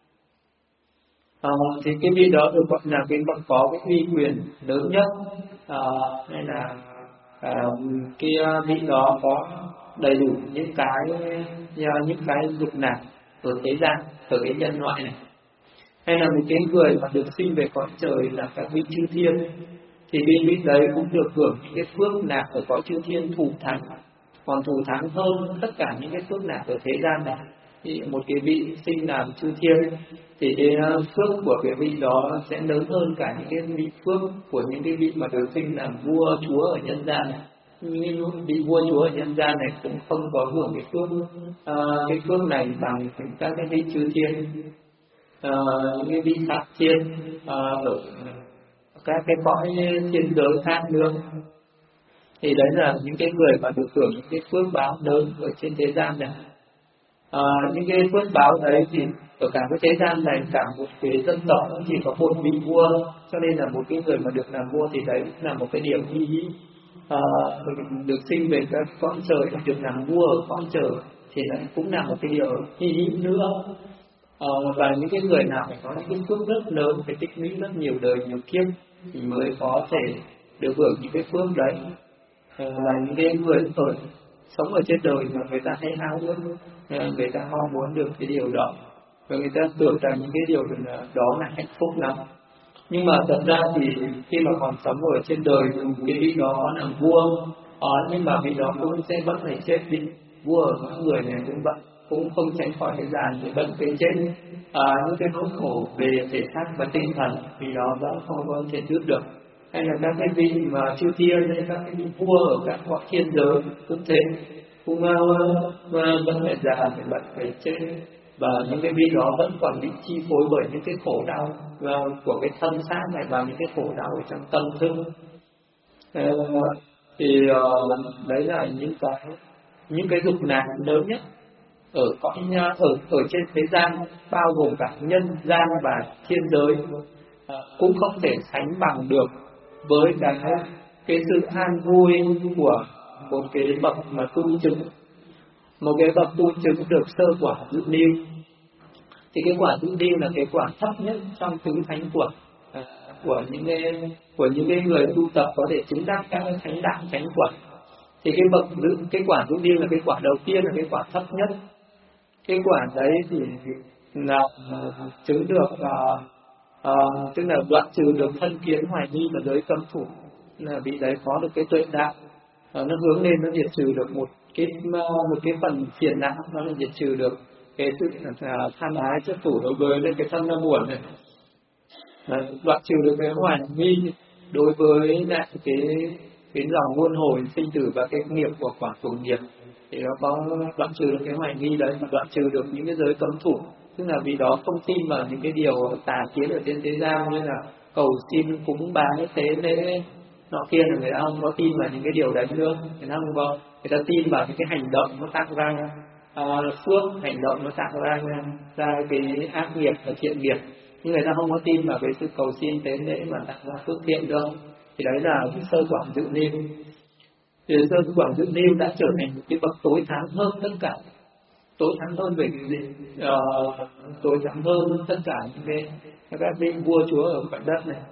A: À, thì cái vị đó được gọi là cái bậc có cái uy quyền lớn nhất, à, nên là à, cái vị đó có đầy đủ những cái những cái dục lạc ở thế gian, ở cái nhân loại này. Hay là một cái người mà được sinh về cõi trời là các vị chư thiên, thì vị vị đấy cũng được hưởng những cái phước lạc ở cõi chư thiên thù thắng, còn thù thắng hơn tất cả những cái phước lạc ở thế gian này. Thì một cái vị sinh làm chư thiên thì cái phước của cái vị đó sẽ lớn hơn cả những cái vị phước của những cái vị mà được sinh làm vua chúa ở nhân gian này. Nhưng vị vua chúa ở nhân gian này cũng không có hưởng cái phước uh, cái phước này bằng các cái vị chư thiên, uh, những cái vị sát thiên uh, ở các cái cõi thiên giới khác nữa. Thì đấy là những cái người mà được hưởng những cái phước báo lớn ở trên thế gian này. À, những cái phước báo đấy thì ở cả cái thế gian này, cả một cái dân tộc chỉ có một vị vua, cho nên là một cái người mà được làm vua thì đấy là một cái điều hy hữu. À, được sinh về các cõi trời, được làm vua ở cõi trời thì đấy cũng là một cái điều hy hữu nữa. À, và những cái người nào phải có những cái phước rất lớn, phải tích lũy rất nhiều đời nhiều kiếp thì mới có thể được hưởng những cái phước đấy. À, là những cái người ở sống ở trên đời mà người ta hay háo ước, người ta mong muốn được cái điều đó, và người ta tưởng rằng những cái điều đó là hạnh phúc lắm. Nhưng mà thật ra thì khi mà còn sống ở trên đời, cái vị đó có làm vua, à, nhưng mà vị đó cũng sẽ vẫn phải chết đi. Vua ở những người này cũng vậy, cũng không tránh khỏi cái giàn thì vẫn phải chết. À, những cái nỗi khổ về thể xác và tinh thần vì đó vẫn không có thể dứt được. Hay là các cái vị mà chư thiên hay các cái vị vua ở các cõi thiên giới cũng thế, cũng uh, vẫn phải già, phải bận, phải chết, và những cái vị đó vẫn còn bị chi phối bởi những cái khổ đau uh, của cái thân xác này, và những cái khổ đau ở trong tâm thức. Uh, thì uh, đấy là những cái những cái dục lạc lớn nhất ở cõi ở ở trên thế gian, bao gồm cả nhân gian và thiên giới, uh, cũng không thể sánh bằng được với cái cái sự an vui của một cái bậc mà tu chứng. Một cái bậc tu chứng được sơ quả dự niu, thì cái quả dự niu là cái quả thấp nhất trong tứ thánh quả uh, của những cái của những cái người tu tập có thể chứng đắc các thánh đạo thánh quả. Thì cái bậc dự cái quả dự niu là cái quả đầu tiên, là cái quả thấp nhất. Cái quả đấy thì là uh, chứng được uh, uh, tức là đoạn trừ được thân kiến hoài nghi và giới cấm thủ, là vị đấy có được cái tuệ đạo. nó hướng lên nó diệt trừ được một cái một cái phần phiền não, nó là diệt trừ được cái sự tham ái chấp thủ đối với cái thân đau buồn này. Đấy, đoạn trừ được cái hoài nghi đối với lại cái cái dòng luân hồi sinh tử và cái nghiệp của quả phù nghiệp, thì nó có đoạn trừ được cái hoài nghi đấy, và đoạn trừ được những cái giới cấm thủ, tức là vì đó không tin vào những cái điều tà kiến ở trên thế gian, như là cầu xin cúng bái tế lễ nọ kia, là người ta không có tin vào những cái điều đấy nữa, người ta không có, người ta tin vào những cái hành động nó tạo ra uh, phước, hành động nó tạo ra ra cái ác nghiệp và thiện nghiệp, nhưng người ta không có tin vào cái sự cầu xin tế lễ mà tạo ra phước thiện đâu. Thì đấy là sơ quảng dự niu. Thì sơ quảng dự niu đã trở thành một cái bậc tối thắng hơn tất cả, tối thắng hơn về cái gì, uh, tối thắng hơn tất cả những cái các vị vua chúa ở cõi đất này.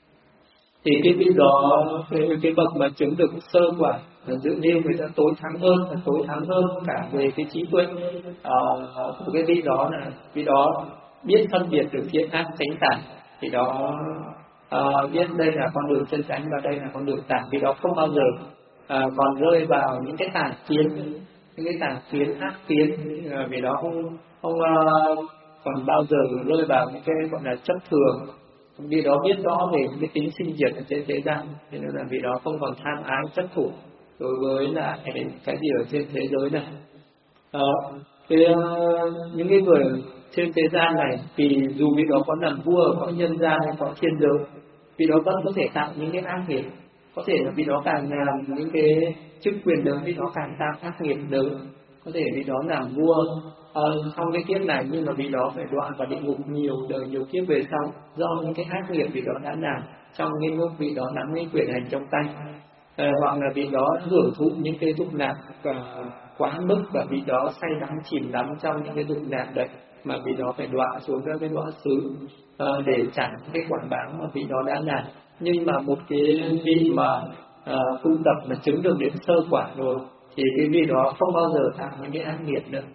A: Thì cái vị đó, cái, cái bậc mà chứng được sơ quả dự niu, người ta tối thắng hơn, là tối thắng hơn cả về cái trí tuệ uh, của cái vị đó, là vị đó biết phân biệt được thiện ác chánh tà, thì đó uh, biết đây là con đường chân chánh và đây là con đường tà, vì đó không bao giờ uh, còn rơi vào những cái tà kiến, những cái tà kiến ác kiến, uh, vì đó không không uh, còn bao giờ rơi vào những cái gọi là chấp thường, vì đó biết rõ về cái tính sinh diệt ở trên thế gian, cho nên là vì đó không còn tham ái chấp thủ đối với lại cái gì ở trên thế giới này. Uh, cái, uh, những cái người trên thế gian này, vì dù vị đó có làm vua, có nhân gian hay có thiên giới, vị đó vẫn có thể tạo những cái ác nghiệp, có thể là vị đó càng làm những cái chức quyền lớn, vị đó càng tạo ác nghiệp lớn, có thể vị đó làm vua uh, trong cái kiếp này, nhưng mà vị đó phải đoạn vào địa ngục nhiều đời nhiều kiếp về sau, do những cái ác nghiệp vị đó đã làm trong cái lúc vị đó nắm cái quyền hành trong tay, uh, hoặc là vị đó hưởng thụ những cái dục lạc uh, quá mức, và vị đó say đắm chìm đắm trong những cái dục lạc đấy, mà vị đó phải đọa xuống các cái đọa xứ uh, để trả cái quả báo mà vị đó đã làm. Nhưng mà một cái vị mà uh, tu tập mà chứng được đến sơ quả rồi, thì cái vị đó không bao giờ tạo những cái ác nghiệp nữa,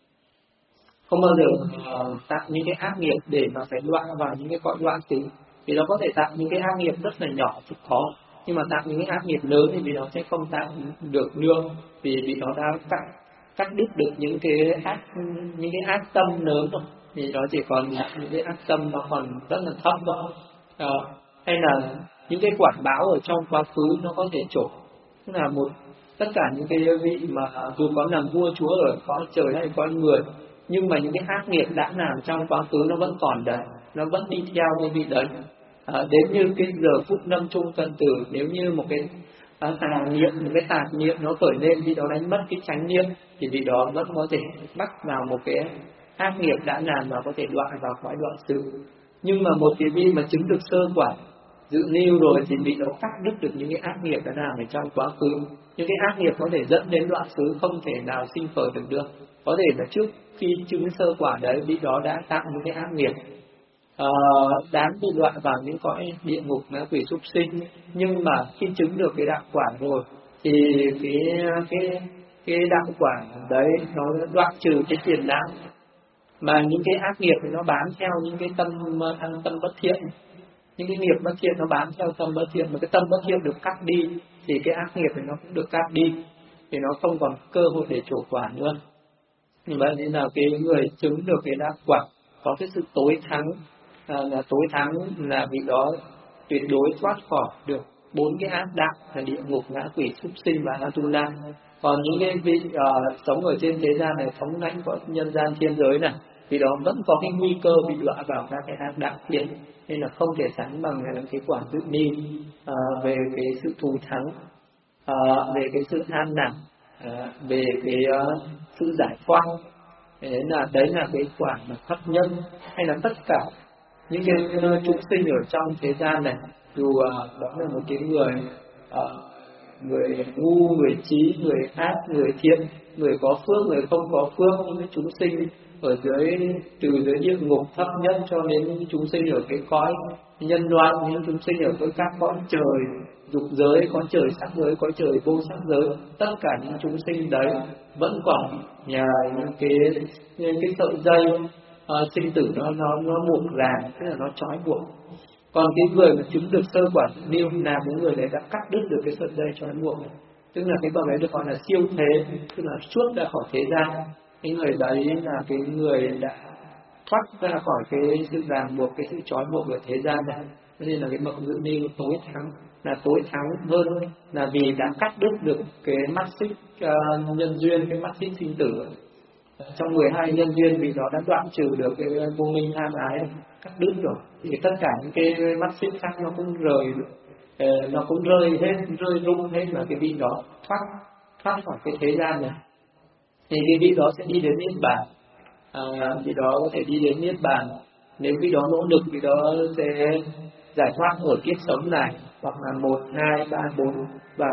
A: không bao giờ uh, tạo những cái ác nghiệp để mà phải đọa vào những cái cõi đọa xứ. Vì nó có thể tạo những cái ác nghiệp rất là nhỏ, rất khó, nhưng mà tạo những cái ác nghiệp lớn thì vì nó sẽ không tạo được nương, vì vì nó đã cắt cắt đứt được những cái ác những cái ác tâm lớn rồi, thì nó chỉ còn những cái ác tâm nó còn rất là thấp thôi. À, hay là những cái quả báo ở trong quá khứ nó có thể trổ, tức là một tất cả những cái vị mà dù có làm vua chúa ở cõi trời hay cõi người, nhưng mà những cái ác nghiệp đã làm trong quá khứ nó vẫn còn đấy, nó vẫn đi theo cái vị đấy. À, đến như cái giờ phút lâm chung cận tử, nếu như một cái à, tà niệm, một cái tà niệm nó khởi lên, vị đó đánh mất cái chánh niệm, thì vị đó vẫn có thể bắt vào một cái ác nghiệp đã làm và có thể đoạn vào cõi đoạn xứ. Nhưng mà một cái vị mà chứng được sơ quả dự niu rồi thì vị đó cắt đứt được những cái ác nghiệp đã làm ở trong quá khứ, những cái ác nghiệp có thể dẫn đến đoạn xứ không thể nào sinh khởi được được. Có thể là trước khi chứng sơ quả đấy, vị đó đã tạo những cái ác nghiệp Uh, đáng bị đoạn vào những cõi địa ngục, ngã quỷ súc sinh, nhưng mà khi chứng được cái đạo quả rồi thì cái cái cái đạo quả đấy nó đoạn trừ cái phiền não, mà những cái ác nghiệp thì nó bám theo những cái tâm tâm bất thiện, những cái nghiệp bất thiện nó bám theo tâm bất thiện, mà cái tâm bất thiện được cắt đi thì cái ác nghiệp thì nó cũng được cắt đi, thì nó không còn cơ hội để trổ quả nữa. Nhưng vậy nên là cái người chứng được cái đạo quả có cái sự tối thắng, À, là tối thắng là vị đó tuyệt đối thoát khỏi được bốn cái ác đạo là địa ngục, ngã quỷ, súc sinh và Atula. Còn những cái vị uh, sống ở trên thế gian này, thống lãnh của nhân gian thiên giới này, vì đó vẫn có cái nguy cơ bị đọa vào các cái ác đạo thiện, nên là không thể sánh bằng cái quả dự niu uh, về cái sự thù thắng, uh, về cái sự an lạc, uh, về cái uh, sự giải thoát. Đấy là đấy là cái quả mà thất nhân, hay là tất cả những cái chúng sinh ở trong thế gian này, dù uh, đó là một cái người uh, người ngu, người trí, người ác, người thiện, người có phước, người không có phước, những cái chúng sinh ở dưới, từ dưới địa ngục thấp nhất cho đến những chúng sinh ở cái cõi nhân loại, những chúng sinh ở với các cõi trời dục giới, cõi trời sắc giới, cõi trời vô sắc giới, tất cả những chúng sinh đấy vẫn còn nhờ những cái những cái sợi dây Uh, sinh tử nó nó nó buộc ràng, tức là nó trói buộc. Còn cái người mà chứng được sơ quả niu là những người đấy đã cắt đứt được cái sợi dây trói buộc này. tức là cái bậc ấy được gọi là siêu thế, tức là chuốt ra khỏi thế gian. Cái người đấy là cái người đã thoát ra khỏi cái sự ràng buộc, cái sự trói buộc của thế gian này. Cho nên là cái bậc dự ni tối thắng, là tối thắng hơn là vì đã cắt đứt được cái mắt xích uh, nhân duyên, cái mắt xích sinh tử trong mười hai nhân duyên, vì nó đã đoạn trừ được cái vô minh ham ái, cắt đứt rồi, thì tất cả những cái mắt xích khác nó cũng rời, uh, nó cũng rơi hết, rơi rung hết, và cái vị đó thoát thoát khỏi cái thế gian này, thì cái vị đó sẽ đi đến niết bàn. À, vị đó có thể đi đến niết bàn nếu vị đó nỗ lực, vị đó sẽ giải thoát ở kiếp sống này, hoặc là một, hai, ba, bốn, và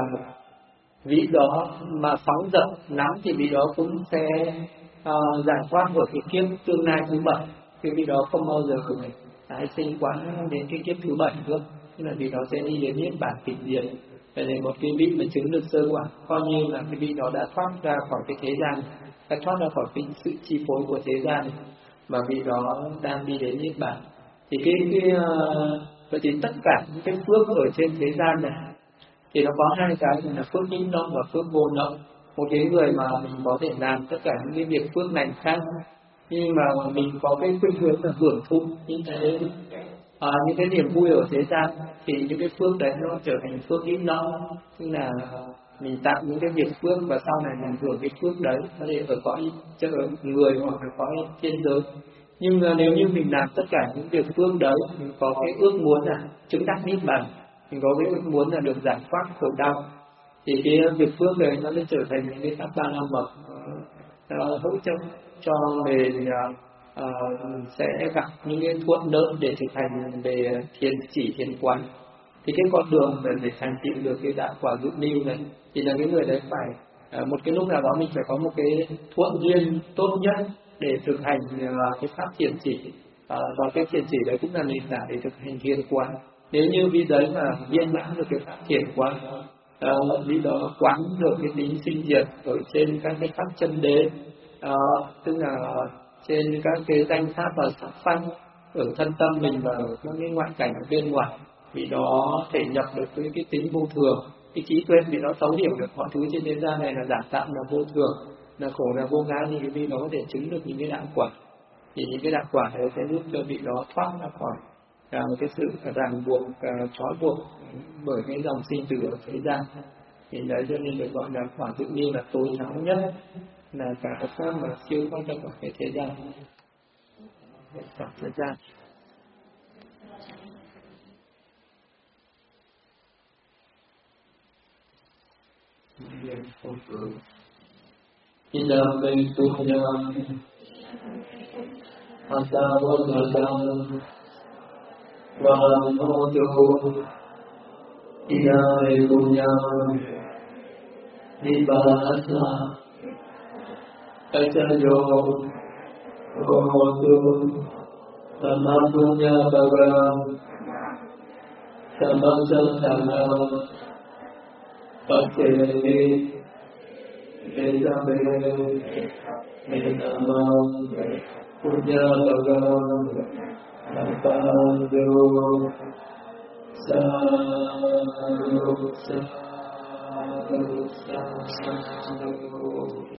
A: vị đó mà phóng dật lắm thì vị đó cũng sẽ uh, giải thoát ở cái kiếp tương lai thứ bảy. Cái vị đó không bao giờ phải tái sinh quá đến cái kiếp thứ bảy nữa, tức là vị đó sẽ đi đến niết bàn tịch diệt. Vậy nên một cái vị mà chứng được sơ quả coi như là cái vị đó đã thoát ra khỏi cái thế gian, đã thoát ra khỏi cái sự chi phối của thế gian, mà vị đó đang đi đến niết bàn. Thì cái cái vậy thì tất cả những cái phước ở trên thế gian này thì nó có hai cái là phước hữu động và phước vô động. Một cái người mà mình có thể làm tất cả những cái việc phước lành khác, nhưng mà mình có cái khuynh hướng là hưởng thụ những cái à, những cái niềm vui ở thế gian, thì những cái phước đấy nó trở thành phước hữu động, tức là mình tạo những cái việc phước và sau này mình hưởng cái phước đấy, có thể ở cõi chợ người hoặc là cõi thiên giới. Nhưng mà nếu như mình làm tất cả những việc phước đấy, mình có cái ước muốn là chứng đắc niết bàn, mình có cái ước muốn là được giải thoát khổ đau, thì cái việc phước đấy nó sẽ trở thành những cái pháp ba la mật uh, hỗ trợ cho mình uh, uh, sẽ gặp những cái thuận lợi để thực hành về thiền chỉ thiền quán. Thì cái con đường để, để thành tựu được cái đạo quả dự niu này thì là cái người đấy phải uh, một cái lúc nào đó mình phải có một cái thuận duyên tốt nhất để thực hành uh, cái pháp thiền chỉ, uh, và cái thiền chỉ đấy cũng là nền tảng để thực hành thiền quán. Nếu như vị đấy mà viên mãn được cái pháp thiền quán, uh, vị đó quán được cái tính sinh diệt ở trên các cái pháp chân đế, uh, tức là trên các cái danh pháp và sắc pháp ở thân tâm mình và ở các cái ngoại cảnh ở bên ngoài, vị đó thể nhập được với cái tính vô thường, cái trí tuệ vị đó thấu hiểu được mọi thứ trên thế gian này là giả tạm, là vô thường, là khổ, là vô ngã, thì cái vị đó có thể chứng được những cái đạo quả. Thì những cái đạo quả này sẽ giúp cho vị đó thoát ra khỏi cả một cái sự ràng buộc, uh, trói buộc bởi cái dòng sinh tử ở thế gian. Thì đấy cho nên được gọi là quả tự nhiên là tối thắng nhất, là cả cái pháp mà siêu thoát ra khỏi cái thế gian, khỏi thế gian. Ida me punyam atavadam vanamotu ida me punyam nibbana achayo hotu samapunya bhagavan samasana Paccene Vedame Vedamam Punya Bhagavan Nampado Sadhu Sadhu Sadhu